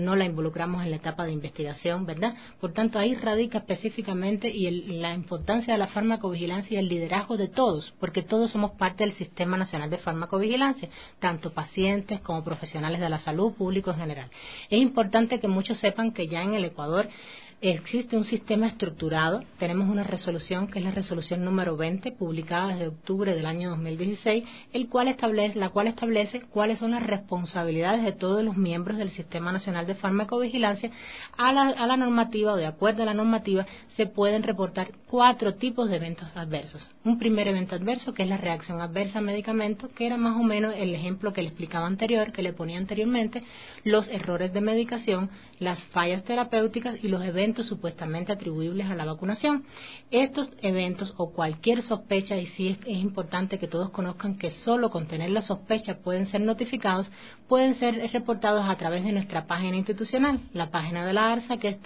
Q: involucramos en la etapa de investigación, ¿verdad? Por tanto, ahí radica específicamente la importancia de la farmacovigilancia y el liderazgo de todos, porque todos somos parte del Sistema Nacional de Farmacovigilancia, tanto pacientes como profesionales de la salud, público en general. Es importante que muchos sepan que ya en el Ecuador existe un sistema estructurado. Tenemos una resolución que es la resolución número 20, publicada desde octubre del año 2016, la cual establece cuáles son las responsabilidades de todos los miembros del Sistema Nacional de Farmacovigilancia. A la normativa, o de acuerdo a la normativa, se pueden reportar 4 tipos de eventos adversos. Un primer evento adverso, que es la reacción adversa a medicamentos, que era más o menos el ejemplo que le explicaba que le ponía anteriormente, los errores de medicación, las fallas terapéuticas y los eventos supuestamente atribuibles a la vacunación. Estos eventos o cualquier sospecha, y sí es importante que todos conozcan que solo con tener la sospecha pueden ser notificados, pueden ser reportados a través de nuestra página institucional, la página de la ARSA, que es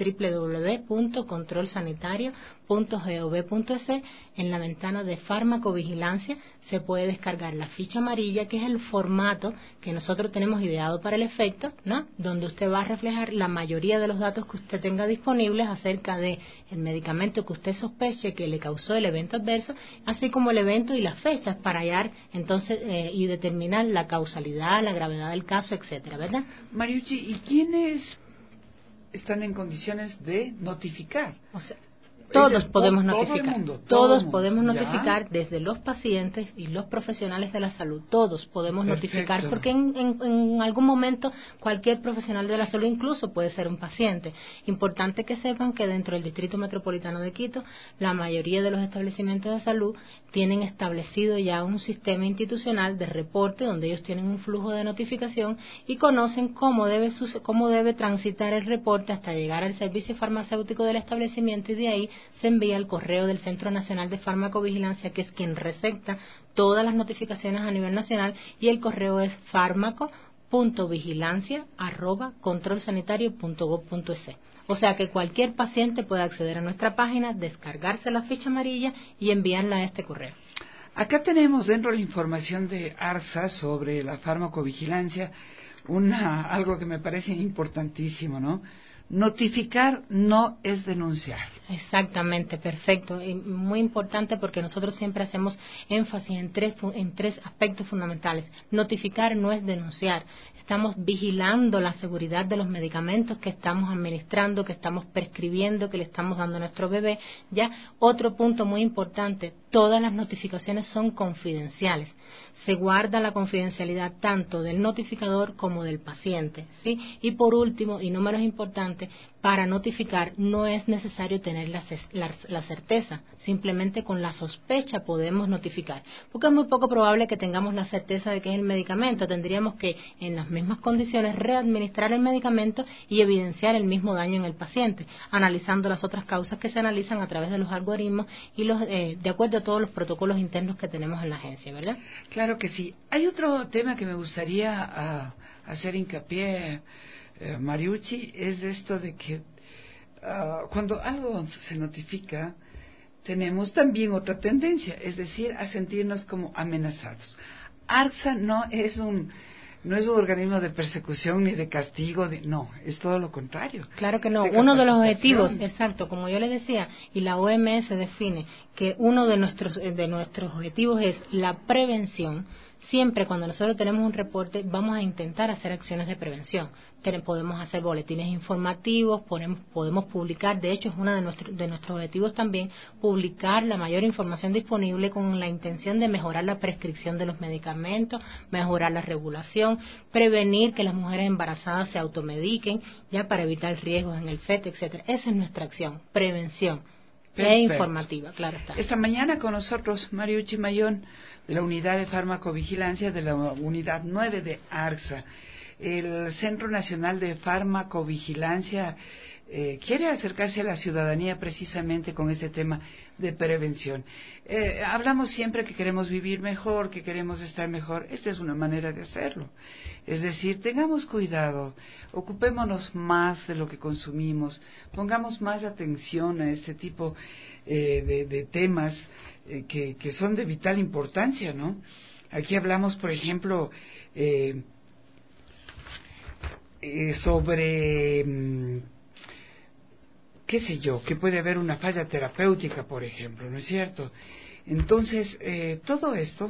Q: www.controlsanitario.gov.es. En la ventana de farmacovigilancia se puede descargar la ficha amarilla, que es el formato que nosotros tenemos ideado para el efecto, ¿no? Donde usted va a reflejar la mayoría de los datos que usted tenga disponibles acerca de el medicamento que usted sospeche que le causó el evento adverso, así como el evento y las fechas para hallar entonces y determinar la causalidad, la gravedad del caso, etcétera, ¿verdad?
C: Mariucci, ¿y quiénes están en condiciones de notificar?
Q: O sea, todos podemos
C: todo
Q: notificar.
C: El mundo,
Q: todos
C: el
Q: podemos
C: mundo.
Q: notificar,
C: ¿Ya?
Q: desde los pacientes y los profesionales de la salud. Todos podemos
C: Perfecto.
Q: notificar, porque en algún momento cualquier profesional de la salud incluso puede ser un paciente. Importante que sepan que dentro del Distrito Metropolitano de Quito, la mayoría de los establecimientos de salud tienen establecido ya un sistema institucional de reporte, donde ellos tienen un flujo de notificación y conocen cómo debe transitar el reporte hasta llegar al servicio farmacéutico del establecimiento, y de ahí se envía al correo del Centro Nacional de Farmacovigilancia, que es quien recepta todas las notificaciones a nivel nacional, y el correo es farmaco.vigilancia@controlsanitario.gov.es. O sea que cualquier paciente puede acceder a nuestra página, descargarse la ficha amarilla y enviarla a este correo.
C: Acá tenemos dentro de la información de ARSA sobre la farmacovigilancia algo que me parece importantísimo, ¿no? Notificar no es denunciar.
Q: Exactamente, perfecto. Y muy importante, porque nosotros siempre hacemos énfasis en tres aspectos fundamentales. Notificar no es denunciar. Estamos vigilando la seguridad de los medicamentos que estamos administrando, que estamos prescribiendo, que le estamos dando a nuestro bebé. Ya, otro punto muy importante, todas las notificaciones son confidenciales. Se guarda la confidencialidad tanto del notificador como del paciente, ¿sí? Y por último, y no menos importante, para notificar no es necesario tener la certeza, simplemente con la sospecha podemos notificar, porque es muy poco probable que tengamos la certeza de que es el medicamento. Tendríamos que, en las mismas condiciones, readministrar el medicamento y evidenciar el mismo daño en el paciente, analizando las otras causas que se analizan a través de los algoritmos y de acuerdo a todos los protocolos internos que tenemos en la agencia, ¿verdad?
C: Claro que sí. Hay otro tema que me gustaría hacer hincapié, Mariucci, es esto de que cuando algo se notifica, tenemos también otra tendencia, es decir, a sentirnos como amenazados. ARSA no es un organismo de persecución ni de castigo, no, es todo lo contrario.
Q: Claro que no. Uno de los objetivos, exacto, como yo les decía, y la OMS define que uno de nuestros objetivos es la prevención. Siempre cuando nosotros tenemos un reporte vamos a intentar hacer acciones de prevención. Podemos hacer boletines informativos, podemos publicar, de hecho es uno de nuestros objetivos también, publicar la mayor información disponible con la intención de mejorar la prescripción de los medicamentos, mejorar la regulación, prevenir que las mujeres embarazadas se automediquen, ya para evitar riesgos en el feto, etcétera. Esa es nuestra acción, prevención. E informativa, claro está.
C: Esta mañana con nosotros Mariucci Mayón, de la Unidad de Farmacovigilancia de la Unidad 9 de ARSA. El Centro Nacional de Farmacovigilancia quiere acercarse a la ciudadanía precisamente con este tema de prevención. Hablamos siempre que queremos vivir mejor, que queremos estar mejor. Esta es una manera de hacerlo. Es decir, tengamos cuidado, ocupémonos más de lo que consumimos, pongamos más atención a este tipo de temas que son de vital importancia, ¿no? Aquí hablamos, por ejemplo, sobre, qué sé yo, que puede haber una falla terapéutica, por ejemplo, ¿no es cierto? Entonces, todo esto,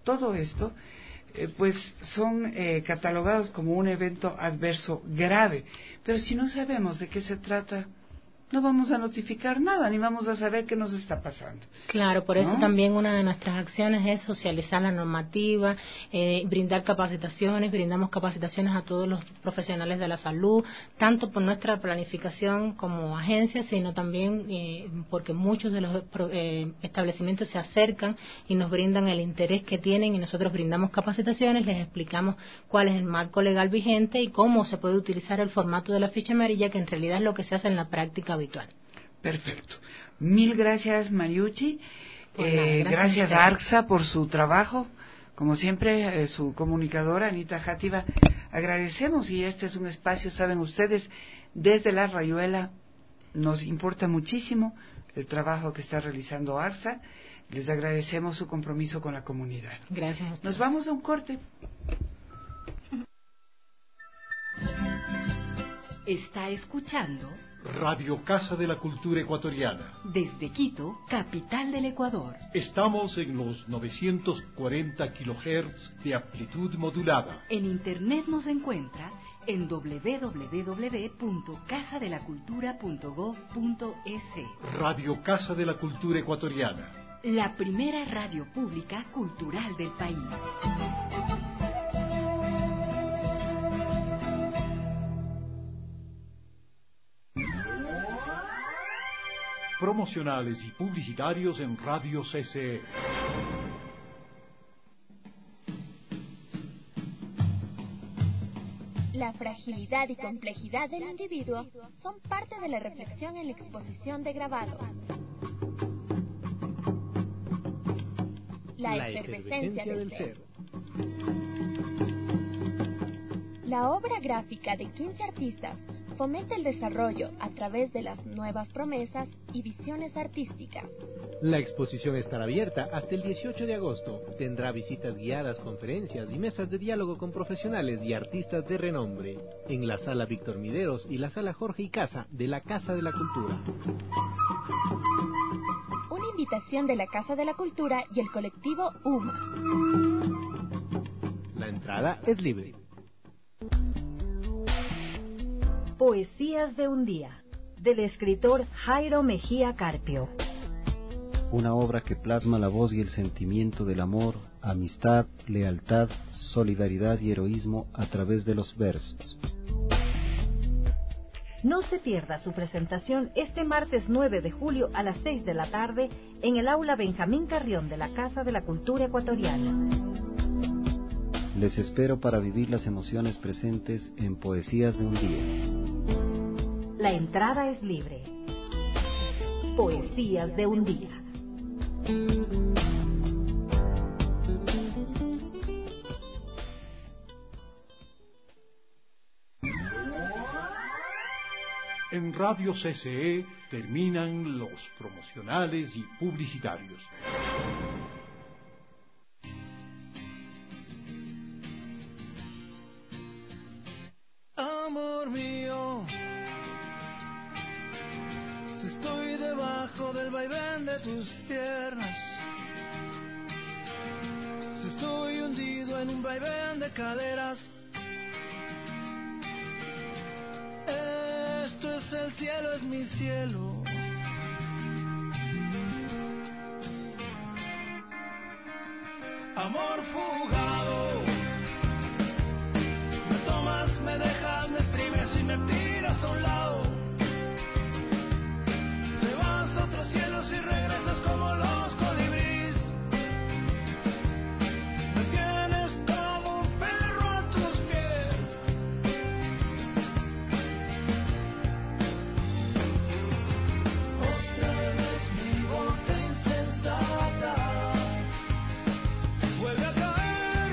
C: pues son catalogados como un evento adverso grave. Pero si no sabemos de qué se trata, no vamos a notificar nada, ni vamos a saber qué nos está pasando.
Q: Claro, por eso
C: ¿no?
Q: también una de nuestras acciones es socializar la normativa, brindar capacitaciones, brindamos capacitaciones a todos los profesionales de la salud, tanto por nuestra planificación como agencia, sino también porque muchos de los establecimientos se acercan y nos brindan el interés que tienen y nosotros brindamos capacitaciones, les explicamos cuál es el marco legal vigente y cómo se puede utilizar el formato de la ficha amarilla, que en realidad es lo que se hace en la práctica habitual.
C: Perfecto. Mil gracias, Mariucci.
Q: Gracias
C: A ARCSA por su trabajo. Como siempre, su comunicadora, Anita Játiva, agradecemos, y este es un espacio, saben ustedes, desde La Rayuela nos importa muchísimo el trabajo que está realizando ARCSA. Les agradecemos su compromiso con la comunidad.
Q: Gracias.
C: Nos vamos a un corte.
B: Está escuchando
A: Radio Casa de la Cultura Ecuatoriana.
B: desde Quito, capital del Ecuador.
A: Estamos en los 940 kHz de amplitud modulada.
B: En internet nos encuentra en www.casadelacultura.gov.es.
A: Radio Casa de la Cultura Ecuatoriana.
B: La primera radio pública cultural del país.
A: Promocionales y publicitarios en Radio CCE.
D: La fragilidad y complejidad del individuo son parte de la reflexión en la exposición de grabado. La efervescencia del ser. La obra gráfica de 15 artistas fomenta el desarrollo a través de las nuevas promesas y visiones artísticas.
R: La exposición estará abierta hasta el 18 de agosto. Tendrá visitas guiadas, conferencias y mesas de diálogo con profesionales y artistas de renombre en la Sala Víctor Mideros y la Sala Jorge y Casa de la Casa de la Cultura.
D: Una invitación de la Casa de la Cultura y el colectivo UMA.
R: La entrada es libre.
S: Poesías de un día, del escritor Jairo Mejía Carpio.
T: Una obra que plasma la voz y el sentimiento del amor, amistad, lealtad, solidaridad y heroísmo a través de los versos.
S: No se pierda su presentación este martes 9 de julio a las 6 de la tarde en el aula Benjamín Carrión de la Casa de la Cultura Ecuatoriana.
T: Les espero para vivir las emociones presentes en Poesías de un día.
S: La entrada es libre. Poesías de un día.
A: En Radio CCE terminan los promocionales y publicitarios.
P: Amor mío, si estoy debajo del vaivén de tus piernas, si estoy hundido en un vaivén de caderas, esto es el cielo, es mi cielo. Amor fugado, me tomas, me dejas, me exprimes y me tiras a un lado. Te vas a otros cielos y regresas como los colibríes. Me tienes como un perro a tus pies. Otra vez mi boca insensata vuelve a caer.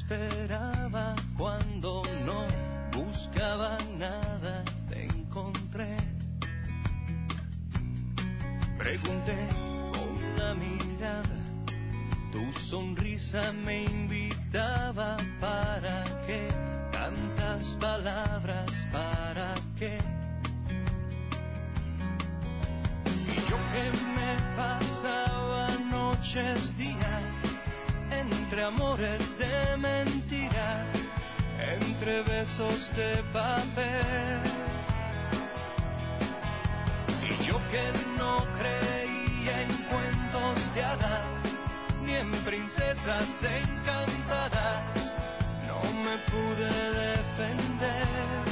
L: esperaba, cuando no buscaba nada, te encontré. Pregunté con la mirada, tu sonrisa me invitaba. ¿Para qué tantas palabras? ¿Para qué? Y yo que me pasaba noches, días, entre amores de mentira, entre besos de papel. Y yo que no creía en cuentos de hadas, ni en princesas encantadas, no me pude defender.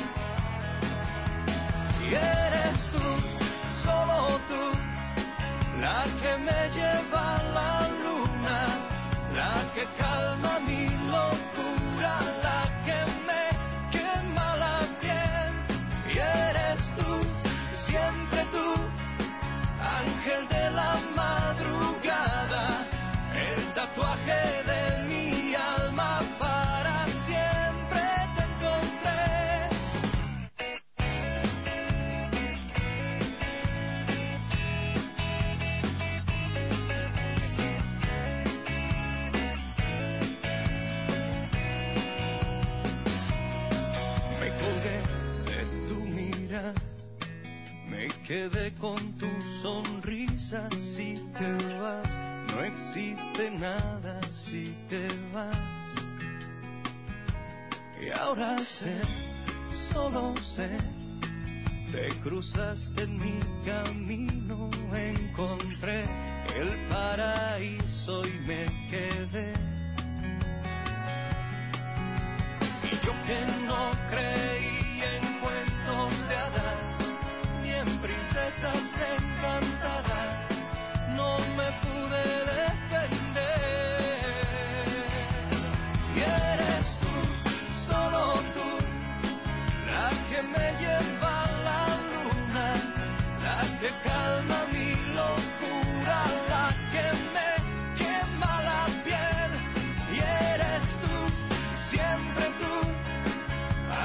L: Y eres tú, solo tú, la que me lleva a la luna, la que calma mi locura, la que me quema la piel. Y eres tú, siempre tú, ángel de la madrugada, el tatuaje de mi alma, para siempre te encontré. Me colgué de tu mirada, me quedé con tu sonrisa. Si te vas, no existe nada. Si te vas, y ahora sé, solo sé, te cruzaste en mi camino, encontré el paraíso y me quedé. Y yo que no creí en cuentos de hadas, ni en princesas encantadas, no me pude defender. Y eres tú, solo tú, la que me lleva a la luna, la que calma mi locura, la que me quema la piel. Y eres tú, siempre tú,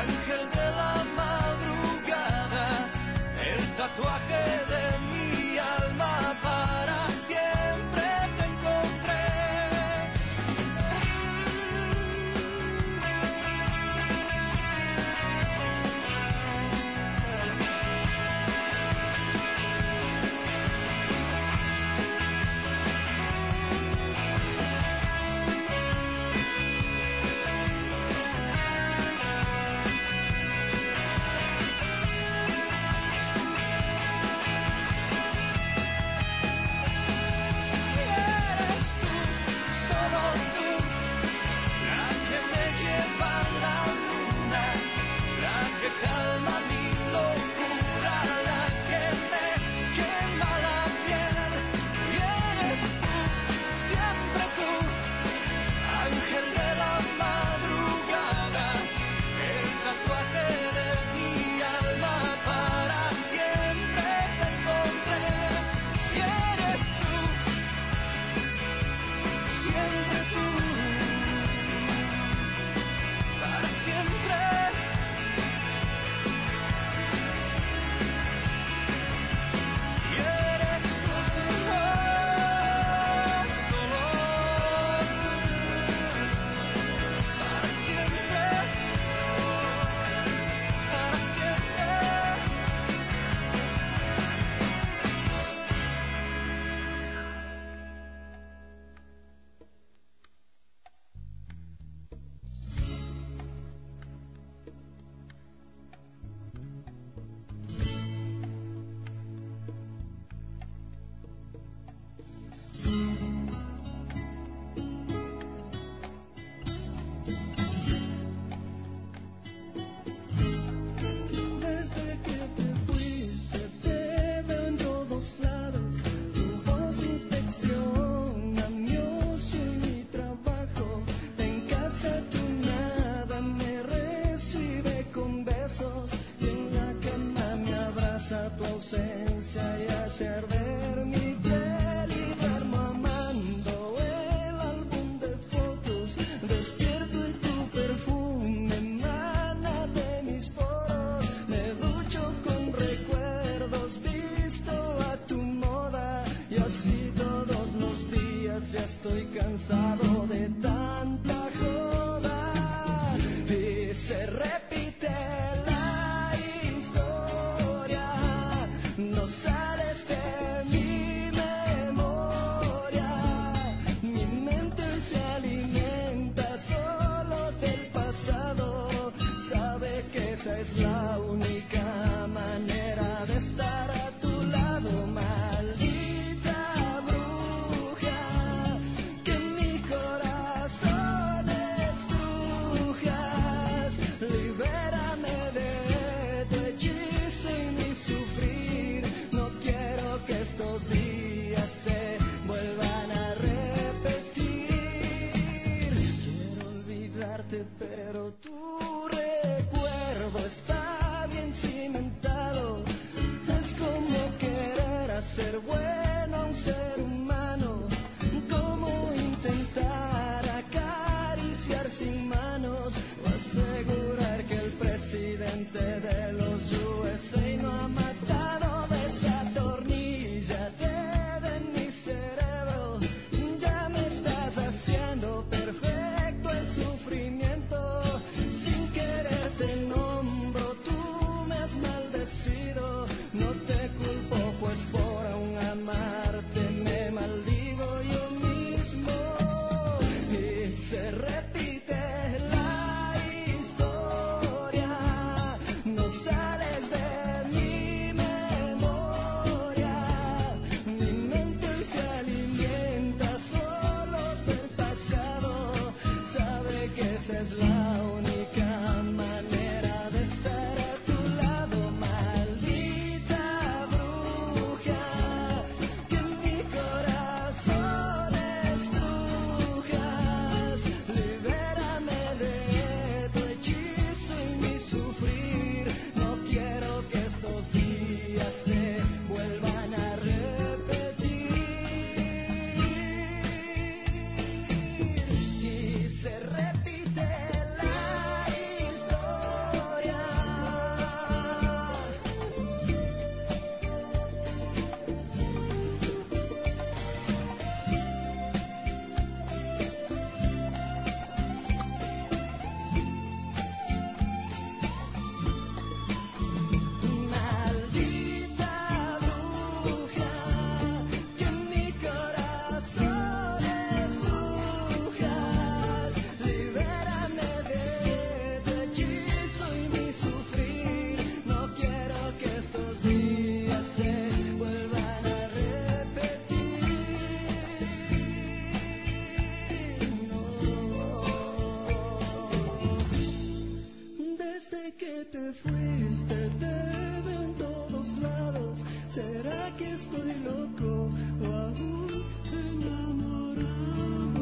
P: Desde que te fuiste te veo en todos lados. ¿Será que estoy loco o aún enamorado?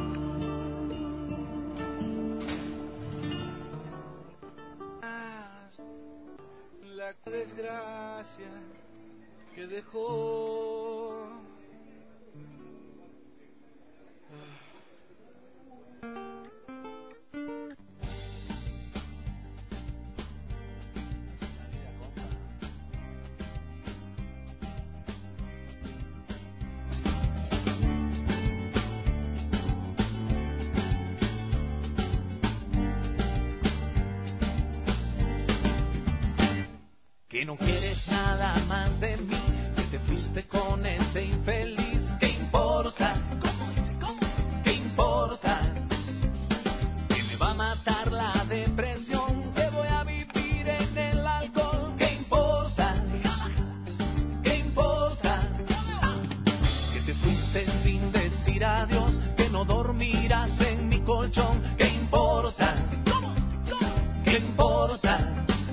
L: La desgracia que dejó.
F: Que no quieres nada más de mí, que te fuiste con ese infeliz. ¿Qué importa? ¿Cómo dice? ¿Cómo? ¿Qué importa? Que me va a matar la depresión, que voy a vivir en el alcohol. ¿Qué importa? ¿Qué importa? Que te fuiste sin decir adiós, que no dormirás en mi colchón. ¿Qué importa? ¿Qué importa?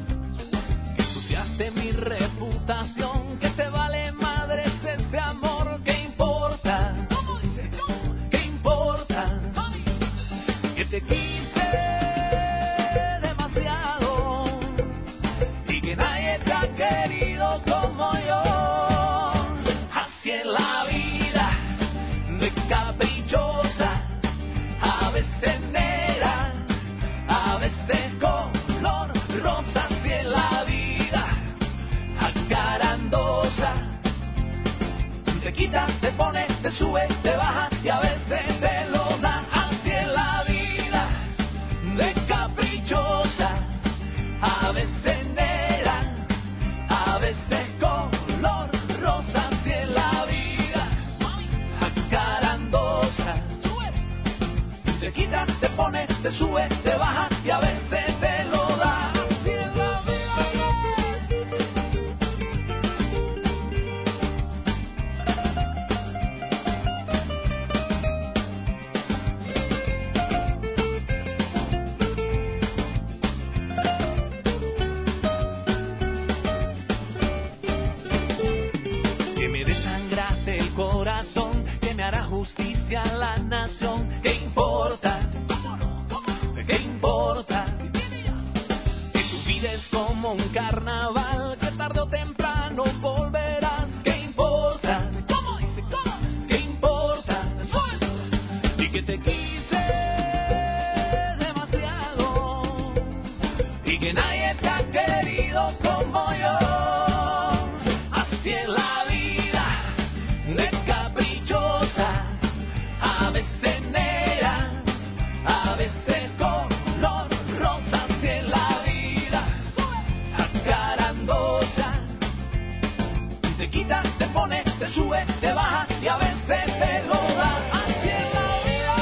F: De mi reputación, que te vale madres este amor. ¿Qué importa? ¿Cómo dice? ¿Qué importa? Que te quise demasiado y que nadie te ha querido como yo. Así es la vida, de caprichosa, a veces negra, a veces color rosa. Así es la vida, acarandosa. Te quita, te pone, te sube, te baja y a veces te lo da. Así es la vida, de caprichosa, a veces negra, a veces color rosa. Así es la vida, acarandosa. Te quita, te pone, te sube, te baja y a veces te lo da. Así es la vida. Que me desangraste el corazón, que me hará justicia a la nación. ¿Qué importa? ¿Qué importa? Que tu vida es como un carnaval, que tarde o temprano volverás. ¿Qué importa? ¿Qué importa? Y que te quise demasiado y que nadie te ha querido como yo. Así es la vida, de caprichosa, a veces negra, a veces color rosa. Así es la vida, acarandosa. Te quita, te pone, te sube, te baja y a veces te lo da. Así es la vida.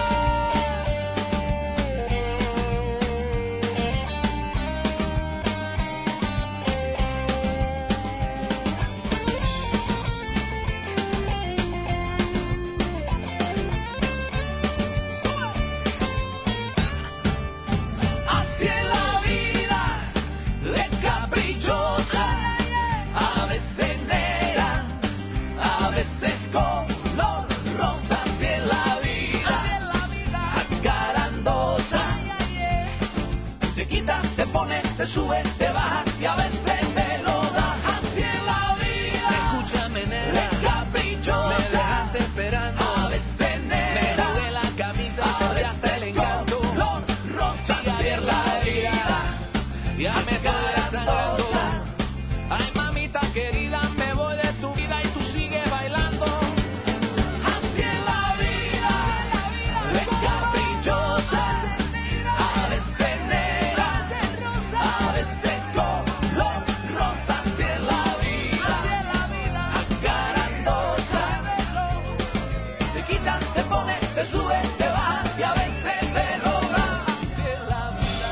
F: Así es la vida, de caprichosa, a veces negra, a veces color rosa. Así es la vida, acarandosa. Te quita, te pone, te sube, te baja y a veces te lo da. Así es la vida. Escúchame, nena, de caprichosa, me dejaste esperando. A veces negra, me jugué la camisa, cambiaste el encanto. Color rosa. Así es la vida, ya me estoy desangrando. Ay, mamita querida, me voy de tu vida y tú sigues bailando. Así es la vida, de caprichosa, a veces negra, a veces color rosa. Así es la vida, acarandosa. Te quita, te pone, te sube, te baja y a veces te lo da. Así es la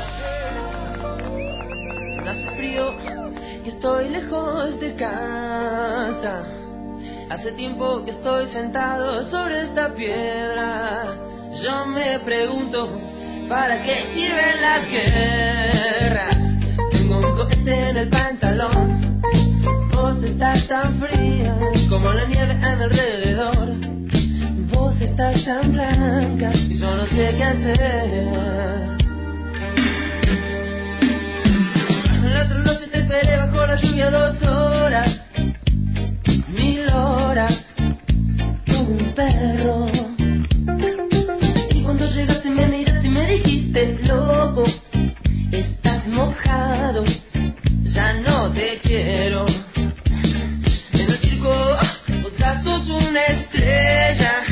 F: vida.
U: Hace frío y estoy lejos de casa. Hace tiempo que estoy sentado sobre esta piedra. Yo me pregunto, ¿para qué sirven las guerras? lluvia 2 horas, 1000 horas, como un perro. Y cuando llegaste me miraste y me dijiste, loco, estás mojado, ya no te quiero. En el circo, vos ya sos una estrella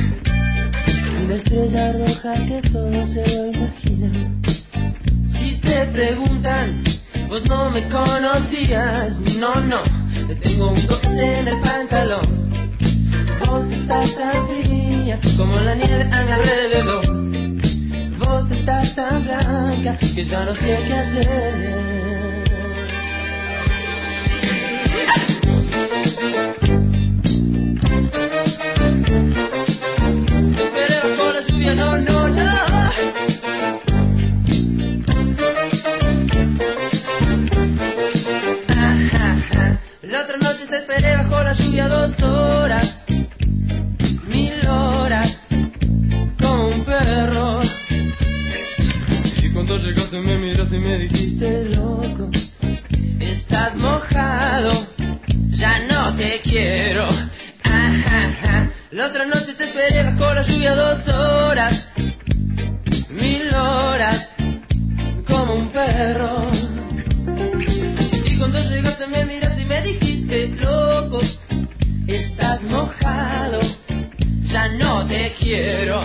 U: roja que todo se lo imagina. Si te preguntan, vos no me conocías, no, te tengo un cóctel en el pantalón. Vos estás tan fría como la nieve a mi alrededor. Vos estás tan blanca que ya no sé qué hacer. No. La otra noche te esperé bajo la lluvia 2 horas, 1000 horas, como un perro. Y cuando llegaste me miraste y me dijiste, loco, estás mojado, ya no te quiero. La otra noche te esperé bajo la lluvia 2 horas, 1000 horas, como un perro. Y cuando llegaste me miraste y me dijiste, loco, estás mojado, ya no te quiero.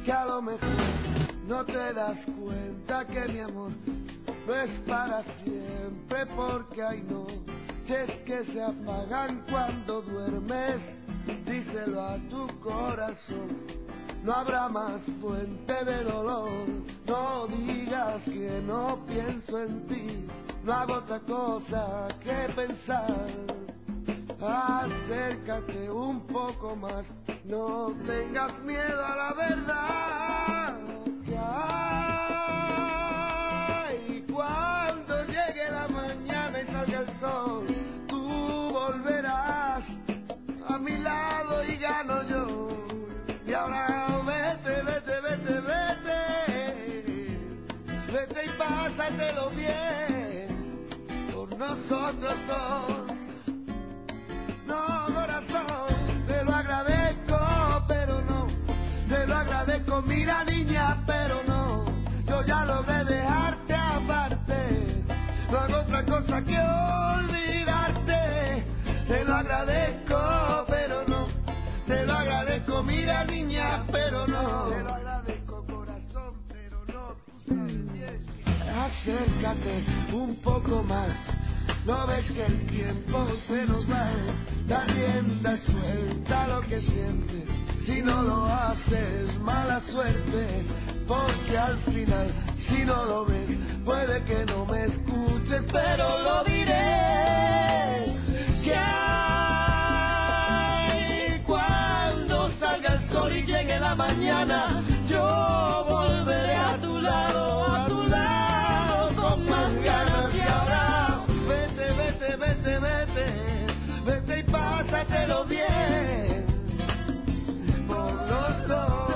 P: que a lo mejor no te das cuenta que mi amor no es para siempre, porque hay noches que se apagan cuando duermes. Díselo a tu corazón, no habrá más fuente de dolor. No digas que no pienso en ti, no hago otra cosa que pensar. Acércate un poco más, no tengas miedo a la verdad. Que hay cuando llegue la mañana y salga el sol, tú volverás a mi lado y gano yo. Y ahora vete, vete, vete, vete, vete y pásatelo bien por nosotros dos. No, corazón, te lo agradezco, pero no, te lo agradezco, mira niña, pero no, yo ya logré dejarte aparte, no hago otra cosa que olvidarte. Te lo agradezco, pero no, te lo agradezco, mira niña, pero no, te lo agradezco, corazón, pero no, tú sabes bien. Acércate un poco más, no ves que el tiempo se nos va, da rienda suelta lo que sientes, si no lo haces mala suerte, porque al final si no lo ves puede que no me escuches, pero lo diré. Que hay cuando salga el sol y llegue la mañana, yo volveré a tu lado con más ganas. Y ahora vete, vete, vete, vete, vete y pásatelo bien por los dos.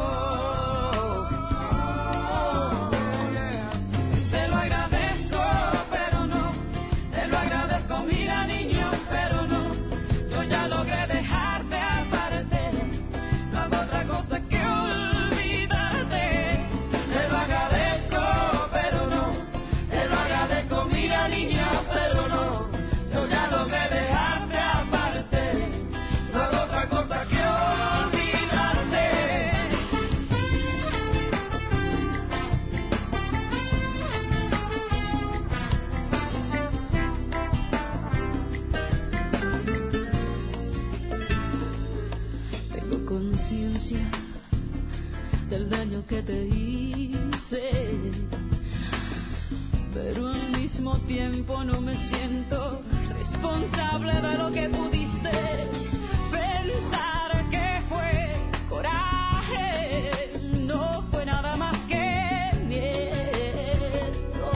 P: Te lo agradezco, pero no, te lo agradezco, mira niño, pero no, yo ya logré dejarte aparte, no hago otra cosa que olvidarte. Te lo agradezco, pero no, te lo agradezco, mira niña, pero no, yo ya logré dejarte aparte, no hago otra cosa que olvidarte.
L: Tengo conciencia del daño que te hice, pero al mismo tiempo no me siento responsable de lo que pudiste pensar que fue coraje, no fue nada más que miedo.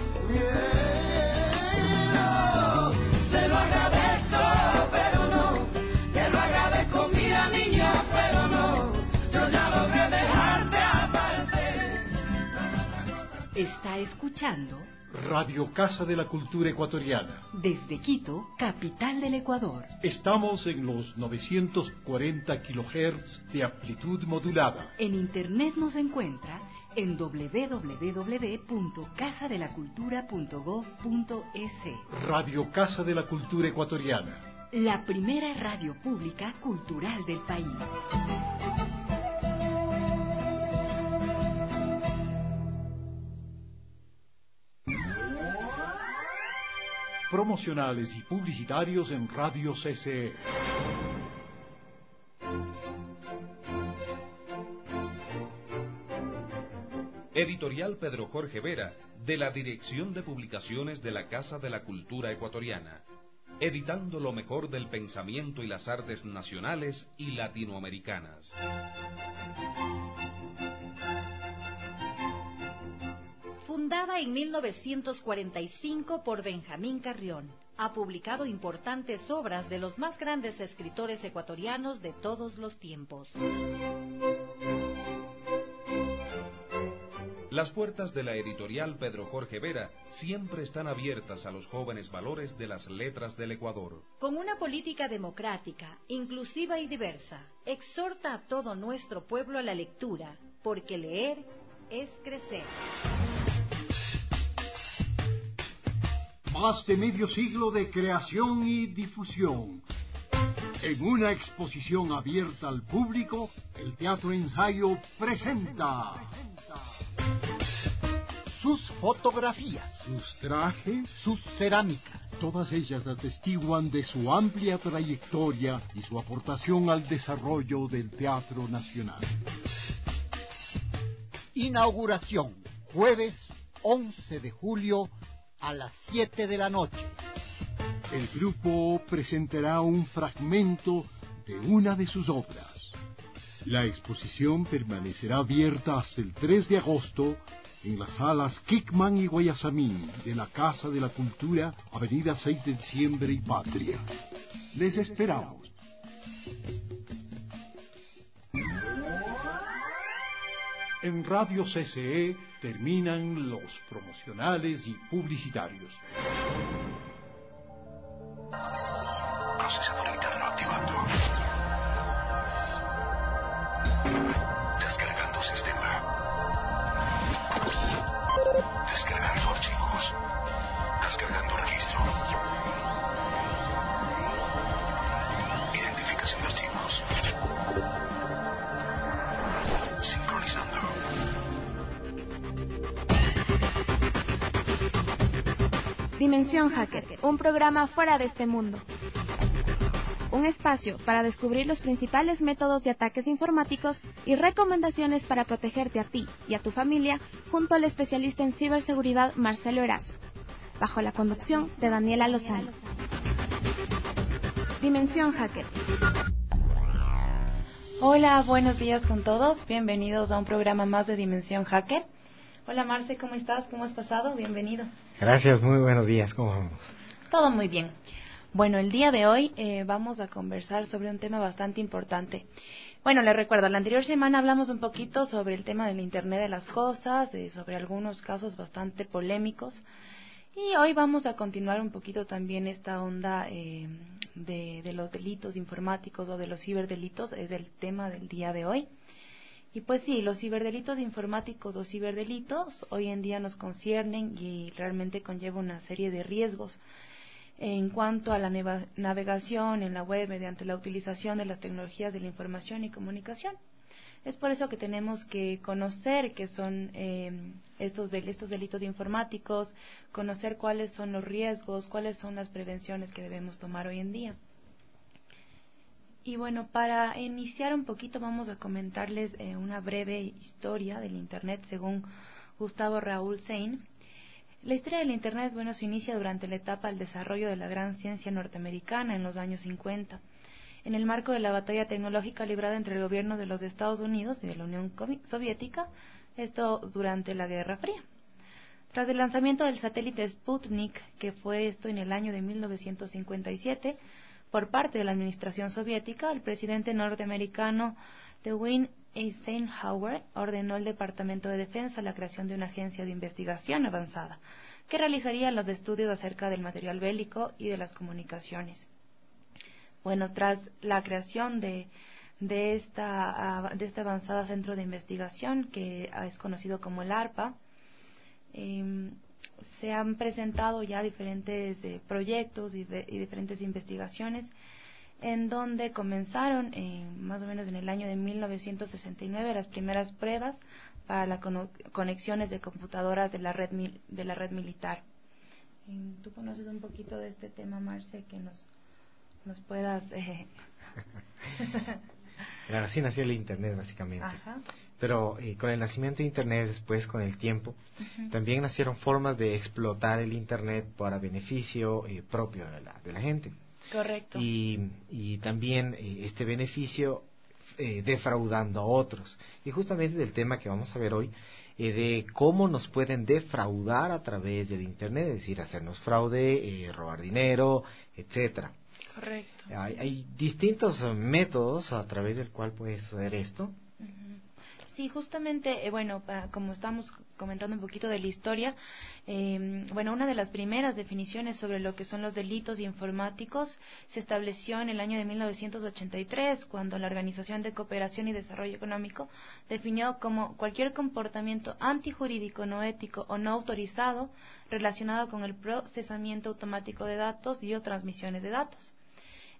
L: Te lo agradezco, pero no, te lo agradezco, mira niña, pero no, yo ya logré dejarte aparte.
B: Está escuchando
A: Radio Casa de la Cultura Ecuatoriana.
B: desde Quito, capital del Ecuador.
A: Estamos en los 940 kHz de amplitud modulada.
B: En internet nos encuentra en www.casadelacultura.gov.es.
A: Radio Casa de la Cultura Ecuatoriana.
B: La primera radio pública cultural del país.
A: Promocionales y publicitarios en Radio CCE.
E: Editorial Pedro Jorge Vera, de la Dirección de Publicaciones de la Casa de la Cultura Ecuatoriana, editando lo mejor del pensamiento y las artes nacionales y latinoamericanas.
S: Fundada en 1945 por Benjamín Carrión, ha publicado importantes obras de los más grandes escritores ecuatorianos de todos los tiempos.
E: Las puertas de la editorial Pedro Jorge Vera siempre están abiertas a los jóvenes valores de las letras del Ecuador.
S: Con una política democrática, inclusiva y diversa, exhorta a todo nuestro pueblo a la lectura, porque leer es crecer.
A: Más de medio siglo de creación y difusión. En una exposición abierta al público, el Teatro Ensayo presenta sus fotografías, sus trajes, sus cerámicas. Todas ellas atestiguan de su amplia trayectoria y su aportación al desarrollo del Teatro Nacional. Inauguración, jueves 11 de julio a las 7 de la noche. El grupo presentará un fragmento de una de sus obras. La exposición permanecerá abierta hasta el 3 de agosto en las salas Kickman y Guayasamín de la Casa de la Cultura, Avenida 6 de Diciembre y Patria. Les esperamos. En Radio CCE terminan los promocionales y publicitarios.
H: Procesador interno activando. Descargando sistema. Descargando archivos. Descargando registro. Identificación de archivos. Sincronizando.
V: Dimensión Hacker, un programa fuera de este mundo. Un espacio para descubrir los principales métodos de ataques informáticos y recomendaciones para protegerte a ti y a tu familia, junto al especialista en ciberseguridad Marcelo Erazo, bajo la conducción de Daniela Lozano. Dimensión Hacker.
W: Hola, buenos días con todos. Bienvenidos a un programa más de Dimensión Hacker. Hola Marce, ¿cómo estás? ¿Cómo has pasado? Bienvenido.
X: Gracias, muy buenos días. ¿Cómo vamos?
W: Todo muy bien. Bueno, el día de hoy vamos a conversar sobre un tema bastante importante. Bueno, les recuerdo, la anterior semana hablamos un poquito sobre el tema del Internet de las Cosas, sobre algunos casos bastante polémicos. Y hoy vamos a continuar un poquito también esta onda de los delitos informáticos o de los ciberdelitos, es el tema del día de hoy. Y pues sí, los ciberdelitos informáticos o ciberdelitos hoy en día nos conciernen y realmente conlleva una serie de riesgos en cuanto a la navegación en la web mediante la utilización de las tecnologías de la información y comunicación. Es por eso que tenemos que conocer qué son estos delitos informáticos, conocer cuáles son los riesgos, cuáles son las prevenciones que debemos tomar hoy en día. Y bueno, para iniciar un poquito vamos a comentarles una breve historia del Internet según Gustavo Raúl Sein. La historia del Internet, bueno, se inicia durante la etapa del desarrollo de la gran ciencia norteamericana en los años 50, en el marco de la batalla tecnológica librada entre el gobierno de los Estados Unidos y de la Unión Soviética, esto durante la Guerra Fría. Tras el lanzamiento del satélite Sputnik, que fue esto en el año de 1957, por parte de la administración soviética, el presidente norteamericano Dwight Eisenhower ordenó al Departamento de Defensa la creación de una agencia de investigación avanzada que realizaría los estudios acerca del material bélico y de las comunicaciones. Bueno, tras la creación de este avanzado centro de investigación, que es conocido como el ARPA, se han presentado ya diferentes proyectos y diferentes investigaciones en donde comenzaron más o menos en el año de 1969 las primeras pruebas para las conexiones de computadoras de la red militar. ¿Tú conoces un poquito de este tema, Marce, que nos puedas...?
X: Claro, así nació el Internet básicamente.
W: Ajá.
X: Pero con el nacimiento de Internet, después con el tiempo, también nacieron formas de explotar el Internet para beneficio propio de la gente.
W: Correcto.
X: Y también este beneficio defraudando a otros. Y justamente del tema que vamos a ver hoy, de cómo nos pueden defraudar a través del Internet, es decir, hacernos fraude, robar dinero, etcétera.
W: Correcto.
X: Hay distintos métodos a través del cual puede suceder esto.
W: Sí, justamente, bueno, como estamos comentando un poquito de la historia, bueno, una de las primeras definiciones sobre lo que son los delitos informáticos se estableció en el año de 1983, cuando la Organización de Cooperación y Desarrollo Económico definió como cualquier comportamiento antijurídico, no ético o no autorizado relacionado con el procesamiento automático de datos y o transmisiones de datos.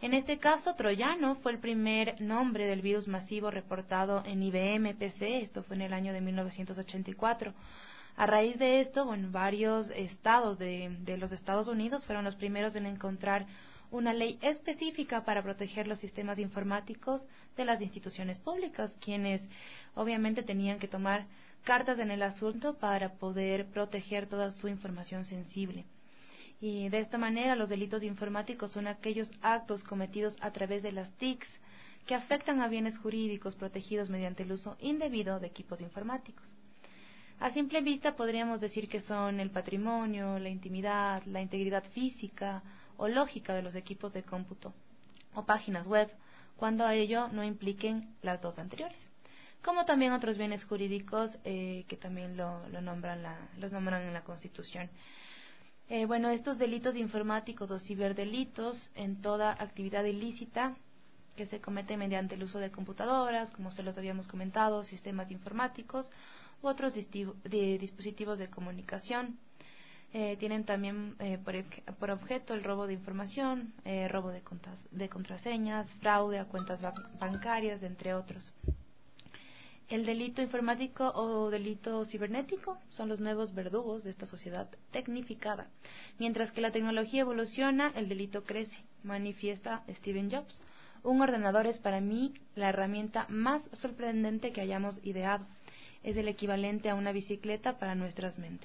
W: En este caso, troyano fue el primer nombre del virus masivo reportado en IBM PC, esto fue en el año de 1984. A raíz de esto, varios estados de los Estados Unidos fueron los primeros en encontrar una ley específica para proteger los sistemas informáticos de las instituciones públicas, quienes obviamente tenían que tomar cartas en el asunto para poder proteger toda su información sensible. Y de esta manera los delitos informáticos son aquellos actos cometidos a través de las TICs que afectan a bienes jurídicos protegidos mediante el uso indebido de equipos informáticos. A simple vista podríamos decir que son el patrimonio, la intimidad, la integridad física o lógica de los equipos de cómputo o páginas web, cuando a ello no impliquen las dos anteriores, como también otros bienes jurídicos que también los nombran en la Constitución. Estos delitos informáticos o ciberdelitos en toda actividad ilícita que se comete mediante el uso de computadoras, como se los habíamos comentado, sistemas informáticos u otros dispositivos de comunicación. Tienen también por objeto el robo de información, robo de contraseñas, fraude a cuentas bancarias, entre otros. El delito informático o delito cibernético son los nuevos verdugos de esta sociedad tecnificada. Mientras que la tecnología evoluciona, el delito crece, manifiesta Steve Jobs. Un ordenador es para mí la herramienta más sorprendente que hayamos ideado. Es el equivalente a una bicicleta para nuestras mentes.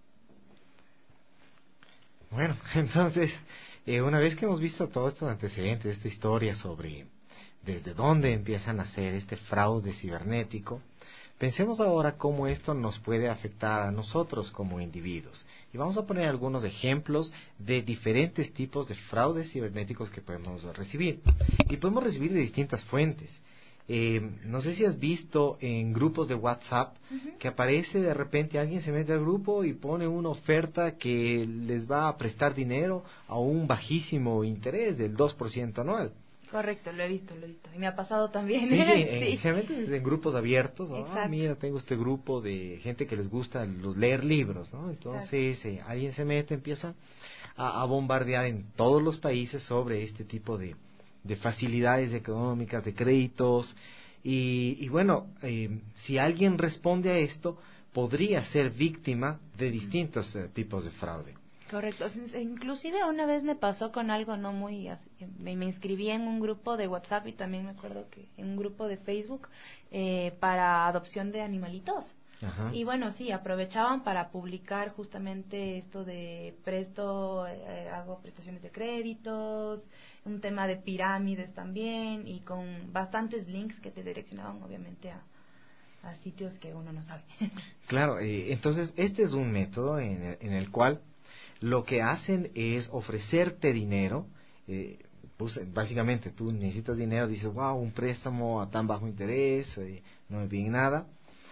X: Bueno, entonces, una vez que hemos visto todos estos antecedentes, esta historia sobre desde dónde empiezan a hacer este fraude cibernético, pensemos ahora cómo esto nos puede afectar a nosotros como individuos. Y vamos a poner algunos ejemplos de diferentes tipos de fraudes cibernéticos que podemos recibir. Y podemos recibir de distintas fuentes. No sé si has visto en grupos de WhatsApp que aparece de repente alguien se mete al grupo y pone una oferta que les va a prestar dinero a un bajísimo interés del 2% anual.
W: Correcto, lo he visto. Y me ha pasado también.
X: Sí, generalmente en grupos abiertos, ¿no? Mira, tengo este grupo de gente que les gusta leer libros, ¿no? Entonces alguien se mete, empieza a bombardear en todos los países sobre este tipo de facilidades económicas, de créditos, y bueno, si alguien responde a esto, podría ser víctima de distintos tipos de fraude.
W: Correcto, inclusive una vez me pasó con algo no muy así, me inscribí en un grupo de WhatsApp y también me acuerdo que en un grupo de Facebook para adopción de animalitos. Ajá. Y bueno, sí, aprovechaban para publicar justamente esto de hago prestaciones de créditos, un tema de pirámides también, y con bastantes links que te direccionaban obviamente a sitios que uno no sabe.
X: Claro, entonces este es un método en el cual lo que hacen es ofrecerte dinero, pues básicamente tú necesitas dinero, dices, wow, un préstamo a tan bajo interés, no me piden nada,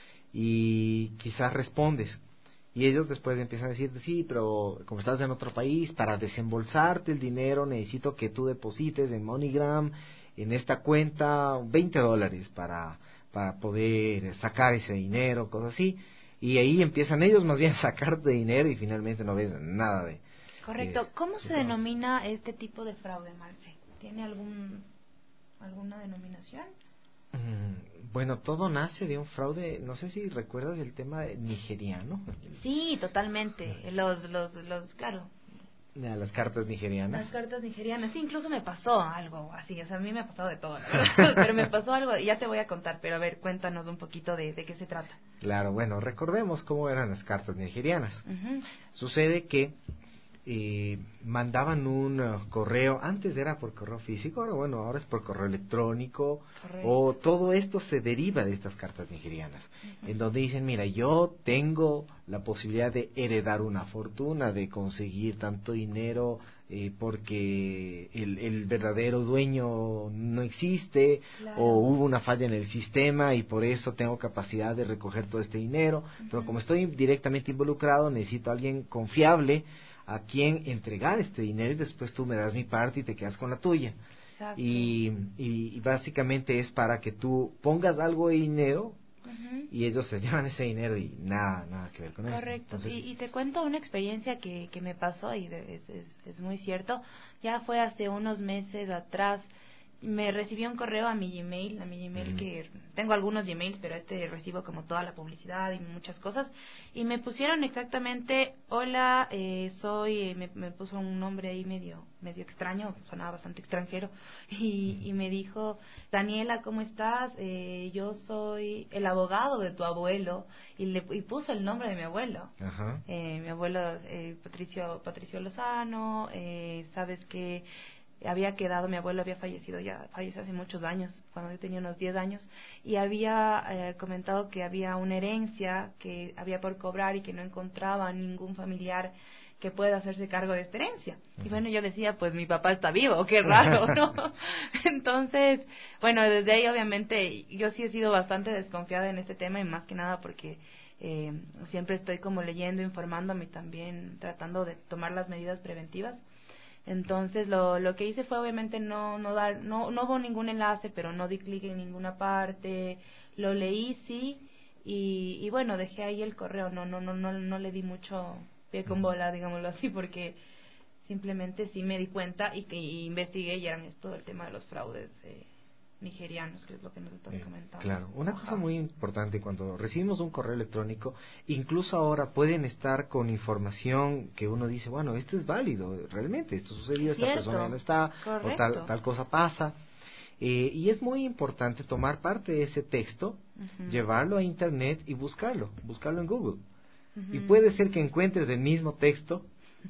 X: y quizás respondes, y ellos después empiezan a decirte, sí, pero como estás en otro país, para desembolsarte el dinero necesito que tú deposites en MoneyGram, en esta cuenta, $20 para poder sacar ese dinero, cosas así. Y ahí empiezan ellos más bien a sacarte dinero y finalmente no ves nada de...
W: Correcto. ¿Cómo se denomina este tipo de fraude, Marce? ¿Tiene alguna denominación?
X: Bueno, todo nace de un fraude, no sé si recuerdas el tema nigeriano.
W: Sí, totalmente. Claro.
X: Las cartas nigerianas.
W: Las cartas nigerianas, sí, incluso me pasó algo así, o sea, a mí me ha pasado de todo, la verdad, pero me pasó algo, y ya te voy a contar, pero a ver, cuéntanos un poquito de qué se trata.
X: Claro, bueno, recordemos cómo eran las cartas nigerianas. Sucede que mandaban un correo, antes era por correo físico, ahora es por correo electrónico. Correcto. O todo esto se deriva de estas cartas nigerianas, en donde dicen, mira, yo tengo la posibilidad de heredar una fortuna, de conseguir tanto dinero, porque el verdadero dueño no existe, claro, o hubo una falla en el sistema y por eso tengo capacidad de recoger todo este dinero, pero como estoy directamente involucrado, necesito a alguien confiable a quien entregar este dinero y después tú me das mi parte y te quedas con la tuya. Y básicamente es para que tú pongas algo de dinero y ellos se llevan ese dinero y nada que ver con eso.
W: Correcto.
X: Entonces,
W: Y te cuento una experiencia que me pasó y es muy cierto. Ya fue hace unos meses atrás. Me recibí un correo a mi Gmail, que tengo algunos Gmails, pero recibo como toda la publicidad y muchas cosas, y me pusieron exactamente, hola, me puso un nombre ahí medio extraño, sonaba bastante extranjero, y me dijo, Daniela, ¿cómo estás? Yo soy el abogado de tu abuelo, y puso el nombre de mi abuelo.
X: Ajá.
W: Mi abuelo, Patricio Lozano, sabes que mi abuelo falleció hace muchos años, cuando yo tenía unos 10 años, y había comentado que había una herencia que había por cobrar y que no encontraba ningún familiar que pueda hacerse cargo de esta herencia. Y bueno, yo decía, pues mi papá está vivo, qué raro, ¿no? Entonces, bueno, desde ahí obviamente yo sí he sido bastante desconfiada en este tema, y más que nada porque siempre estoy como leyendo, informándome y también tratando de tomar las medidas preventivas. Entonces lo que hice fue obviamente no hubo ningún enlace, pero no di clic en ninguna parte, lo leí sí, y bueno, dejé ahí el correo, no le di mucho pie con bola, digámoslo así, porque simplemente sí me di cuenta y investigué, y eran todo el tema de los fraudes nigerianos, que es lo que nos estás comentando.
X: Claro, una cosa muy importante, cuando recibimos un correo electrónico, incluso ahora pueden estar con información que uno dice, bueno, esto es válido, realmente, esto sucedió, esta persona ya no está, o tal cosa pasa, y es muy importante tomar parte de ese texto, llevarlo a internet y buscarlo en Google. Y puede ser que encuentres el mismo texto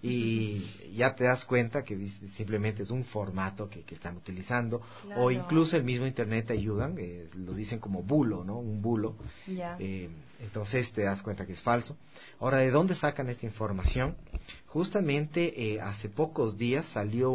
X: y ya te das cuenta que simplemente es un formato que están utilizando,
W: Claro.
X: o incluso el mismo internet te ayudan, lo dicen como bulo, ¿no? Un bulo.
W: Ya.
X: Entonces te das cuenta que es falso. Ahora, ¿de dónde sacan esta información? Justamente hace pocos días salió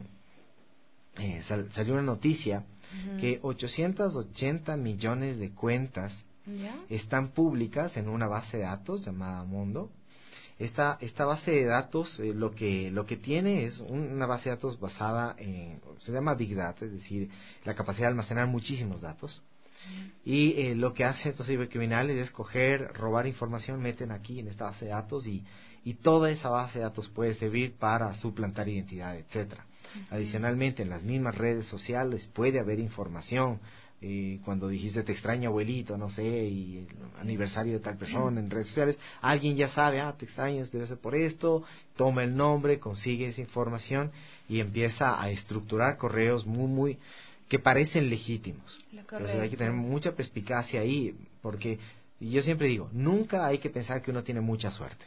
X: salió una noticia que 880 millones de cuentas están públicas en una base de datos llamada Mundo. Esta base de datos lo que tiene es una base de datos basada se llama Big Data, es decir, la capacidad de almacenar muchísimos datos. Y lo que hacen estos cibercriminales es robar información, meten aquí en esta base de datos, y toda esa base de datos puede servir para suplantar identidad, etcétera. Adicionalmente, en las mismas redes sociales puede haber información. Cuando dijiste te extraño abuelito, no sé, y el aniversario de tal persona en redes sociales, alguien ya sabe, te extrañas, debe ser por esto, toma el nombre, consigue esa información y empieza a estructurar correos muy que parecen legítimos. Entonces hay que tener mucha perspicacia ahí, porque yo siempre digo, nunca hay que pensar que uno tiene mucha suerte.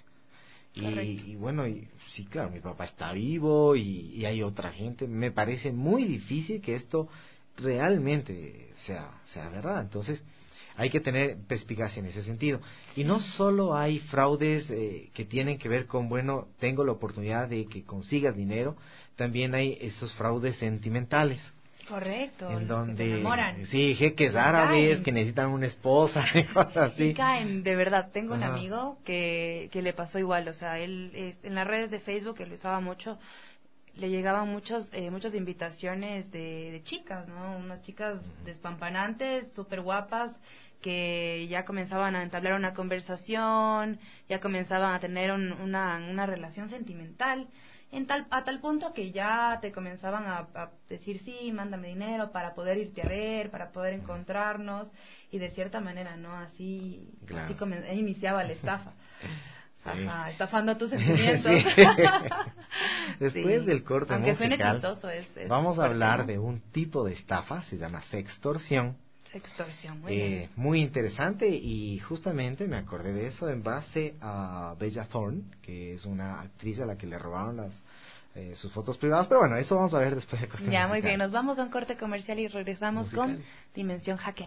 X: Y bueno, sí, claro, mi papá está vivo y hay otra gente. Me parece muy difícil que esto realmente sea verdad. Entonces hay que tener perspicacia en ese sentido. Y no solo hay fraudes que tienen que ver con, bueno, tengo la oportunidad de que consigas dinero, también hay esos fraudes sentimentales.
W: Correcto,
X: En
W: los
X: donde,
W: que se enamoran.
X: sí, jeques árabes que necesitan una esposa y cosas así.
W: Y caen, de verdad. Tengo un
X: Ajá.
W: amigo que le pasó igual, o sea, él en las redes de Facebook, que lo usaba mucho, le llegaban muchas invitaciones de chicas, ¿no? Unas chicas despampanantes, súper guapas, que ya comenzaban a entablar una conversación, ya comenzaban a tener una relación sentimental, a tal punto que ya te comenzaban a decir, sí, mándame dinero para poder irte a ver, para poder encontrarnos, y de cierta manera, ¿no? Así iniciaba la estafa.
X: Sí.
W: Ajá, estafando tus sentimientos.
X: Sí. Después
W: Sí.
X: del corte
W: Aunque suene
X: musical,
W: chistoso,
X: vamos a
W: fuerte,
X: hablar
W: ¿no?
X: de un tipo de estafa, se llama sextorsión.
W: Sextorsión, muy bien.
X: Muy interesante, y justamente me acordé de eso en base a Bella Thorne, que es una actriz a la que le robaron sus fotos privadas, pero bueno, eso vamos a ver después de corte
W: Ya,
X: musical.
W: muy bien, nos vamos a un corte comercial y regresamos con Dimensión Hacker.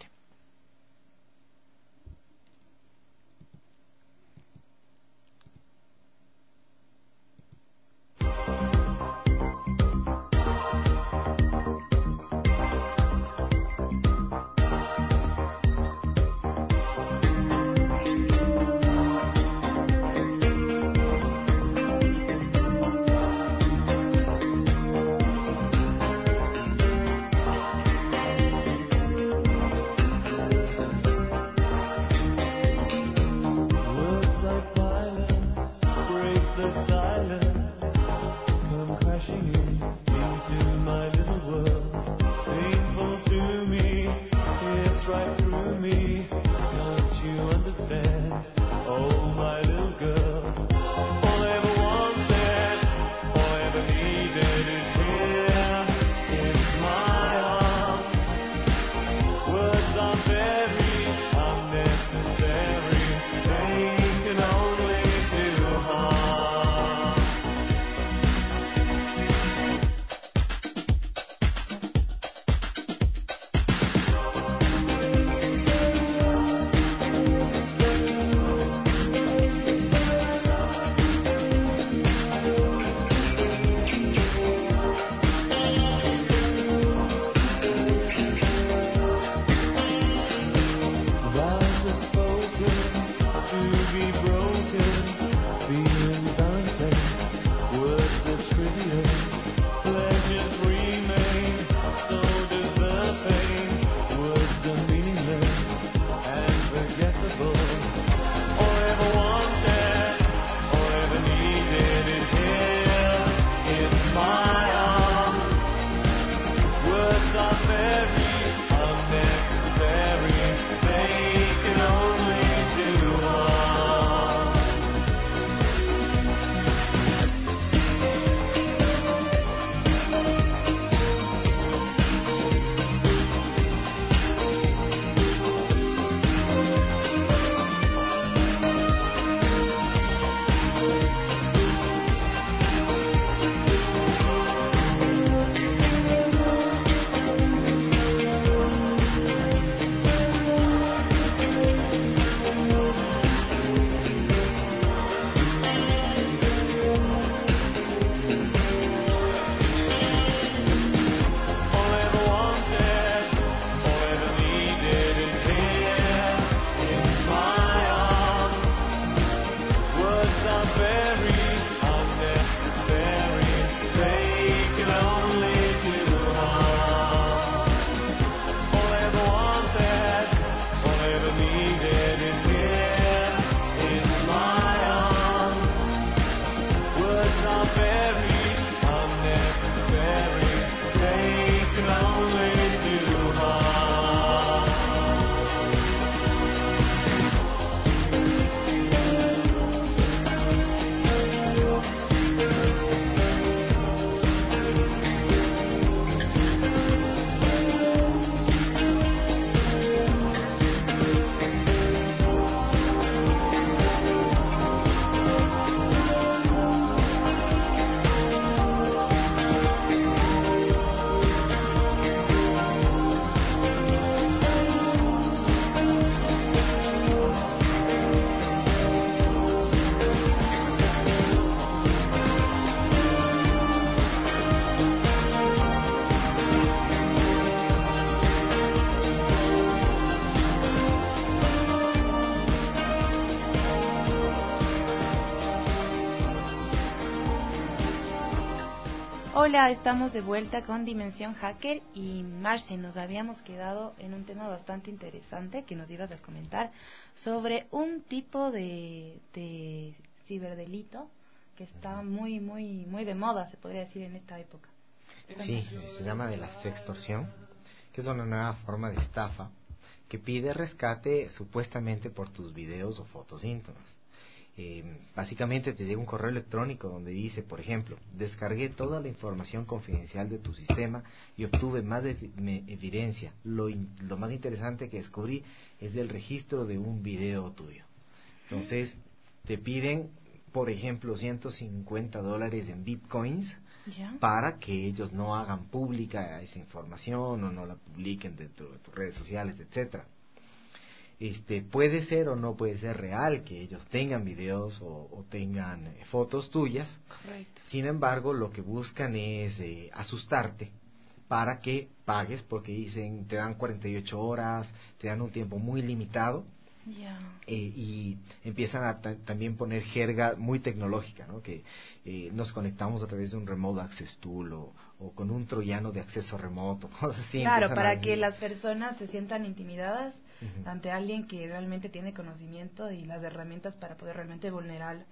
W: Hola, estamos de vuelta con Dimensión Hacker y Marce, nos habíamos quedado en un tema bastante interesante que nos ibas a comentar sobre un tipo de ciberdelito que está muy de moda, se podría decir, en esta época.
X: Sí, se llama de la sextorsión, que es una nueva forma de estafa que pide rescate supuestamente por tus videos o fotos íntimas. Básicamente te llega un correo electrónico donde dice, por ejemplo, descargué toda la información confidencial de tu sistema y obtuve más evidencia. Lo más interesante que descubrí es el registro de un video tuyo. Entonces te piden, por ejemplo, $150 en bitcoins para que ellos no hagan pública esa información o no la publiquen dentro de tus redes sociales, etcétera. Puede ser o no puede ser real que ellos tengan videos o tengan fotos tuyas.
W: Correcto.
X: Sin embargo, lo que buscan es asustarte para que pagues, porque dicen, te dan 48 horas, te dan un tiempo muy limitado. Y empiezan a también poner jerga muy tecnológica, ¿no? Que nos conectamos a través de un remote access tool o con un troyano de acceso remoto, cosas así.
W: Claro, para que las personas se sientan intimidadas ante alguien que realmente tiene conocimiento y las herramientas para poder realmente vulnerar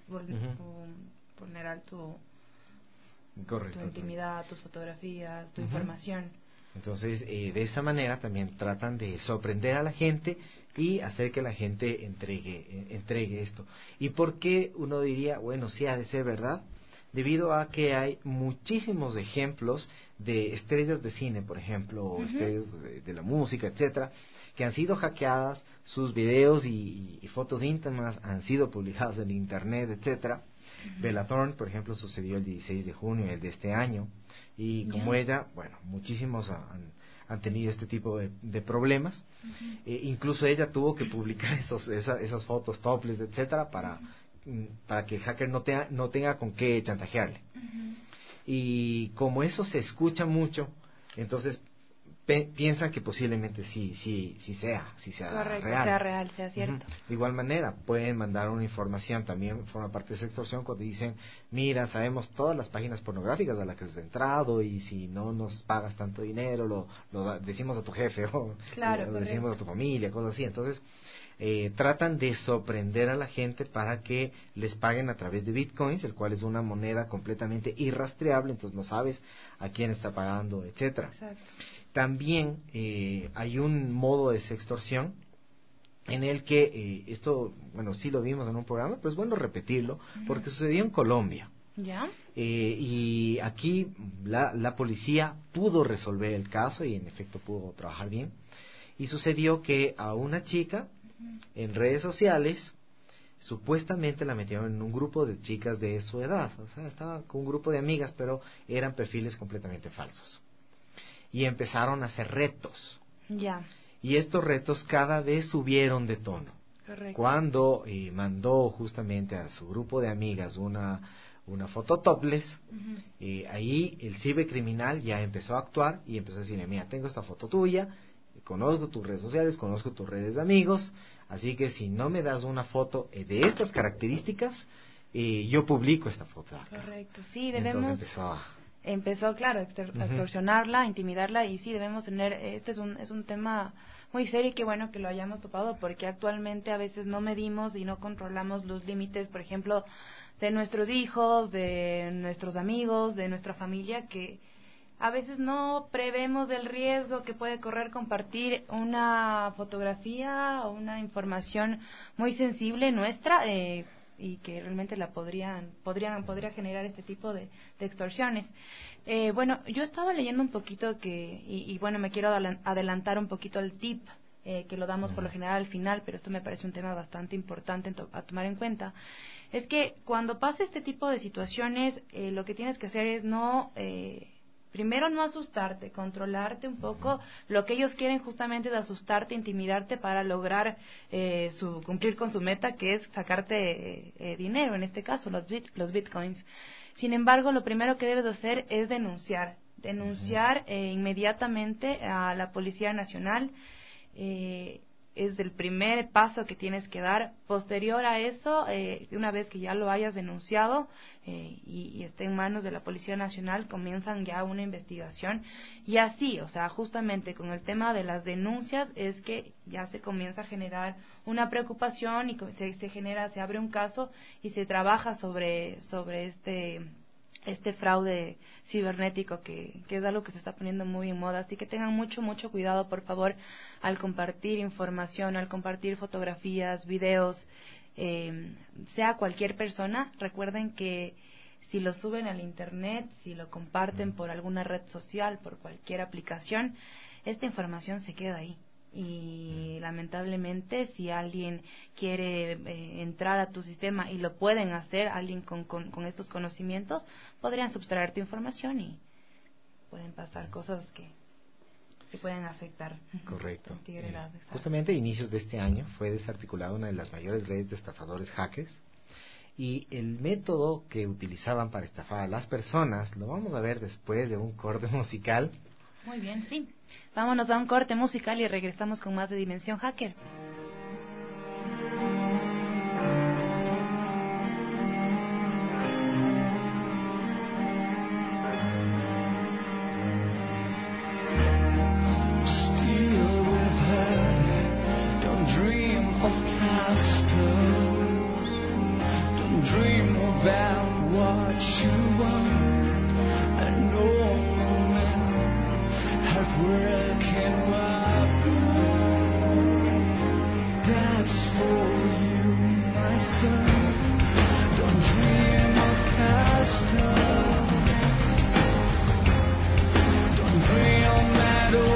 W: tu intimidad, tus fotografías, tu información.
X: Entonces, de esa manera también tratan de sorprender a la gente y hacer que la gente entregue esto. ¿Y por qué uno diría, bueno, sí ha de ser verdad? Debido a que hay muchísimos ejemplos de estrellas de cine, por ejemplo, o estrellas de la música, etcétera, que han sido hackeadas, sus videos y fotos íntimas han sido publicados en internet, etcétera. Bella Thorne, por ejemplo, sucedió el 16 de junio de este año, y como ella, bueno, muchísimos han tenido este tipo de problemas. Incluso ella tuvo que publicar esas fotos topless, etcétera, para que el hacker no tenga con qué chantajearle. Y como eso se escucha mucho, entonces piensan que posiblemente sí sea
W: Correcto,
X: real.
W: sea real, sea cierto.
X: De igual manera, pueden mandar una información, también forma parte de esa extorsión, cuando dicen, mira, sabemos todas las páginas pornográficas a las que has entrado, y si no nos pagas tanto dinero, lo decimos a tu jefe, o lo decimos a tu familia, cosas así. Entonces, tratan de sorprender a la gente para que les paguen a través de bitcoins, el cual es una moneda completamente irrastreable, entonces no sabes a quién está pagando, etcétera.
W: Exacto.
X: También hay un modo de sextorsión en el que esto, bueno, sí lo vimos en un programa, pero es bueno repetirlo, porque sucedió en Colombia. Y aquí la policía pudo resolver el caso y en efecto pudo trabajar bien. Y sucedió que a una chica en redes sociales supuestamente la metieron en un grupo de chicas de su edad, o sea, estaba con un grupo de amigas, pero eran perfiles completamente falsos. Y empezaron a hacer retos. Y estos retos cada vez subieron de tono.
W: Correcto.
X: Cuando mandó justamente a su grupo de amigas una foto topless, ahí el cibercriminal ya empezó a actuar y empezó a decirle, mira, tengo esta foto tuya, conozco tus redes sociales, conozco tus redes de amigos, así que si no me das una foto de estas características, yo publico esta foto acá.
W: Correcto, sí, debemos...
X: Entonces
W: empezó, claro, a extorsionarla, a intimidarla, y sí, debemos tener, es un tema muy serio, y qué bueno que lo hayamos topado, porque actualmente a veces no medimos y no controlamos los límites, por ejemplo, de nuestros hijos, de nuestros amigos, de nuestra familia, que a veces no prevemos el riesgo que puede correr compartir una fotografía o una información muy sensible nuestra, y que realmente la podría generar este tipo de extorsiones. Bueno, yo estaba leyendo un poquito y bueno, me quiero adelantar un poquito al tip, que lo damos por lo general al final, pero esto me parece un tema bastante importante a tomar en cuenta. Es que cuando pasa este tipo de situaciones, lo que tienes que hacer es primero no asustarte, controlarte un poco. Lo que ellos quieren justamente es asustarte, intimidarte para lograr cumplir con su meta, que es sacarte dinero, en este caso los bitcoins. Sin embargo, lo primero que debes hacer es denunciar inmediatamente a la Policía Nacional. es el primer paso que tienes que dar. Posterior a eso, una vez que ya lo hayas denunciado y esté en manos de la Policía Nacional, comienzan ya una investigación. Y así, o sea, justamente con el tema de las denuncias es que ya se comienza a generar una preocupación y se abre un caso y se trabaja sobre este fraude cibernético que es algo que se está poniendo muy en moda. Así que tengan mucho cuidado, por favor, al compartir información, al compartir fotografías, videos, sea cualquier persona. Recuerden que si lo suben al internet, si lo comparten por alguna red social, por cualquier aplicación, esta información se queda ahí. Y lamentablemente, si alguien quiere entrar a tu sistema, y lo pueden hacer, alguien con estos conocimientos, podrían sustraer tu información y pueden pasar cosas que pueden afectar.
X: Correcto.
W: tu integridad. Exacto.
X: Justamente a inicios de este año fue desarticulada una de las mayores redes de estafadores hackers, y el método que utilizaban para estafar a las personas lo vamos a ver después de un corte musical.
W: Muy bien, sí. Vámonos a un corte musical y regresamos con más de Dimensión Hacker.
L: Still with her, don't dream of castles, don't dream about what you want. I know heartbreaking my blood. That's for you, my son. Don't dream of castles, don't dream at all.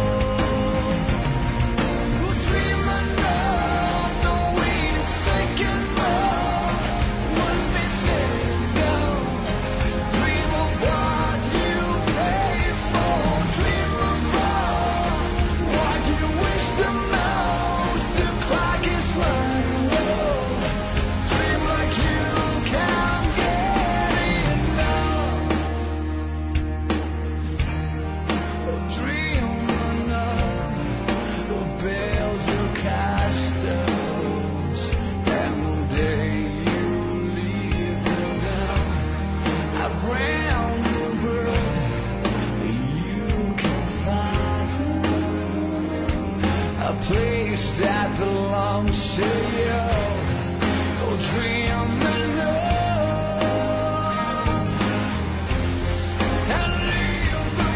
L: Place that belongs to you. Go dream enough and leave the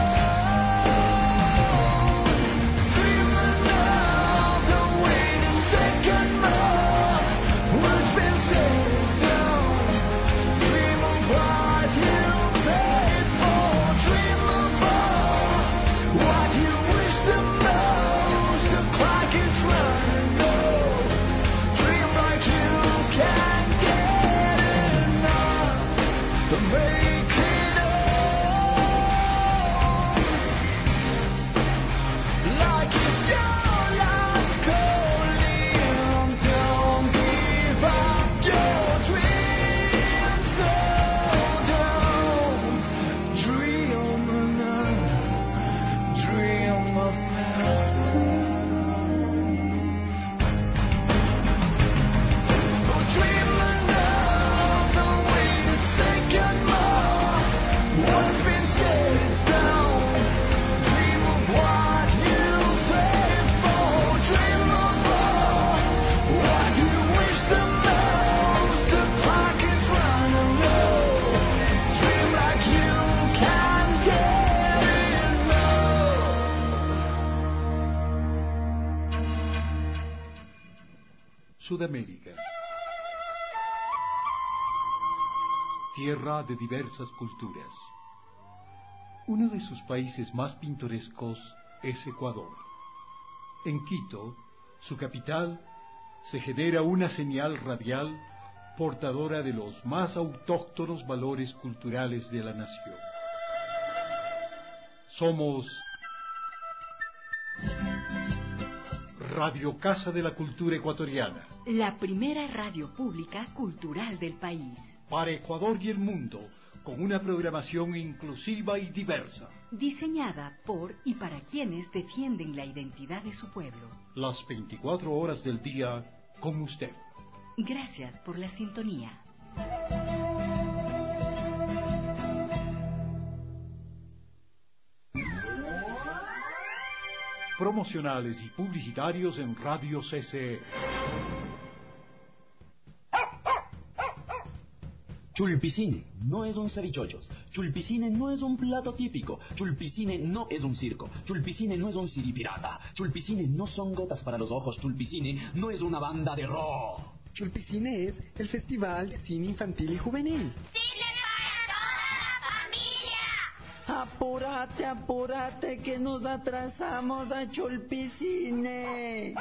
L: world. Dream enough, don't wait a second more. What's been said is done. Dream of what you paid for. Dream of all what you wish to know. Clock is running low. Dream like you can't get enough. Don't make it up. Like it's your last calling. Don't give up your dreams. So don't dream enough. Dream of past.
A: Sudamérica. Tierra de diversas culturas. Uno de sus países más pintorescos es Ecuador. En Quito, su capital, se genera una señal radial portadora de los más autóctonos valores culturales de la nación. Somos Radio Casa de la Cultura Ecuatoriana.
B: La primera radio pública cultural del país.
A: Para Ecuador y el mundo, con una programación inclusiva y diversa.
B: Diseñada por y para quienes defienden la identidad de su pueblo.
A: Las 24 horas del día con usted.
B: Gracias por la sintonía.
A: Promocionales y publicitarios en Radio CCE.
G: Chulpicine no es un cevichochos. Chulpicine no es un plato típico. Chulpicine no es un circo. Chulpicine no es un siripirata. Chulpicine no son gotas para los ojos. Chulpicine no es una banda de rock.
J: Chulpicine es el Festival de Cine Infantil y Juvenil.
K: Apúrate, apúrate, que nos atrasamos a Chulpicine.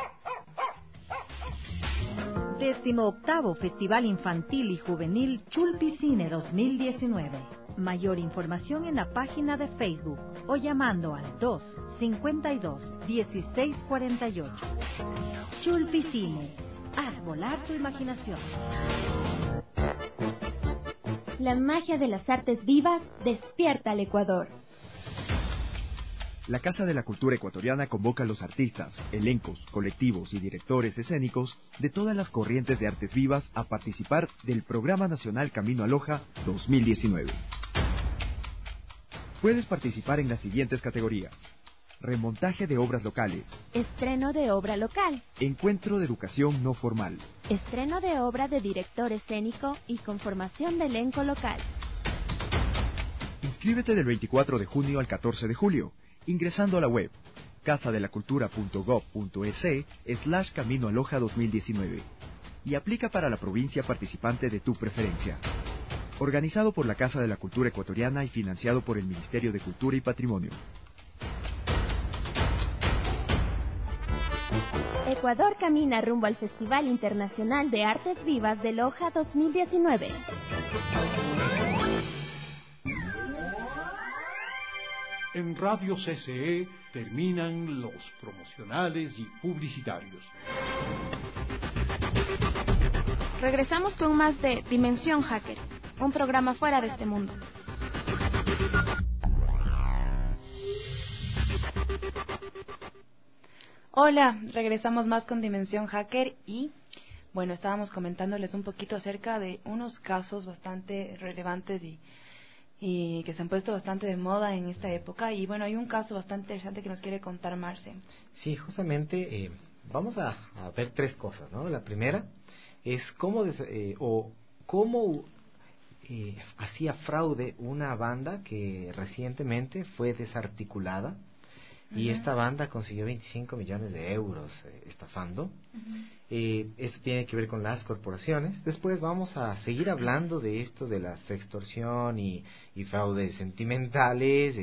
S: 18º Festival Infantil y Juvenil Chulpicine 2019. Mayor información en la página de Facebook o llamando al 252-1648. Chulpicine. Haz volar tu imaginación.
D: La magia de las artes vivas despierta al Ecuador.
M: La Casa de la Cultura Ecuatoriana convoca a los artistas, elencos, colectivos y directores escénicos de todas las corrientes de artes vivas a participar del Programa Nacional Camino a Loja 2019. Puedes participar en las siguientes categorías: remontaje de obras locales,
D: Estreno de obra local,
M: encuentro de educación no formal,
D: estreno de obra de director escénico y conformación de elenco local.
M: Inscríbete del 24 de junio al 14 de julio, ingresando a la web casadelacultura.gov.es/Camino a Loja 2019 y aplica para la provincia participante de tu preferencia. Organizado por la Casa de la Cultura Ecuatoriana y financiado por el Ministerio de Cultura y Patrimonio.
D: Ecuador camina rumbo al Festival Internacional de Artes Vivas de Loja 2019.
A: En Radio CCE terminan los promocionales y publicitarios.
V: Regresamos con más de Dimensión Hacker, un programa fuera de este mundo.
W: Hola, regresamos más con Dimensión Hacker y, bueno, estábamos comentándoles un poquito acerca de unos casos bastante relevantes y que se han puesto bastante de moda en esta época. Y bueno, hay un caso bastante interesante que nos quiere contar Marce.
X: Sí, justamente vamos a ver tres cosas, ¿no? La primera es cómo hacía fraude una banda que recientemente fue desarticulada. Y esta banda consiguió 25 millones de euros estafando. Esto tiene que ver con las corporaciones. Después vamos a seguir hablando de esto de la sextorsión y fraudes sentimentales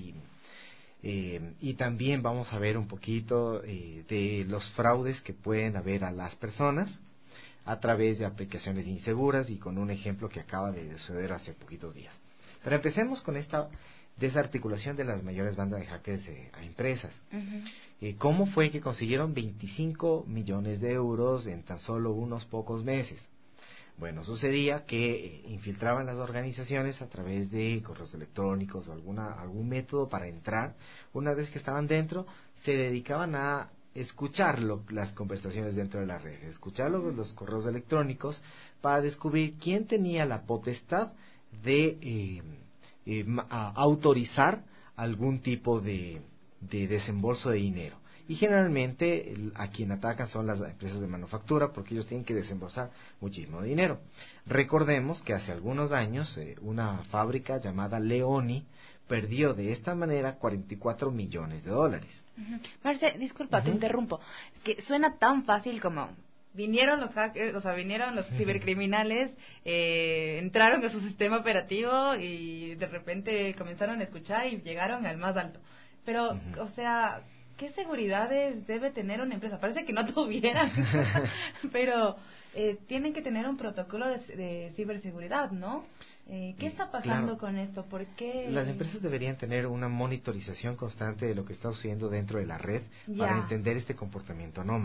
X: y también vamos a ver un poquito de los fraudes que pueden haber a las personas a través de aplicaciones inseguras y con un ejemplo que acaba de suceder hace poquitos días. Pero empecemos con esta desarticulación de las mayores bandas de hackers a empresas. ¿Cómo fue que consiguieron 25 millones de euros en tan solo unos pocos meses? Bueno, sucedía que infiltraban las organizaciones a través de correos electrónicos o algún método para entrar. Una vez que estaban dentro, se dedicaban a escuchar las conversaciones dentro de la red, escuchar los correos electrónicos para descubrir quién tenía la potestad de autorizar algún tipo de desembolso de dinero. Y generalmente a quien atacan son las empresas de manufactura porque ellos tienen que desembolsar muchísimo dinero. Recordemos que hace algunos años una fábrica llamada Leoni perdió de esta manera 44 millones de dólares.
W: Marce, disculpa, te interrumpo. Es que suena tan fácil como vinieron los hackers, o sea, vinieron los cibercriminales, entraron a su sistema operativo y de repente comenzaron a escuchar y llegaron al más alto. Pero, o sea, ¿qué seguridades debe tener una empresa? Parece que no tuvieran, pero tienen que tener un protocolo de ciberseguridad, ¿no? ¿Qué está pasando con esto? ¿Por qué?
X: Las empresas deberían tener una monitorización constante de lo que está sucediendo dentro de la red para entender este comportamiento anómalo.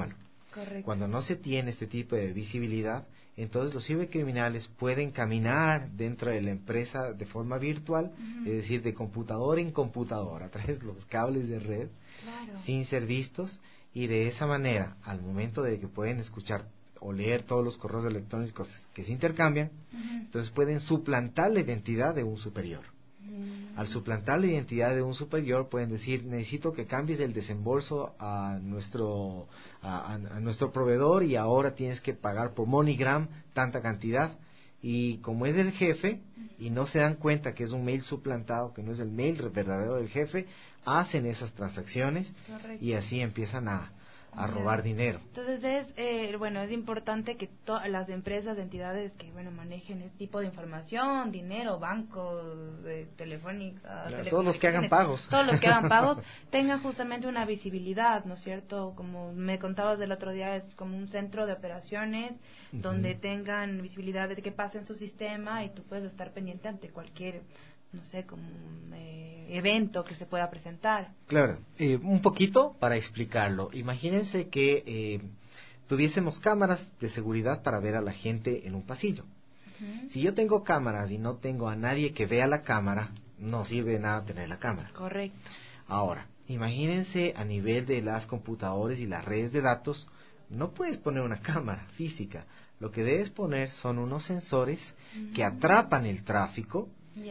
W: Correcto.
X: Cuando no se tiene este tipo de visibilidad, entonces los cibercriminales pueden caminar dentro de la empresa de forma virtual, es decir, de computadora en computadora, a través de los cables de red, sin ser vistos, y de esa manera, al momento de que pueden escuchar o leer todos los correos electrónicos que se intercambian, entonces pueden suplantar la identidad de un superior. Al suplantar la identidad de un superior pueden decir: necesito que cambies el desembolso a nuestro proveedor y ahora tienes que pagar por MoneyGram tanta cantidad, y como es el jefe y no se dan cuenta que es un mail suplantado, que no es el mail verdadero del jefe, hacen esas transacciones.
W: Correcto.
X: Y así empiezan a robar dinero.
W: Entonces es importante que las empresas, entidades que manejen este tipo de información, dinero, bancos, telefónica,
X: todos los que hagan pagos,
W: tengan justamente una visibilidad, ¿no es cierto? Como me contabas del otro día, es como un centro de operaciones donde tengan visibilidad de qué pasa en su sistema, y tú puedes estar pendiente ante cualquier, no sé, como un evento que se pueda presentar.
X: Claro, un poquito para explicarlo. Imagínense que tuviésemos cámaras de seguridad para ver a la gente en un pasillo. Si yo tengo cámaras y no tengo a nadie que vea la cámara, no sirve de nada tener la cámara.
W: Correcto.
X: Ahora, imagínense a nivel de las computadoras y las redes de datos, no puedes poner una cámara física. Lo que debes poner son unos sensores que atrapan el tráfico.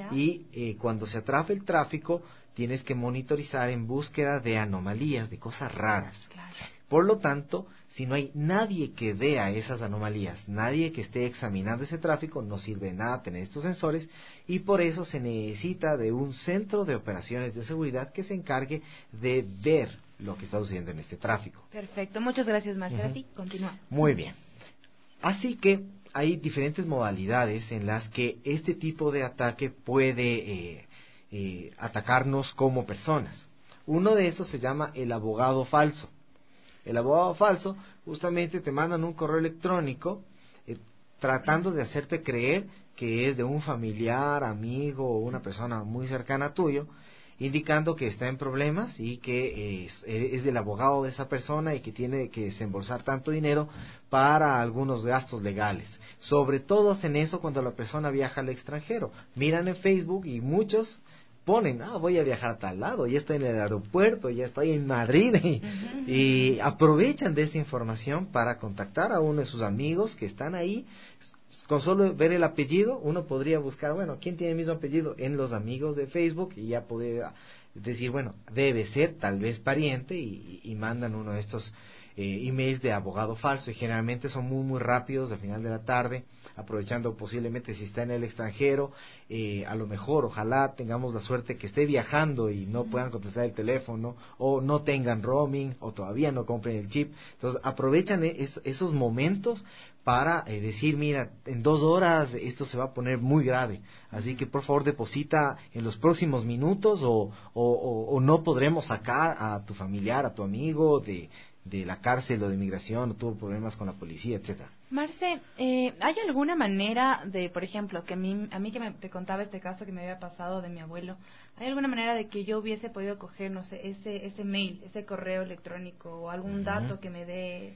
X: Y cuando se atrapa el tráfico, tienes que monitorizar en búsqueda de anomalías, de cosas raras. Por lo tanto, si no hay nadie que vea esas anomalías, nadie que esté examinando ese tráfico, no sirve de nada tener estos sensores, y por eso se necesita de un centro de operaciones de seguridad que se encargue de ver lo que está sucediendo en este tráfico.
W: Perfecto, muchas gracias, Marcela. Sí, continúa.
X: Muy bien. Así que hay diferentes modalidades en las que este tipo de ataque puede atacarnos como personas. Uno de esos se llama el abogado falso. El abogado falso, justamente te mandan un correo electrónico tratando de hacerte creer que es de un familiar, amigo o una persona muy cercana a tuyo, indicando que está en problemas y que es del abogado de esa persona y que tiene que desembolsar tanto dinero para algunos gastos legales. Sobre todo hacen eso cuando la persona viaja al extranjero. Miran en Facebook y muchos ponen: voy a viajar a tal lado, ya estoy en el aeropuerto, ya estoy en Madrid, y aprovechan de esa información para contactar a uno de sus amigos que están ahí. Con solo ver el apellido, uno podría buscar, ¿quién tiene el mismo apellido? En los amigos de Facebook, y ya poder decir, debe ser tal vez pariente, y mandan uno de estos emails de abogado falso, y generalmente son muy muy rápidos, al final de la tarde, aprovechando posiblemente si está en el extranjero, a lo mejor, ojalá tengamos la suerte que esté viajando y no puedan contestar el teléfono, o no tengan roaming, o todavía no compren el chip. Entonces aprovechan esos momentos para decir: mira, en 2 horas esto se va a poner muy grave, así que por favor deposita en los próximos minutos, o no podremos sacar a tu familiar, a tu amigo de la cárcel o de migración, o tuvo problemas con la policía, etcétera.
W: Marce, ¿hay alguna manera de, por ejemplo, que a mí que te contaba este caso que me había pasado de mi abuelo, ¿hay alguna manera de que yo hubiese podido coger, no sé, ese mail, ese correo electrónico, o algún dato que me dé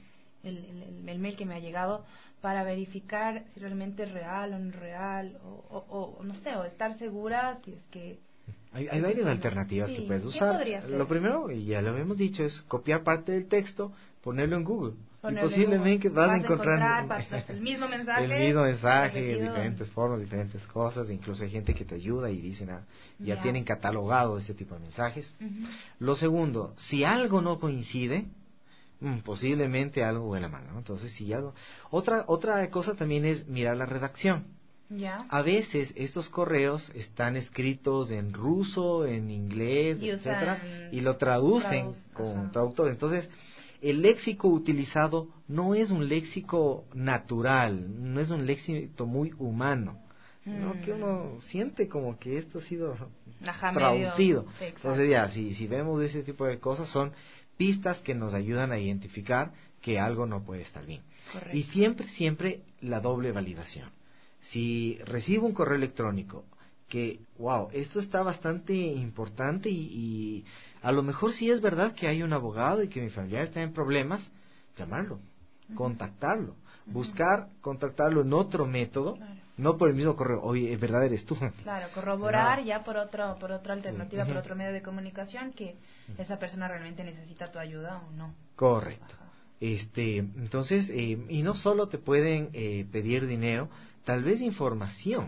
W: el mail que me ha llegado, para verificar si realmente es real o no es real, o no sé, o estar segura si es que...
X: Hay varias alternativas que puedes usar. Lo primero, y ya lo habíamos dicho, es copiar parte del texto, ponerlo en Google. Y posiblemente vas a encontrar
W: el mismo mensaje,
X: diferentes formas, diferentes cosas. Incluso hay gente que te ayuda y dicen, ya tienen catalogado este tipo de mensajes. Lo segundo, si algo no coincide, posiblemente algo huele mal, ¿no? Entonces, si algo... Otra cosa también es mirar la redacción. A veces estos correos están escritos en ruso, en inglés, etcétera, y lo traducen con traductor. Entonces, el léxico utilizado no es un léxico natural, no es un léxico muy humano, ¿no? Que uno siente como que esto ha sido traducido. Entonces, si vemos ese tipo de cosas, son pistas que nos ayudan a identificar que algo no puede estar bien.
W: Correcto.
X: Y siempre la doble validación. Si recibo un correo electrónico que, esto está bastante importante, y a lo mejor sí es verdad que hay un abogado y que mi familiar está en problemas, llamarlo. contactarlo, buscar contactarlo en otro método, no por el mismo correo. Oye, ¿es verdad eres tú?
W: Claro, corroborar ya por otra alternativa, por otro medio de comunicación que esa persona realmente necesita tu ayuda o no.
X: Correcto. Entonces, y no solo te pueden pedir dinero, tal vez información.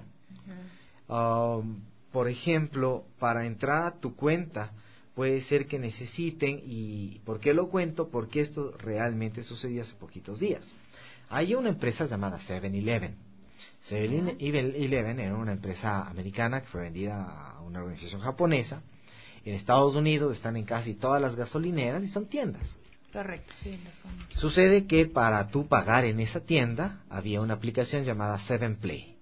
X: Por ejemplo, para entrar a tu cuenta, puede ser que necesiten, y ¿por qué lo cuento? Porque esto realmente sucedió hace poquitos días. Hay una empresa llamada 7-Eleven. 7-Eleven era una empresa americana que fue vendida a una organización japonesa. En Estados Unidos están en casi todas las gasolineras y son tiendas.
W: Correcto, sí, las conozco.
X: Sucede que para tú pagar en esa tienda había una aplicación llamada 7Pay.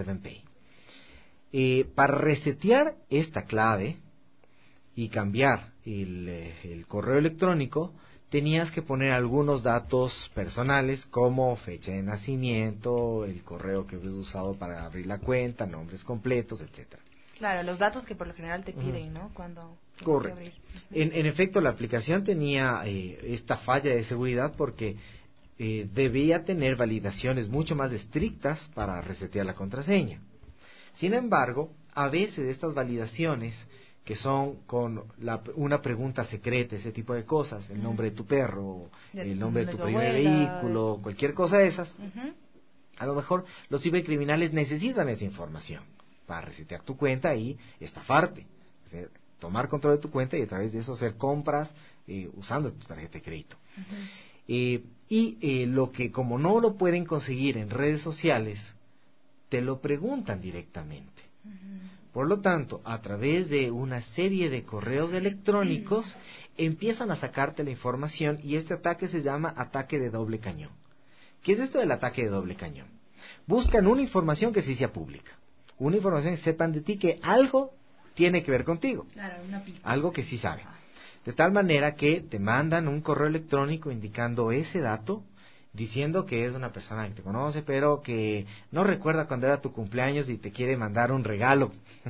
X: Para resetear esta clave y cambiar el correo electrónico, tenías que poner algunos datos personales como fecha de nacimiento, el correo que habías usado para abrir la cuenta, nombres completos, etcétera.
W: Claro, los datos que por lo general te piden, ¿no? Cuando
X: Correcto. En efecto, la aplicación tenía esta falla de seguridad porque debía tener validaciones mucho más estrictas para resetear la contraseña. Sin embargo, a veces estas validaciones, que son con una pregunta secreta, ese tipo de cosas, el nombre de tu perro, el nombre de tu primer vehículo, cualquier cosa de esas, a lo mejor los cibercriminales necesitan esa información para resetear tu cuenta y estafarte, o sea, tomar control de tu cuenta y a través de eso hacer compras usando tu tarjeta de crédito. Lo que, como no lo pueden conseguir en redes sociales, te lo preguntan directamente. Por lo tanto, a través de una serie de correos electrónicos empiezan a sacarte la información, y este ataque se llama ataque de doble cañón. ¿Qué es esto del ataque de doble cañón? Buscan una información que sí sea pública, una información que sepan de ti que algo tiene que ver contigo, algo que sí saben. De tal manera que te mandan un correo electrónico indicando ese dato, diciendo que es una persona que te conoce, pero que no recuerda cuando era tu cumpleaños y te quiere mandar un regalo.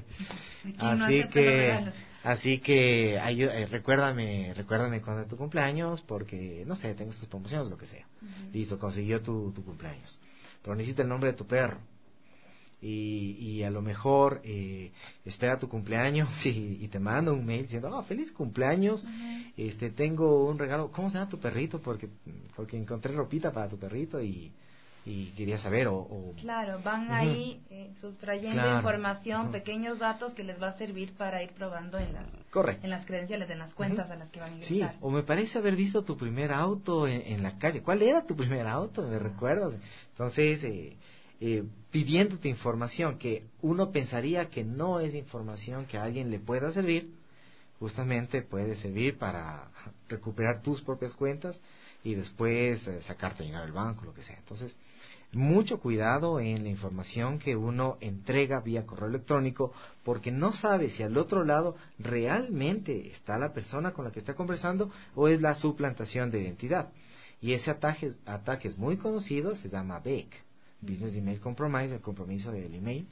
X: Así que recuérdame cuando es tu cumpleaños, porque, no sé, tengo estas promociones, lo que sea. Listo, consiguió tu cumpleaños. Pero necesita el nombre de tu perro. Y a lo mejor espera tu cumpleaños y te manda un mail diciendo, feliz cumpleaños, tengo un regalo. ¿Cómo se llama tu perrito? Porque encontré ropita para tu perrito y quería saber.
W: Claro, van ahí sustrayendo información, pequeños datos que les va a servir para ir probando en las credenciales, en las cuentas a las que van a ingresar.
X: Sí, o me parece haber visto tu primer auto en la calle. ¿Cuál era tu primer auto? ¿Me recuerdas? Entonces, pidiéndote información que uno pensaría que no es información que a alguien le pueda servir, justamente puede servir para recuperar tus propias cuentas y después sacarte dinero del banco, lo que sea. Entonces, mucho cuidado en la información que uno entrega vía correo electrónico, porque no sabe si al otro lado realmente está la persona con la que está conversando o es la suplantación de identidad. Y ese ataque es muy conocido, se llama BEC, Business Email Compromise, el compromiso del email,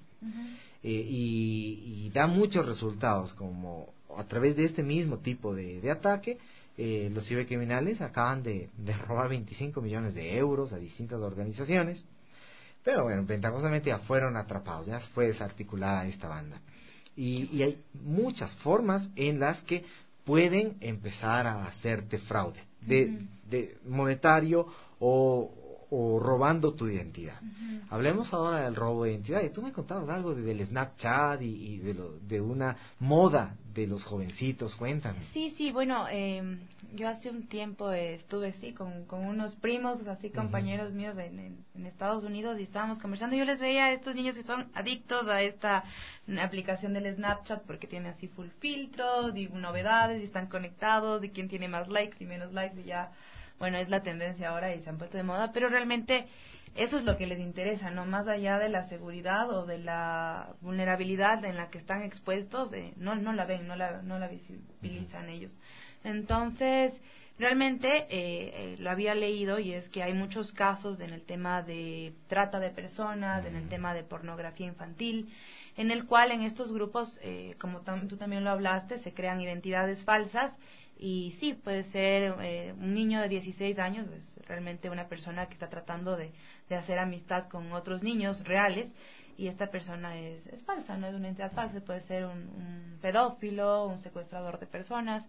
X: y da muchos resultados, como a través de este mismo tipo de ataque. Los cibercriminales acaban de robar 25 millones de euros a distintas organizaciones, pero bueno, ventajosamente ya fueron atrapados, ya fue desarticulada esta banda. Y hay muchas formas en las que pueden empezar a hacerte fraude, de monetario o robando tu identidad. Hablemos ahora del robo de identidad. Y tú me contabas algo del Snapchat y de una moda de los jovencitos. Cuéntame.
W: Sí, bueno, yo hace un tiempo estuve con unos primos, así compañeros míos en Estados Unidos, y estábamos conversando. Yo les veía a estos niños que son adictos a esta aplicación del Snapchat porque tiene así full filtros y novedades y están conectados y quién tiene más likes y menos likes, y ya, bueno, es la tendencia ahora y se han puesto de moda, pero realmente eso es lo que les interesa, ¿no? Más allá de la seguridad o de la vulnerabilidad en la que están expuestos, no la ven, no la visibilizan ellos. Entonces, realmente lo había leído, y es que hay muchos casos en el tema de trata de personas, en el tema de pornografía infantil, en el cual en estos grupos, como tú también lo hablaste, se crean identidades falsas Y sí, puede ser un niño de 16 años, es realmente una persona que está tratando de hacer amistad con otros niños reales, y esta persona es falsa, no es una entidad falsa, puede ser un pedófilo, un secuestrador de personas.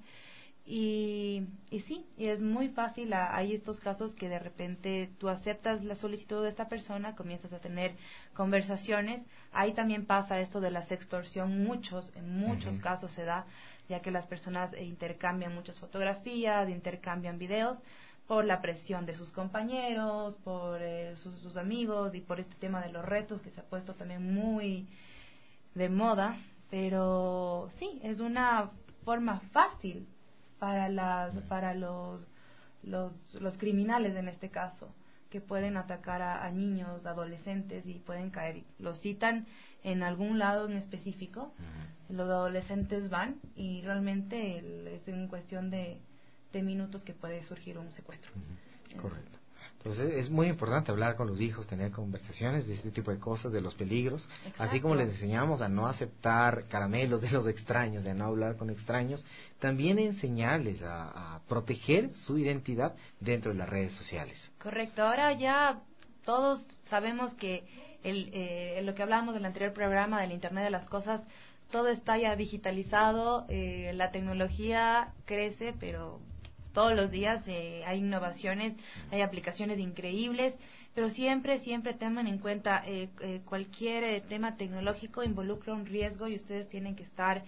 W: Y sí, y es muy fácil, hay estos casos que de repente tú aceptas la solicitud de esta persona, comienzas a tener conversaciones. Ahí también pasa esto de la sextorsión, en muchos casos se da, ya que las personas intercambian muchas fotografías, intercambian videos por la presión de sus compañeros, por sus amigos, y por este tema de los retos que se ha puesto también muy de moda. Pero sí, es una forma fácil para los criminales en este caso, que pueden atacar a niños, adolescentes, y pueden caer. Los citan en algún lado en específico, los adolescentes van, y realmente es en cuestión de minutos que puede surgir un secuestro.
X: Correcto. Entonces es muy importante hablar con los hijos, tener conversaciones de este tipo de cosas, de los peligros.
W: Exacto.
X: Así como les enseñamos a no aceptar caramelos de los extraños, de no hablar con extraños, también enseñarles a proteger su identidad dentro de las redes sociales.
W: Correcto. Ahora ya todos sabemos que lo que hablábamos del anterior programa del Internet de las Cosas, todo está ya digitalizado, la tecnología crece, pero todos los días hay innovaciones, hay aplicaciones increíbles, pero siempre tengan en cuenta cualquier tema tecnológico involucra un riesgo, y ustedes tienen que estar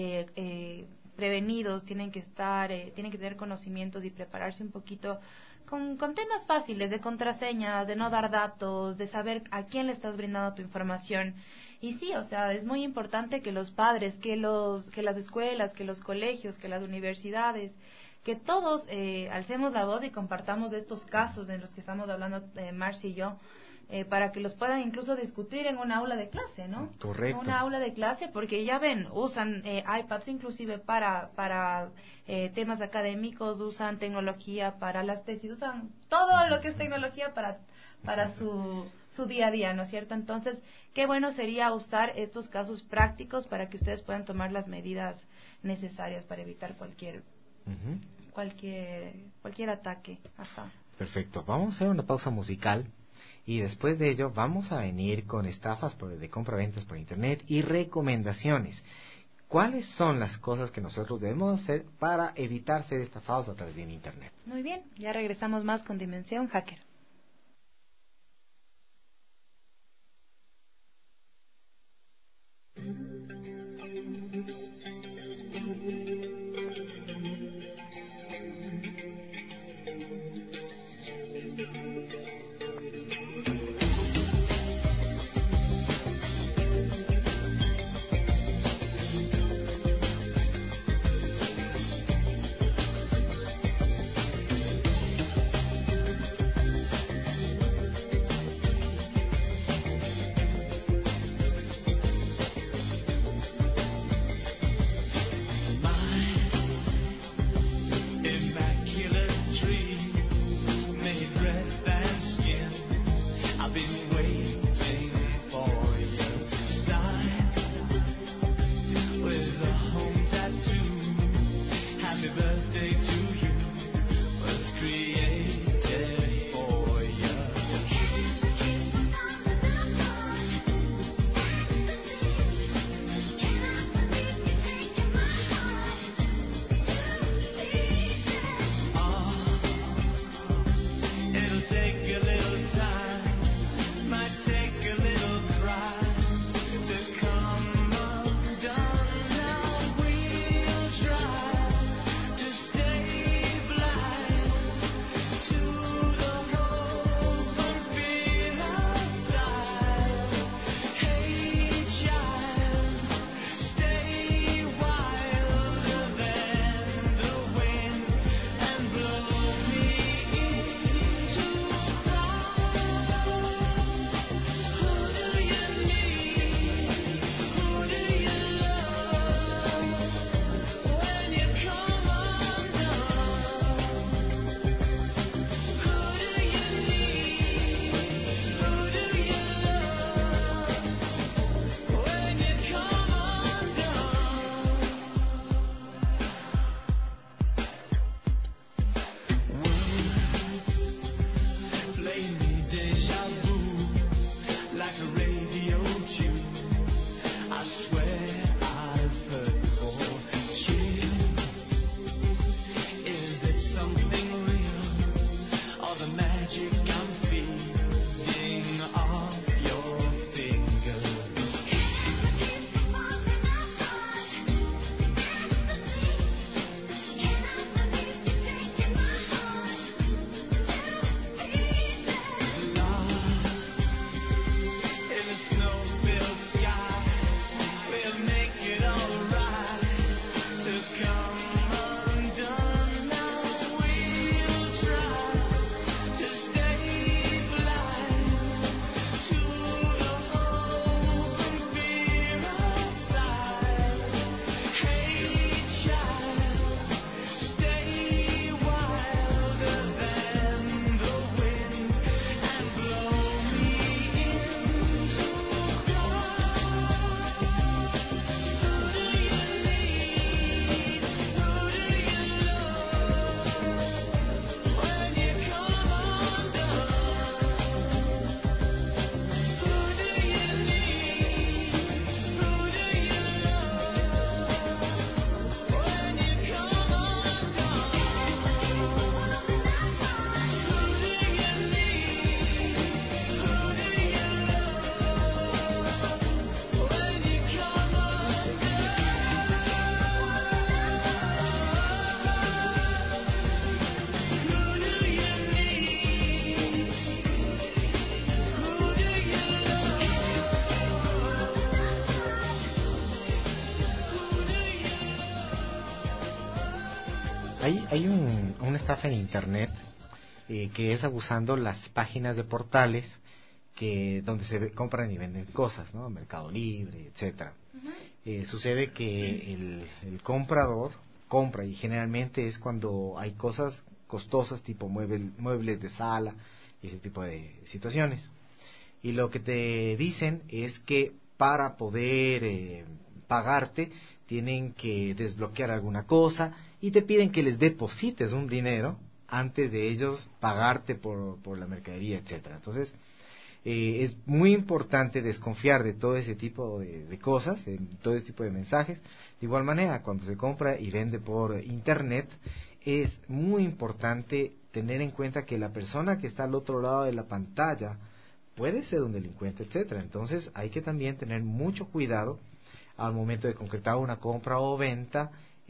W: prevenidos, tienen que tener conocimientos y prepararse un poquito con temas fáciles, de contraseñas, de no dar datos, de saber a quién le estás brindando tu información. Y sí, o sea, es muy importante que los padres, que las escuelas, que los colegios, que las universidades, que todos alcemos la voz y compartamos de estos casos en los que estamos hablando, Marci y yo, para que los puedan incluso discutir en una aula de clase, ¿no?
X: Correcto.
W: Una aula de clase, porque ya ven, usan iPads inclusive para temas académicos, usan tecnología para las tesis, usan todo lo que es tecnología para su día a día, ¿no es cierto? Entonces, qué bueno sería usar estos casos prácticos para que ustedes puedan tomar las medidas necesarias para evitar cualquier ataque. Ajá.
X: Perfecto. Vamos a hacer una pausa musical y después de ello vamos a venir con estafas de compraventas por internet y recomendaciones. ¿Cuáles son las cosas que nosotros debemos hacer para evitar ser estafados a través de internet?
W: Muy bien, ya regresamos más con Dimensión Hacker.
X: Hay una estafa en internet que es abusando las páginas de portales donde compran y venden cosas, ¿no? Mercado Libre, etcétera. Sucede que el comprador compra, y generalmente es cuando hay cosas costosas tipo muebles de sala y ese tipo de situaciones. Y lo que te dicen es que para poder pagarte tienen que desbloquear alguna cosa y te piden que les deposites un dinero antes de ellos pagarte por la mercadería, etcétera. Entonces es muy importante desconfiar de todo ese tipo de cosas, de todo ese tipo de mensajes. De igual manera, cuando se compra y vende por internet, es muy importante tener en cuenta que la persona que está al otro lado de la pantalla puede ser un delincuente, etcétera. Entonces hay que también tener mucho cuidado al momento de concretar una compra o venta,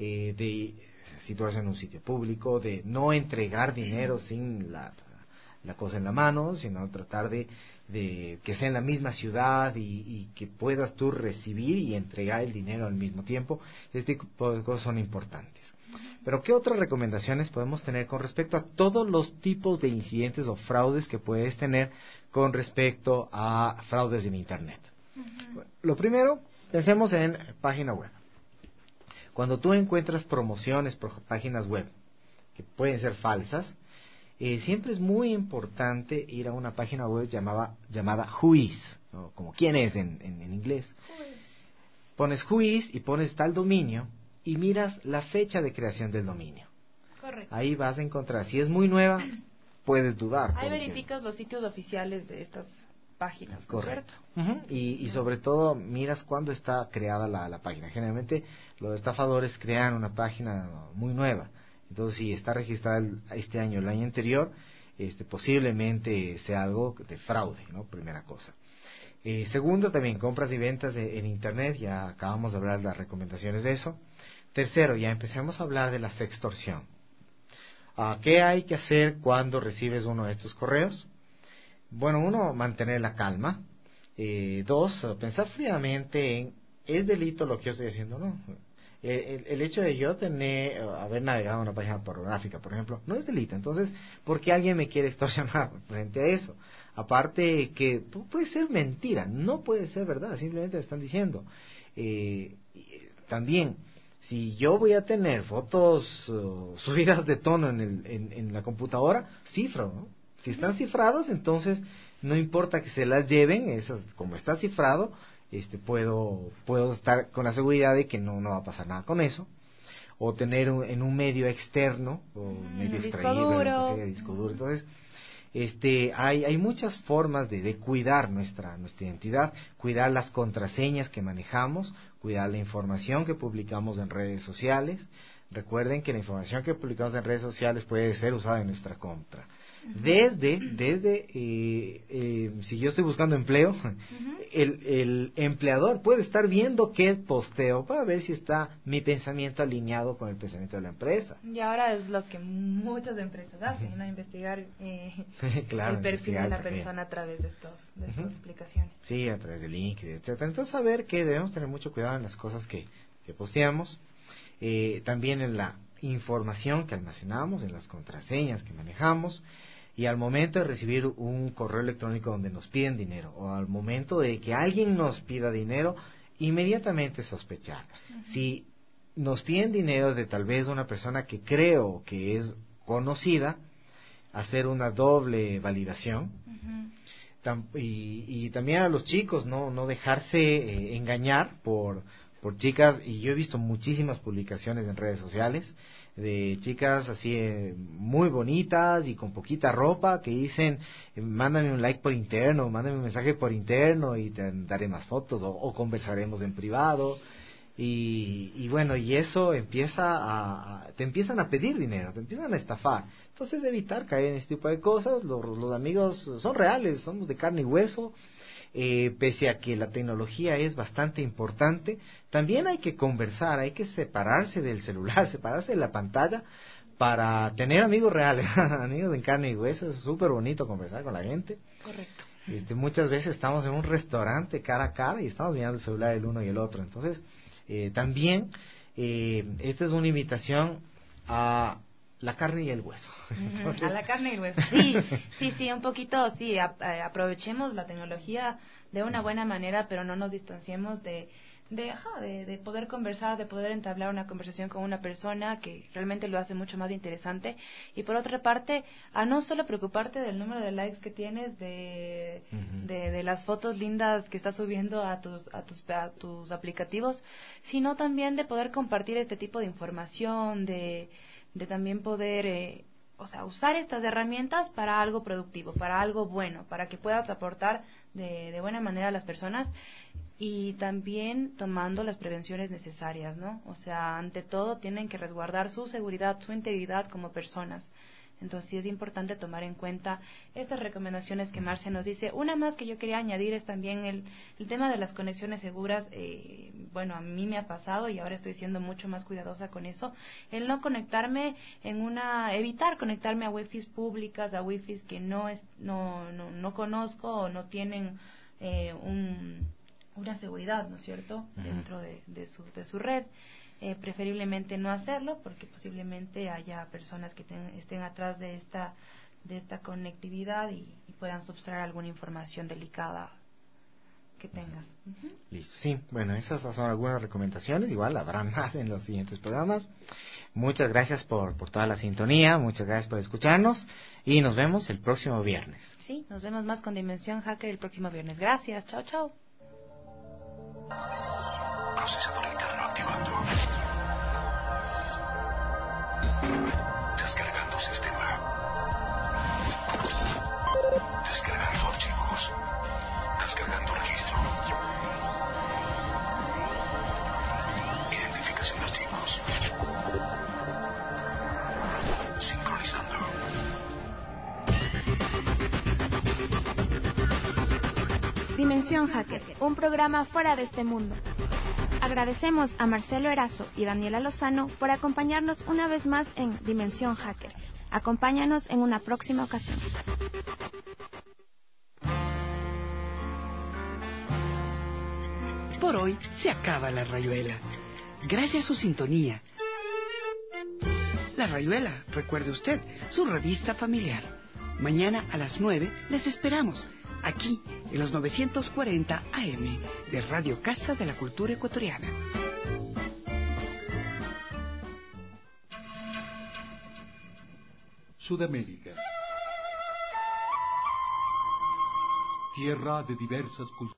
X: de situarse en un sitio público, de no entregar dinero sin la cosa en la mano, sino tratar de que sea en la misma ciudad y que puedas tú recibir y entregar el dinero al mismo tiempo. Este tipo de cosas son importantes. Pero ¿qué otras recomendaciones podemos tener con respecto a todos los tipos de incidentes o fraudes que puedes tener con respecto a fraudes en internet? Bueno, lo primero, pensemos en página web. Cuando tú encuentras promociones por páginas web que pueden ser falsas, siempre es muy importante ir a una página web llamada Whois, ¿no? Como quién es en inglés. Pones Whois y pones tal dominio y miras la fecha de creación del dominio.
W: Correcto.
X: Ahí vas a encontrar, si es muy nueva, puedes dudar.
W: Ahí verificas los sitios oficiales de estas páginas, ¿no?
X: Correcto. Y sobre todo miras cuándo está creada la página. Generalmente los estafadores crean una página muy nueva. Entonces, si está registrada este año, el año anterior, posiblemente sea algo de fraude, ¿no? Primera cosa. Segundo, también compras y ventas en internet. Ya acabamos de hablar de las recomendaciones de eso. Tercero, ya empecemos a hablar de la sextorsión. ¿Qué hay que hacer cuando recibes uno de estos correos? Bueno, uno, mantener la calma. Dos, pensar fríamente en, ¿es delito lo que yo estoy haciendo o no? El hecho de yo haber navegado en una página pornográfica, por ejemplo, no es delito. Entonces, ¿por qué alguien me quiere extorsionar frente a eso? Aparte que puede ser mentira, no puede ser verdad, simplemente están diciendo. También, si yo voy a tener fotos subidas de tono en la computadora, cifro, ¿no? Si están cifrados, entonces no importa que se las lleven, esas, como está cifrado, puedo estar con la seguridad de que no va a pasar nada con eso. O tener en un medio externo, o medio extraíble, disco duro. Entonces, hay muchas formas de cuidar nuestra identidad, cuidar las contraseñas que manejamos, cuidar la información que publicamos en redes sociales. Recuerden que la información que publicamos en redes sociales puede ser usada en nuestra contra. Desde si yo estoy buscando empleo, el empleador puede estar viendo qué posteo para ver si está mi pensamiento alineado con el pensamiento de la empresa.
W: Y ahora es lo que muchas empresas hacen, ¿no? Investigar
X: claro,
W: el perfil de la persona a través de estas aplicaciones.
X: Sí, a través de LinkedIn, etcétera. Entonces, saber que debemos tener mucho cuidado en las cosas que posteamos, también en la información que almacenamos, en las contraseñas que manejamos, y al momento de recibir un correo electrónico donde nos piden dinero, o al momento de que alguien nos pida dinero, inmediatamente sospechar. Si nos piden dinero de tal vez una persona que creo que es conocida, hacer una doble validación. Y también a los chicos, no dejarse engañar por chicas, y yo he visto muchísimas publicaciones en redes sociales de chicas así muy bonitas y con poquita ropa que dicen, mándame un like por interno, mándame un mensaje por interno y te daré más fotos, o conversaremos en privado. Y bueno, y eso te empiezan a pedir dinero, te empiezan a estafar. Entonces, evitar caer en este tipo de cosas. Los amigos son reales, somos de carne y hueso. Pese a que la tecnología es bastante importante, también hay que conversar, hay que separarse del celular, separarse de la pantalla para tener amigos reales, amigos en carne y hueso. Es súper bonito conversar con la gente.
W: Correcto.
X: Muchas veces estamos en un restaurante cara a cara y estamos mirando el celular el uno y el otro. Entonces, también esta es una invitación a la carne y el hueso.
W: A la carne y el hueso. Sí, sí, un poquito, sí, aprovechemos la tecnología de una buena manera, pero no nos distanciemos de poder conversar, de poder entablar una conversación con una persona que realmente lo hace mucho más interesante. Y por otra parte, a no solo preocuparte del número de likes que tienes, de las fotos lindas que estás subiendo a tus aplicativos, sino también de poder compartir este tipo de información, de también poder usar estas herramientas para algo productivo, para algo bueno, para que puedas aportar de buena manera a las personas, y también tomando las prevenciones necesarias, ¿no? O sea, ante todo tienen que resguardar su seguridad, su integridad como personas. Entonces sí es importante tomar en cuenta estas recomendaciones que Marcia nos dice. Una más que yo quería añadir es también el tema de las conexiones seguras. Bueno, a mí me ha pasado y ahora estoy siendo mucho más cuidadosa con eso. El no conectarme evitar conectarme a wifis públicas, a wifis que no conozco o no tienen una seguridad, ¿no es cierto?, dentro de su red. Preferiblemente no hacerlo, porque posiblemente haya personas que estén atrás de esta conectividad y puedan subtraer alguna información delicada que tengas.
X: Listo. Sí, bueno, esas son algunas recomendaciones. Igual habrá más en los siguientes programas. Muchas gracias por toda la sintonía, muchas gracias por escucharnos y nos vemos el próximo viernes.
W: Sí, nos vemos más con Dimensión Hacker el próximo viernes. Gracias, chao, chao.
H: Procesador interno activando. Descargando sistema. Descargando archivos. Descargando registro. Identificación de archivos. Sincronizando.
V: Dimensión Hacker, un programa fuera de este mundo. Agradecemos a Marcelo Erazo y Daniela Lozano por acompañarnos una vez más en Dimensión Hacker. Acompáñanos en una próxima ocasión.
C: Por hoy se acaba La Rayuela. Gracias a su sintonía. La Rayuela, recuerde usted, su revista familiar. Mañana a las 9 les esperamos, aquí en los 940 AM de Radio Casa de la Cultura Ecuatoriana.
A: Sudamérica. Tierra de diversas culturas.